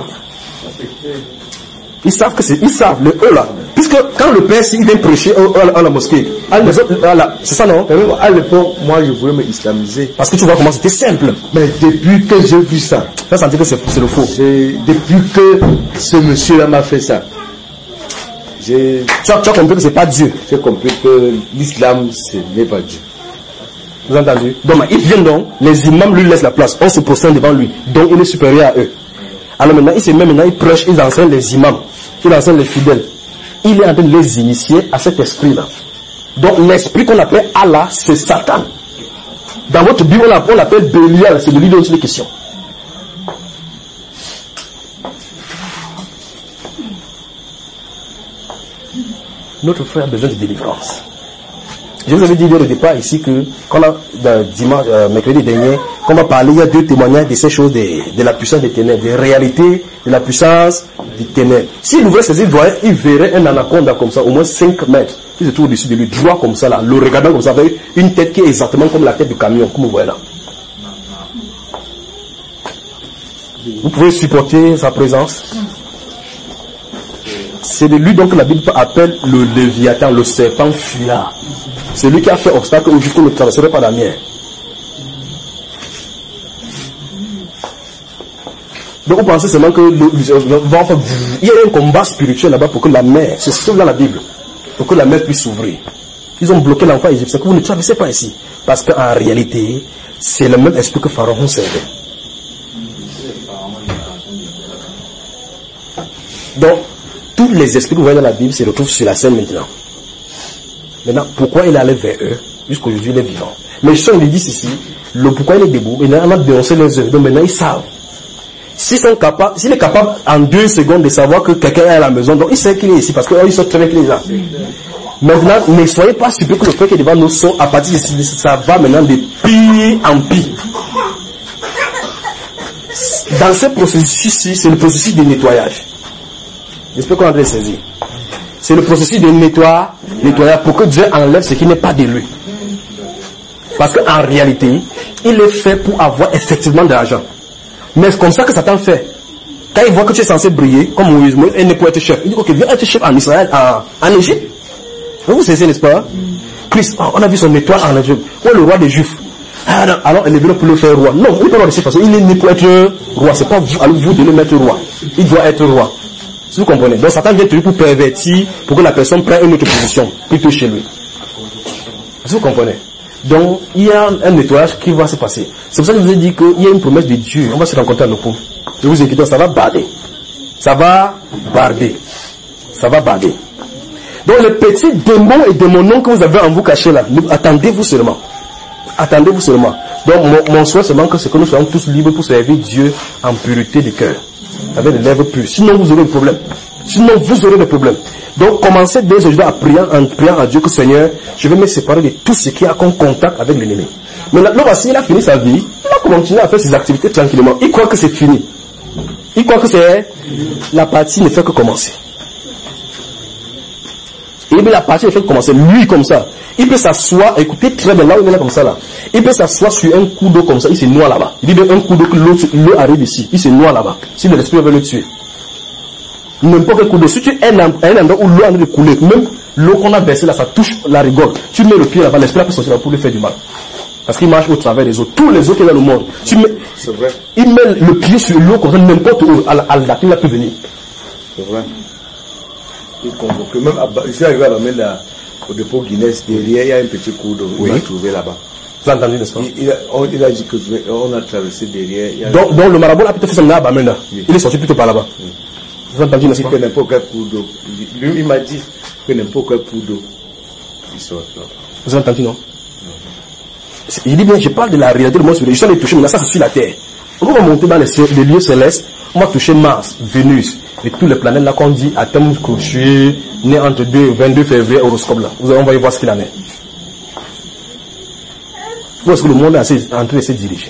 B: Ils savent que c'est, ils savent, le eux là. Puisque quand le père, s'il vient prêcher à la mosquée, c'est ça non?
E: À l'époque, moi je voulais me islamiser.
B: Parce que tu vois comment c'était simple.
E: Mais depuis que j'ai vu ça,
B: ça sentit que c'est, c'est le faux.
E: Depuis que ce monsieur-là m'a fait ça, j'ai,
B: tu as, tu as compris que c'est pas Dieu.
E: J'ai compris que l'islam, ce n'est pas Dieu.
B: Vous avez entendu? Donc, ils viennent donc, les imams lui laissent la place, on se prosterne devant lui. Donc, il est supérieur à eux. Alors maintenant, il se met maintenant, il prêche, il enseigne les imams, il enseigne les fidèles. Il est en train de les initier à cet esprit-là. Donc, l'esprit qu'on appelle Allah, c'est Satan. Dans votre Bible, on l'appelle Bélial, c'est de lui dont il est question. Notre frère a besoin de délivrance. Je vous avais dit dès le départ ici que, quand on a, dimanche, euh, mercredi dernier, qu'on va parler, il y a deux témoignages de ces choses, de, de la puissance des ténèbres, des réalités de la puissance des ténèbres. S'il ouvrait ses yeux, il verrait un anaconda comme ça, au moins cinq mètres, qui se trouve au-dessus de lui, droit comme ça là, le regardant comme ça, avec une tête qui est exactement comme la tête du camion, comme vous voyez là. Vous pouvez supporter sa présence. C'est de lui donc que la Bible appelle le Léviathan, le serpent fuyard. C'est lui qui a fait obstacle où jusqu'où ne traverserait pas la mer. Donc vous pensez seulement que le, il y a un combat spirituel là-bas pour que la mer, c'est ce dans la Bible, pour que la mer puisse s'ouvrir. Ils ont bloqué l'enfant égyptien, que vous ne traversez pas ici. Parce qu'en réalité, c'est le même esprit que Pharaon servait. Donc, tous les esprits que vous voyez dans la Bible se retrouvent sur la scène maintenant. Maintenant, pourquoi il est allé vers eux? Jusqu'aujourd'hui, il est vivant. Mais je lui dis ceci, le pourquoi il est debout, maintenant, on a dénoncé les œuvres. Donc maintenant, ils savent. S'ils sont capables, s'il est capable en deux secondes de savoir que quelqu'un est à la maison, donc il sait qu'il est ici, parce qu'ils sont très bien qu'il est là. Maintenant, ne soyez pas surpris que le frère qui est devant nous sont, à partir de ça va maintenant de pire en pire. Dans ce processus-ci, c'est le processus de nettoyage. J'espère qu'on a bien saisi. C'est le processus de nettoyage, nettoyage pour que Dieu enlève ce qui n'est pas de lui. Parce qu'en réalité, il est fait pour avoir effectivement de l'argent. Mais c'est comme ça que Satan fait. Quand il voit que tu es censé briller, comme Moïse, Moïse n'est pas être chef. Il dit, ok, viens être chef en Israël, en, en Égypte. Vous savez, n'est-ce pas? Christ, oh, on a vu son nettoyage en Égypte. Où est le roi des Juifs? Ah, non, alors, il est venu pour le faire roi. Non, il n'est pas roi de cette façon. Il est né pour être roi. C'est pas vous, à vous de le mettre roi. Il doit être roi. Si vous comprenez. Donc Satan vient toujours pour pervertir, pour que la personne prenne une autre position, plutôt chez lui. Si vous comprenez. Donc, il y a un nettoyage qui va se passer. C'est pour ça que je vous ai dit qu'il y a une promesse de Dieu. On va se rencontrer à l'oppo. Je vous inquiète, ça va barder. Ça va barder. Ça va barder. Donc les petits démons et démonons que vous avez en vous cachés là, attendez-vous seulement. Attendez-vous seulement. Donc mon, mon souhait seulement que c'est que nous soyons tous libres pour servir Dieu en pureté du cœur, avec des lèvres pures. Sinon vous aurez des problèmes. Sinon vous aurez des problèmes. Donc commencez dès aujourd'hui à prier en priant à Dieu que Seigneur, je vais me séparer de tout ce qui a comme contact avec l'ennemi. Mais là, voici, il a fini sa vie, il va continuer à faire ses activités tranquillement. Il croit que c'est fini. Il croit que c'est la partie ne fait que commencer. Et bien la partie ne fait que commencer. Lui comme ça, il peut s'asseoir, écoutez très bien, là où il est là comme ça là. Il peut s'asseoir sur un coup d'eau comme ça, il se noie là-bas. Il dit un coup d'eau que l'eau arrive ici, il se noie là-bas. Si l'esprit veut le tuer. N'importe quel coup d'eau. Si tu es un, un endroit où l'eau est en train de couler, même l'eau qu'on a versée là, ça touche la rigole. Tu mets le pied là-bas, l'esprit peut sortir là pour lui faire du mal. Parce qu'il marche au travers des eaux. Tous les eaux qu'il y a dans le monde. Tu mets, c'est vrai. Il met le pied sur l'eau comme ça, n'importe où, à la, à la, il peut venir.
E: C'est vrai. Il convoque. Même à, je suis arrivé à l'amener là, au dépôt Guinness, derrière, il y a un petit coup d'eau. Oui. On l'a trouvé là-bas.
B: Vous avez entendu, n'est-ce pas?
E: Il, il, a, on, il a dit que on a traversé derrière. Il y a
B: donc, donc le marabout a plutôt fait ça là-bas, maintenant. Oui. Il est sorti plutôt par là-bas. Oui. Vous avez entendu, n'est-ce pas?
E: Que n'importe quel coup d'eau. Lui, il m'a dit que n'importe quel coup d'eau, il sort là.
B: Vous avez entendu, non? Il dit bien, je parle de la réalité du monde spirituel. Je suis allé toucher, mais là, ça c'est sur la terre. On va monter dans les, les lieux célestes, on va toucher Mars, Vénus, et tous les planètes là qu'on dit, à terme que je suis né entre deux, vingt-deux février, horoscope là. Vous allez, on va y voir ce qu'il en est. Où est-ce que le monde est en train de se diriger?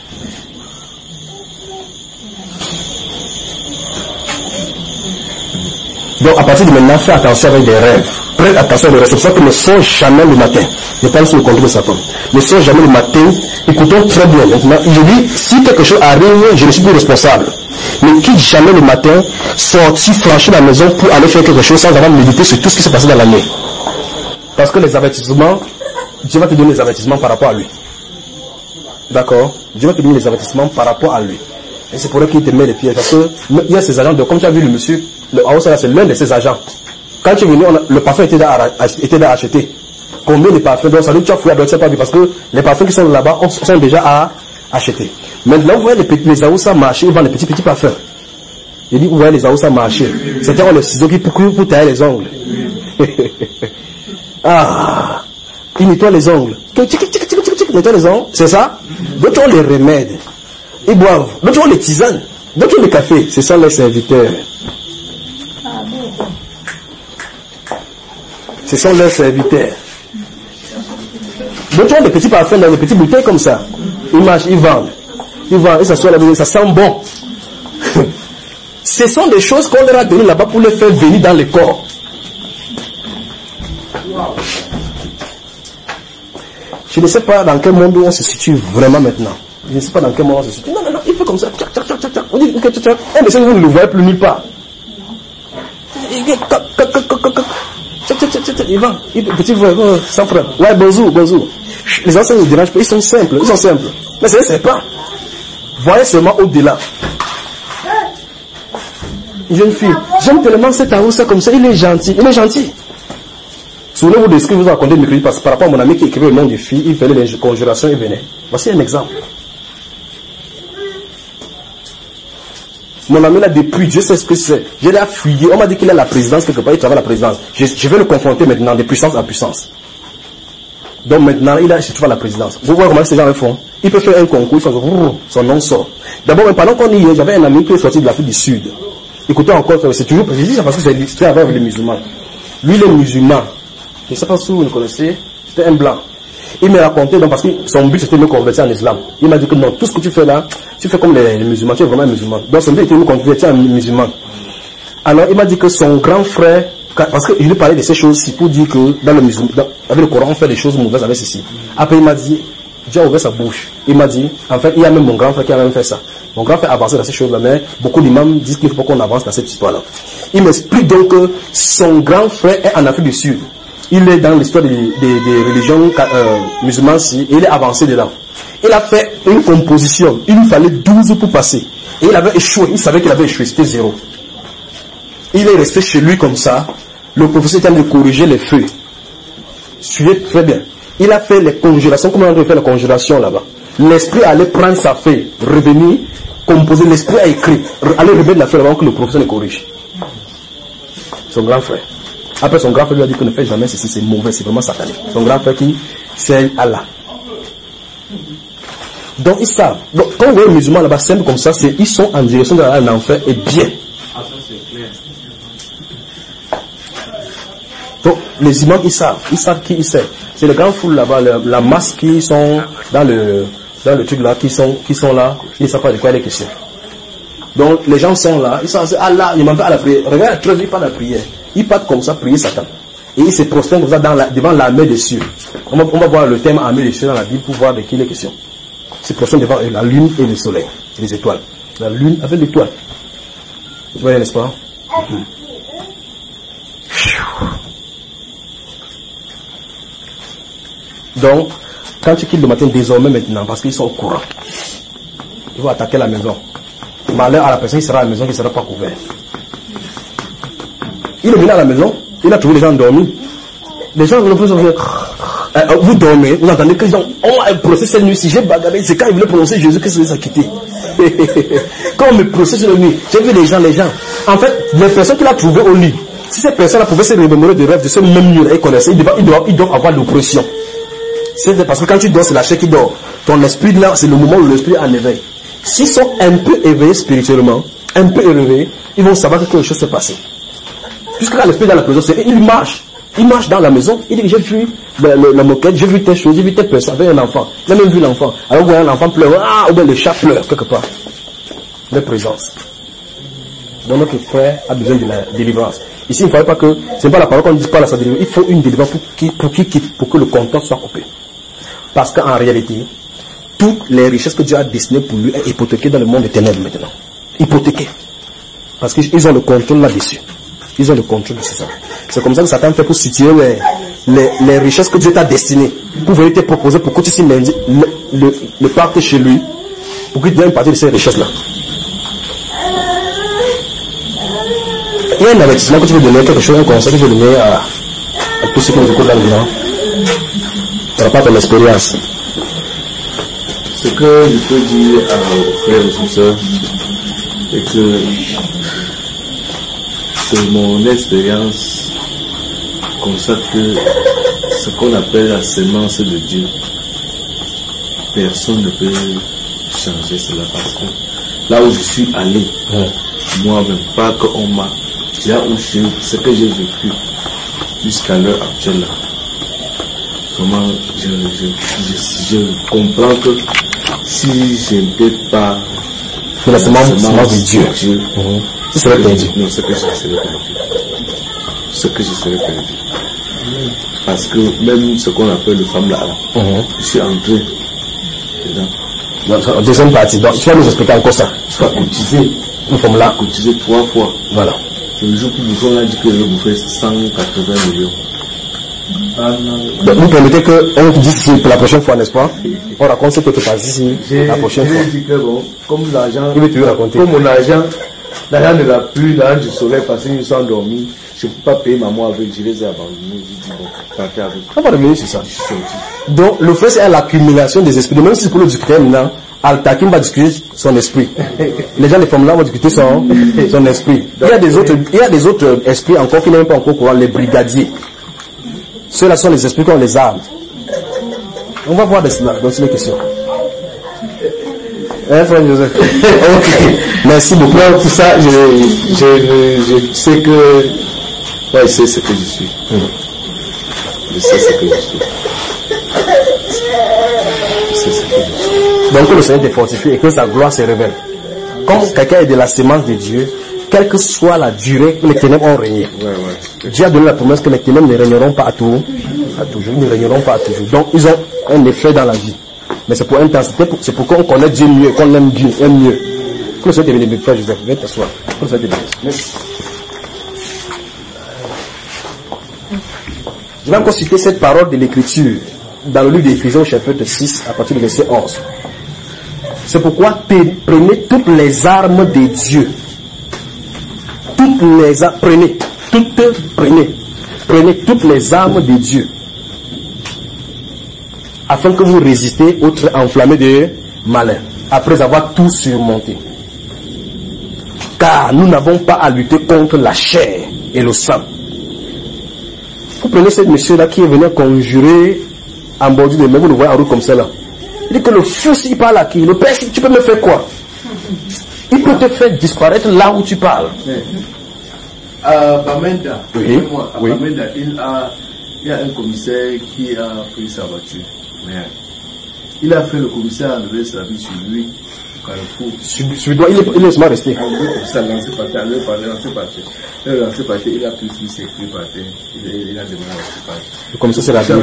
B: Donc, à partir de maintenant, fais attention avec des rêves. Prête attention aux rêves. C'est pour ça que ne songe jamais le matin. Je parle sur le contrôle de Satan. Ne songe jamais le matin. Écoutons très bien. Maintenant, je dis, si quelque chose arrive, je ne suis plus responsable. Ne quitte jamais le matin, sortir, franchir la maison pour aller faire quelque chose sans avoir médité sur tout ce qui s'est passé dans l'année. Parce que les avertissements, Dieu va te donner les avertissements par rapport à lui. D'accord? Dieu va te donner les avertissements par rapport à lui. Et c'est pour ça qu'il te met les pieds. Parce que il y a ces agents, de, comme tu as vu le monsieur, le Aoussa, c'est l'un de ces agents. Quand tu es venu, on a, le parfum était à acheter. Combien de parfums? Donc ça veut dire que tu as fouillé à d'autres, tu pas vu. Parce que les parfums qui sont là-bas sont déjà à acheter. Maintenant, vous voyez les, les Aoussa marcher, ils vendent les petits petits parfums. Il dit, vous voyez les Aoussa marcher. C'était les ciseaux qui pour, pour tailler les ongles. Ah, ils nettoient les ongles. Ils nettoient les ongles, c'est ça? D'autres ont les remèdes. Ils boivent. D'autres ont les tisanes. D'autres ont les cafés. C'est ça les serviteurs. Ce sont leurs serviteurs. D'autres ont des petits parfums dans des petites bouteilles comme ça. Ils marchent, ils vendent. Ils vendent, ils s'assoient là-bas, ça sent bon. Ce sont des choses qu'on leur a données là-bas pour les faire venir dans le corps. Je ne sais pas dans quel monde on se situe vraiment maintenant. Je ne sais pas dans quel moment on se situe. Non, non, non, il fait comme ça. Tchac, tchac, tchac, tchac. On dit, ok, tchac, tchac. Un de ces vous ne le voyez plus nulle part. Il va, petit frère, sans frère. Ouais, bonjour, bonjour. Les anciens ne dérangent pas, ils sont simples, ils sont simples. Mais c'est c'est pas. Voyez seulement au-delà. Une jeune fille, j'aime tellement cet Aoussa comme ça, il est gentil, il est gentil. Souvenez-vous de ce que je vous ai raconté mercredi par rapport à mon ami qui écrivait le nom des filles, il faisait les conjurations, il venait. Voici un exemple. Mon ami là, depuis, Dieu sait ce que c'est. Je l'ai fouillé. On m'a dit qu'il a la présidence quelque part, il travaille à la présidence. Je, je vais le confronter maintenant de puissance à puissance. Donc maintenant, il a, il se trouve à la présidence. Vous voyez comment ces gens le font? Il peut faire un concours, il fait, son nom sort. D'abord, pendant qu'on y est, j'avais un ami qui est sorti de l'Afrique du Sud. Écoutez encore, c'est toujours, je dis ça parce que c'est l'histoire avec les musulmans. Lui, il est musulman. Je ne sais pas si vous le connaissez, c'était un blanc. Il m'a raconté, donc, parce que son but c'était de me convertir en islam. Il m'a dit que non, tout ce que tu fais là, tu fais comme les, les musulmans, tu es vraiment un musulman. Donc son but était de me convertir en musulman. Alors il m'a dit que son grand frère, parce que je lui parlais de ces choses-ci pour dire que dans le musulman, dans, avec le Coran, on fait des choses mauvaises avec ceci. Après il m'a dit, Dieu a ouvert sa bouche. Il m'a dit, en fait, il y a même mon grand frère qui a même fait ça. Mon grand frère a avancé dans ces choses-là, mais beaucoup d'imams disent qu'il faut qu'on avance dans cette histoire-là. Il m'explique donc que son grand frère est en Afrique du Sud. Il est dans l'histoire des, des, des religions euh, musulmanes et il est avancé dedans. Il a fait une composition. Il lui fallait douze pour passer. Et il avait échoué. Il savait qu'il avait échoué. C'était zéro. Il est resté chez lui comme ça. Le professeur était en train de corriger les feux. Suivez très bien. Il a fait les congélations. Comment on fait les congélations là-bas? L'esprit allait prendre sa feuille, revenir, composer. L'esprit a écrit. Aller remettre la feuille avant que le professeur le corrige. Son grand frère. Après, son grand frère lui a dit que ne fais jamais ceci, c'est mauvais, c'est vraiment satanique. Son grand frère qui sert Allah. Donc, ils savent. Donc, quand vous voyez les musulmans là-bas, simple comme ça, c'est ils sont en direction de un enfer et bien. Donc, les imams, ils savent. Ils savent qui ils servent. C'est les grands foules là-bas, la, la masse qui sont dans le, dans le truc là, qui sont, qui sont là, ils ne savent pas de quoi il est question. Donc, les gens sont là, ils sont Allah, ils m'en veulent à la prière. Regarde, très vite, pas la prière. Ils partent comme ça, prier Satan. Et ils se prosternent comme ça dans la, devant l'armée des cieux. On va, on va voir le thème armée des cieux dans la Bible pour voir de qui il est question. Ils se prosternent devant la lune et le soleil, et les étoiles. La lune avec l'étoile. Vous voyez, n'est-ce pas? Mm-hmm. Donc, quand tu quittes le matin, désormais maintenant, parce qu'ils sont au courant, ils vont attaquer la maison. Malheur à la personne qui sera à la maison qui ne sera pas couverte. Il est venu à la maison, il a trouvé les gens endormis. Les gens ont l'impression que euh, vous dormez, vous entendez que les gens ont un procès cette nuit-ci, j'ai bagarré, c'est quand ils voulaient prononcer Jésus que ça les a quittés. Quand on me procède cette nuit, j'ai vu les gens, les gens. En fait, les personnes qu'il a trouvées au lit, si ces personnes-là pouvaient se remémorer des rêves de ce même mur et connaissaient, ils doivent, ils doivent, ils doivent avoir l'oppression. C'est parce que quand tu dors, c'est la chair qui dort. Ton esprit là, c'est le moment où l'esprit est en éveil. S'ils sont un peu éveillés spirituellement, un peu éveillés, ils vont savoir que quelque chose s'est passé. Puisque là, l'esprit dans la prison, c'est il marche. Il marche dans la maison, il dit j'ai vu la, la, la moquette, j'ai vu telle chose, j'ai vu telle personne avec un enfant. Il a même vu l'enfant. Alors vous voyez un enfant pleure, ah, ou bien le chat pleure quelque part. De présence. Donc notre frère a besoin de la délivrance. Ici, il ne fallait pas que, ce n'est pas la parole qu'on ne dit pas la sa délivrance, il faut une délivrance pour qu'il pour qu'il quitte, pour que le compteur soit coupé. Parce qu'en réalité, toutes les richesses que Dieu a destinées pour lui est hypothéquées dans le monde des ténèbres maintenant. Hypothéquées. Parce qu'ils ont le contrôle là-dessus. Ils ont le contrôle de ça. C'est comme ça que Satan fait pour situer les, les, les richesses que Dieu t'a destinées. Pour venir te proposer pour que tu signes le, le, le pacte chez lui. Pour qu'il te donne une partie de ces richesses-là. Il y a un avertissement que tu veux donner, quelque chose, un conseil que tu veux donner à, à tous ceux qui nous écoutent là-dedans. Par rapport à ton expérience.
E: Ce que je peux dire aux frères et aux sœurs, c'est que c'est mon expérience constate que ce qu'on appelle la sémence de Dieu, personne ne peut changer cela parce que là où je suis allé, ouais. Moi-même, pas qu'on m'a, là où je, ce que j'ai vécu jusqu'à l'heure actuelle, comment je, je, je, je comprends que si je n'étais pas
B: c'est la semence de Dieu,
E: Dieu
B: mmh. Ce serait perdu.
E: Non, ce que je serais perdu. Ce que je serais perdu. Parce que même ce qu'on appelle le femme là, mmh. Je suis entré dedans.
B: Donc, deuxième partie. Donc, tu vas nous expliquer encore ça.
E: Je suis cotisé.
B: Une femme là.
E: Cotisé trois fois.
B: Voilà.
E: Le jour où nous avons dit que je vais vous faire cent quatre-vingts millions.
B: Donc, vous permettez qu'on dise ici pour la prochaine fois, n'est-ce pas? On raconte ce que tu passes ici la prochaine fois.
E: Dit que bon, comme l'argent,
B: il veut te raconter.
E: Comme mon argent, l'argent de la pluie, l'argent du soleil, parce qu'ils sont endormis, je ne peux pas payer maman avec, je les ai abandonnés. J'ai dit bon, partez avec.
B: On va revenir sur ça.
E: Je suis sorti.
B: Donc, le fait c'est l'accumulation des esprits. Même si c'est pour le discuter maintenant, Al-Takim va discuter son esprit. Les gens des femmes là vont discuter son, son esprit. Il y a des autres, il y a des autres esprits encore qui n'ont pas encore courant, les brigadiers. Ceux-là sont les esprits qui ont les armes. On va voir de cela, donc c'est les questions. Hein, frère Joseph? Ok. Merci beaucoup.
E: Non, tout ça, je, je, je sais que, ouais, je sais ce que je suis. Mmh. Je sais ce que je suis. Je sais ce que je suis.
B: Donc que le Seigneur te fortifie et que sa gloire se révèle. Comme quelqu'un est de la sémence de Dieu, quelle que soit la durée que les ténèbres ont régné.
E: Ouais, ouais.
B: Dieu a donné la promesse que les ténèbres ne régneront pas à tout, à toujours, ils ne régneront pas à toujours. Donc ils ont un effet dans la vie. Mais c'est pour un temps, c'est pour qu'on connaisse Dieu mieux, qu'on l'aime Dieu, aime mieux. Que le Seigneur te bénisse, frère Joseph, viens t'asseoir. Que le Seigneur te bénisse. Merci. Je vais encore citer cette parole de l'Écriture dans le livre d'Éphésiens chapitre six à partir du verset onze. C'est pourquoi prenez toutes les armes de Dieu. Toutes les armes, prenez, toutes, prenez, prenez toutes les armes de Dieu. Afin que vous résistez aux traits enflammés de malin, après avoir tout surmonté. Car nous n'avons pas à lutter contre la chair et le sang, Vous prenez ce monsieur-là qui est venu conjurer en bordure de mer, vous le voyez en route comme ça là. Il dit que le feu, s'il parle à qui? Le père, tu peux me faire quoi? Il peut te faire disparaître là où tu parles.
E: À Bamenda,
B: oui,
E: moi, à
B: oui.
E: Bamenda, il, a, il y a un commissaire qui a pris sa voiture. Mais il a fait le commissaire enlever sa vie sur lui, au carrefour.
B: Sur, sur lui, il est, il est seulement resté.
E: Enlevé comme ça, lancé par terre, enlevé par terre, lancé par terre. Il a lancé par terre, il a pris ses clés par terre, il, il, il a demandé à la séparation.
B: Comme ça, c'est la vie.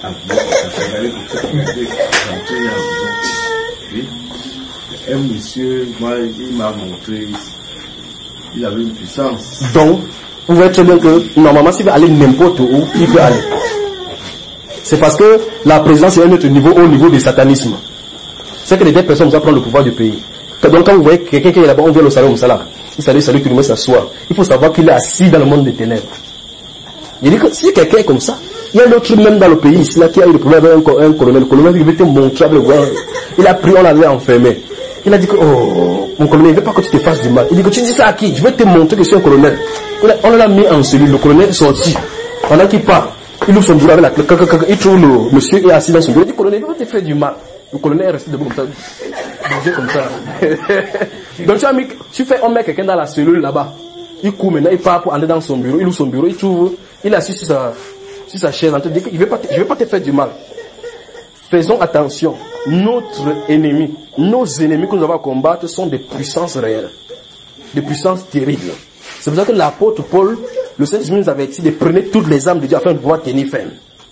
E: Un monsieur, moi, il m'a montré, il avait une puissance.
B: Donc, vous voyez très bien que normalement, s'il veut aller n'importe où, il peut aller. C'est parce que la présence est à un autre niveau, au niveau du satanisme. C'est que les deux personnes vont prendre le pouvoir du pays. Donc, quand vous voyez quelqu'un qui est là-bas, on vient au salon, au salam. Il salue, salut, tout le monde s'assoit. Il faut savoir qu'il est assis dans le monde des ténèbres. Il dit que si quelqu'un est comme ça, il y a un autre même dans le pays ici là qui a eu le problème avec un, un colonel. Le colonel, il veut te montrer avec le gouvernement. Il a pris, on l'avait enfermé. Il a dit que, oh, mon colonel, il ne veut pas que tu te fasses du mal. Il dit que tu dis ça à qui? Je vais te montrer que je suis un colonel. On l'a mis en cellule. Le colonel est sorti. Pendant qu'il part, il ouvre son bureau avec la clé. Il trouve le monsieur est assis dans son bureau. Il dit, colonel, il veut te faire du mal. Le colonel est resté debout comme ça. Bouger comme ça. Donc tu as mis, tu fais, on met quelqu'un dans la cellule là-bas. Il court maintenant, il part pour aller dans son bureau. Il ouvre son bureau, il trouve, il est assis sur sa, sur sa chaise. Il dit qu'il ne veut pas te, je ne vais pas te faire du mal. Faisons attention. Notre ennemi, nos ennemis que nous avons à combattre sont des puissances réelles. Des puissances terribles. C'est pour ça que l'apôtre Paul, le Saint-Esprit nous avait dit de prendre toutes les âmes de Dieu afin de pouvoir tenir ferme.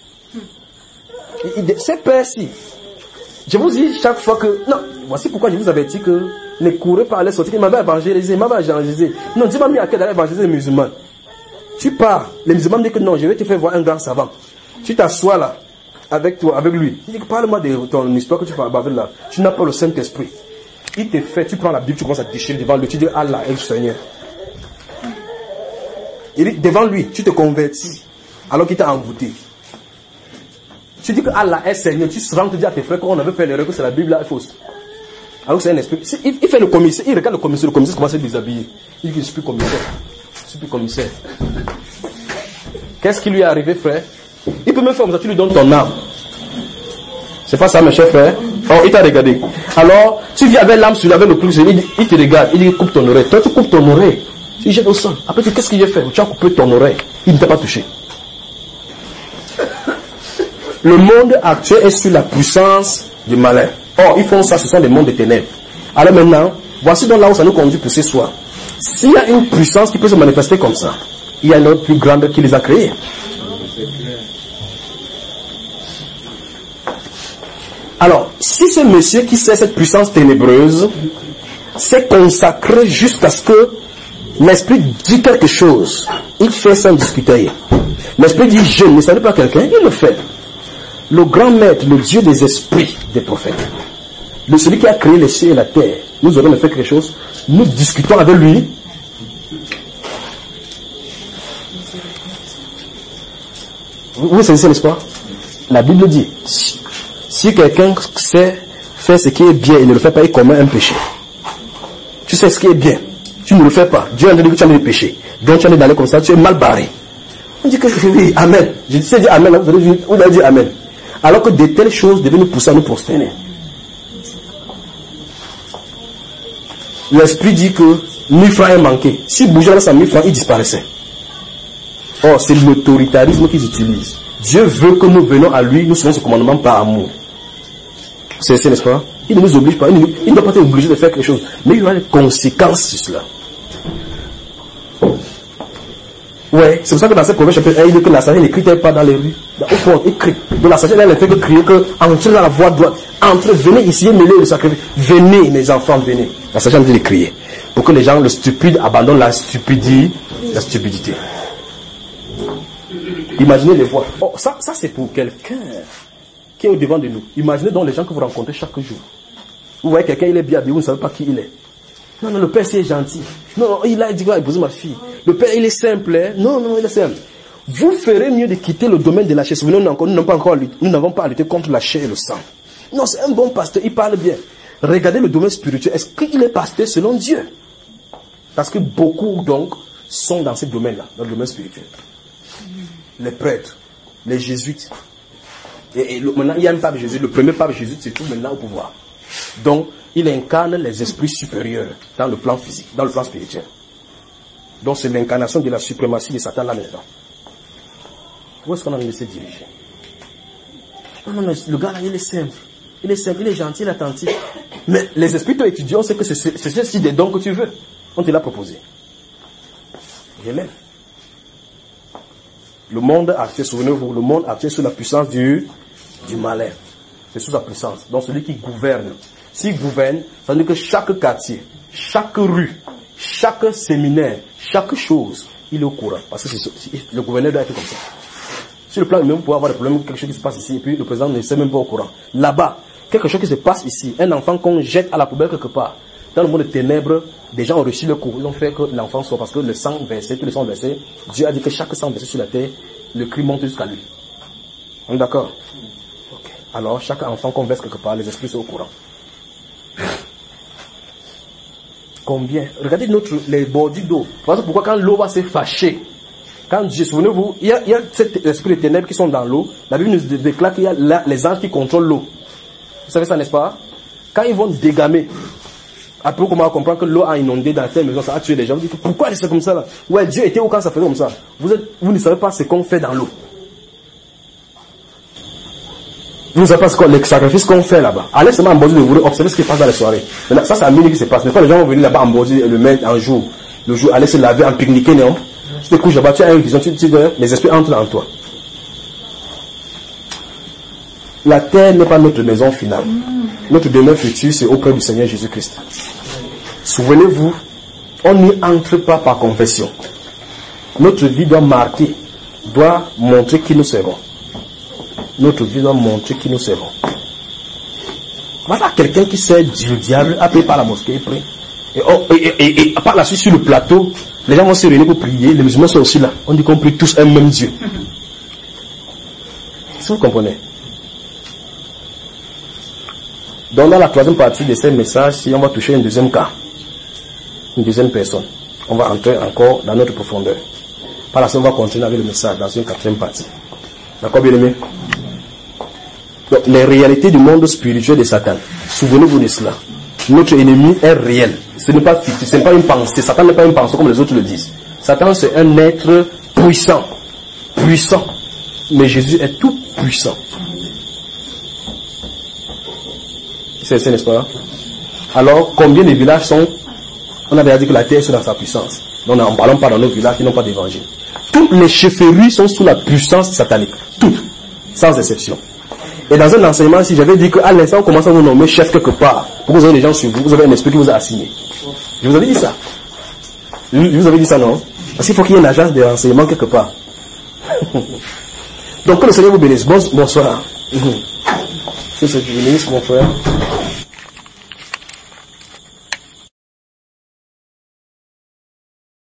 B: C'est père-ci. Je vous dis chaque fois que... Non, voici pourquoi je vous avais dit que ne courez pas à aller sortir. Il m'avait évangélisé, il m'avait évangélisé. Non, dis-moi mis à quel d'aller évangéliser les musulmans. Tu pars, les musulmans disent que non, je vais te faire voir un grand savant. Tu t'assois là, avec toi, avec lui. Il dit que parle-moi de ton histoire que tu parles avec là. Tu n'as pas le Saint-Esprit. Il te fait, tu prends la Bible, tu commences à déchirer devant lui, tu dis Allah est le Seigneur. Il dit devant lui, tu te convertis, alors qu'il t'a envoûté. Tu dis que Allah est Seigneur, tu souvent te dis à tes frères qu'on avait fait l'erreur que c'est la Bible là est fausse. Alors que c'est un esprit. Il, il fait le commissaire, il regarde le commissaire, le commissaire commence à se déshabiller. Il dit que je suis plus commissaire. Je suis plus commissaire. Qu'est-ce qui lui est arrivé, frère? Il peut même faire comme ça, tu lui donnes ton âme. C'est pas ça, mes chers frères. Oh, il t'a regardé. Alors, tu viens avec l'âme sur lui, avec le plus, il, il te regarde, il dit coupe ton oreille. Toi, tu coupes ton oreille. Tu jettes au sol. Après, qu'est-ce qu'il a fait? Tu as coupé ton oreille. Il ne t'a pas touché. Le monde actuel est sur la puissance du malin. Or, ils font ça, ce sont des mondes des ténèbres. Alors maintenant, voici donc là où ça nous conduit pour ce soir. S'il y a une puissance qui peut se manifester comme ça, il y a une autre plus grande qui les a créés. Alors, si ce monsieur qui sait cette puissance ténébreuse s'est consacré jusqu'à ce que l'esprit dit quelque chose, il fait sans discuter. L'esprit dit je ne salue pas quelqu'un, il le fait. Le grand maître, le Dieu des esprits des prophètes, de celui qui a créé les cieux et la terre, nous aurons fait quelque chose, nous discutons avec lui. Vous savez, n'est-ce pas? La Bible dit, si, si quelqu'un sait faire ce qui est bien et ne le fait pas, il commet un péché. Tu sais ce qui est bien, tu ne le fais pas, Dieu a dit que tu as des péchés, donc tu as d'aller comme ça, tu es mal barré. On dit que oui, amen. Je sais dire amen, vous allez dire amen. Alors que de telles choses devaient nous pousser à nous prosterner. L'esprit dit que mille francs est manqué. S'il bougeait dans sa mille francs, il disparaissait. Or, c'est l'autoritarisme qu'ils utilisent. Dieu veut que nous venons à lui, nous suivons ce commandement par amour. C'est ça, n'est-ce pas? Il ne nous oblige pas, il ne, il ne doit pas être obligé de faire quelque chose. Mais il y aura des conséquences sur cela. Ouais, c'est pour ça que dans ce proverbe chapitre un, il dit que la sagesse ne crie pas dans les rues. Dans au fond, il crie. Donc la sagesse, elle ne fait que crier que entrez dans la voie droite. Entrez, venez ici et mêlez le sacrifice. Venez, mes enfants, venez. La sagesse dit de crier. Pour que les gens, le stupide, abandonnent la stupidité. La stupidité. Imaginez les voix. Oh, ça, ça c'est pour quelqu'un qui est au devant de nous. Imaginez donc les gens que vous rencontrez chaque jour. Vous voyez quelqu'un, il est bien habillé, vous ne savez pas qui il est. Non, non, le père, c'est gentil. Non, non, il a dit, il va épouser ma fille. Le père, il est simple. Hein? Non, non, il est simple. Vous ferez mieux de quitter le domaine de la chair. Nous n'avons pas encore lutté, nous n'avons pas à lutter contre la chair et le sang. Non, c'est un bon pasteur, il parle bien. Regardez le domaine spirituel. Est-ce qu'il est pasteur selon Dieu? Parce que beaucoup, donc, sont dans ce domaine-là, dans le domaine spirituel. les prêtres, les jésuites. Et, et le, maintenant, il y a un pape jésuite, le premier pape jésuite se trouve maintenant au pouvoir. Donc, il incarne les esprits supérieurs dans le plan physique, dans le plan spirituel. Donc, c'est l'incarnation de la suprématie de Satan là maintenant. Où est-ce qu'on a laissé diriger? Non, non, non, le gars là, il est simple. Il est simple, il est gentil, il est attentif. Mais les esprits étudiants, c'est que c'est ceci des dons que tu veux. On te l'a proposé. Je l'aime. Le monde actuel, souvenez-vous, le monde actuel est sous la puissance du, du malin. C'est sous sa puissance. Donc celui qui gouverne. S'il gouverne, ça veut dire que chaque quartier, chaque rue, chaque séminaire, chaque chose, il est au courant. Parce que le gouverneur doit être comme ça. Sur le plan humain, vous pouvez avoir des problèmes, quelque chose qui se passe ici, et puis le président ne sait même pas au courant. Là-bas, quelque chose qui se passe ici, un enfant qu'on jette à la poubelle quelque part, dans le monde des ténèbres, des gens ont reçu le cours, ils ont fait que l'enfant soit, parce que le sang versé, tous les sangs versés, Dieu a dit que chaque sang versé sur la terre, le cri monte jusqu'à lui. On est d'accord? Okay. Alors, chaque enfant qu'on verse quelque part, les esprits sont au courant. Combien? Regardez notre, les bordures d'eau. Voilà pourquoi quand l'eau va se fâcher, quand Dieu, souvenez-vous, il y a, il y a cet esprit de ténèbres qui sont dans l'eau, la Bible nous déclare qu'il y a là, les anges qui contrôlent l'eau. Vous savez ça, n'est-ce pas? Quand ils vont dégamer, après comment on comprend que l'eau a inondé dans telle maison, ça a tué des gens, vous dites, pourquoi c'est comme ça là? Ouais, Dieu était où quand ça faisait comme ça? Vous, êtes, vous ne savez pas ce qu'on fait dans l'eau. Vous ne savez pas ce qu'on, les sacrifices qu'on fait là-bas. Allez seulement en Bordeaux de vous observer ce qui se passe dans les soirées. Maintenant, ça c'est à minuit qui se passe. Mais pas les gens vont venir là-bas en Bordeaux le mettre un jour. Le jour, aller se laver, en pique-niquer, non? Tu te couches là-bas, tu as une vision, tu dis, les esprits entrent en toi. La terre n'est pas notre maison finale. Notre demeure future, c'est auprès du Seigneur Jésus-Christ. Souvenez-vous, on n'y entre pas par confession. Notre vie doit marquer, doit montrer qui nous serons. Notre vie doit montrer qui nous serons. Voilà quelqu'un qui sert du diable, appelé par la mosquée, prêt. Et, oh, et, et, et par la suite, sur le plateau, les gens vont se réunir pour prier, les musulmans sont aussi là. On dit qu'on prie tous un même Dieu. Si vous comprenez. Donc dans la troisième partie de ces messages, si on va toucher un deuxième cas, une deuxième personne, on va entrer encore dans notre profondeur. Par la suite, on va continuer avec le message dans une quatrième partie. D'accord, bien aimé? Donc les réalités du monde spirituel de Satan, souvenez-vous de cela. Notre ennemi est réel. Ce n'est pas fictif, ce n'est pas une pensée. Satan n'est pas une pensée comme les autres le disent. Satan c'est un être puissant. Puissant. Mais Jésus est tout puissant. C'est ça, n'est-ce pas? Alors, combien de villages sont... On a déjà dit que la terre est dans sa puissance. Donc, en parlant pas dans nos villages qui n'ont pas d'évangile. Toutes les chefferies sont sous la puissance satanique. Toutes. Sans exception. Et dans un enseignement, si j'avais dit qu'à l'instant, on commence à vous nommer chef quelque part, pour que vous avez des gens sur vous, vous avez un esprit qui vous a assigné. Je vous avais dit ça. Je vous avais dit ça, non? Parce qu'il faut qu'il y ait une agence de renseignement quelque part. Donc, que le Seigneur vous bénisse. Bonsoir. Je suis ministre, mon frère.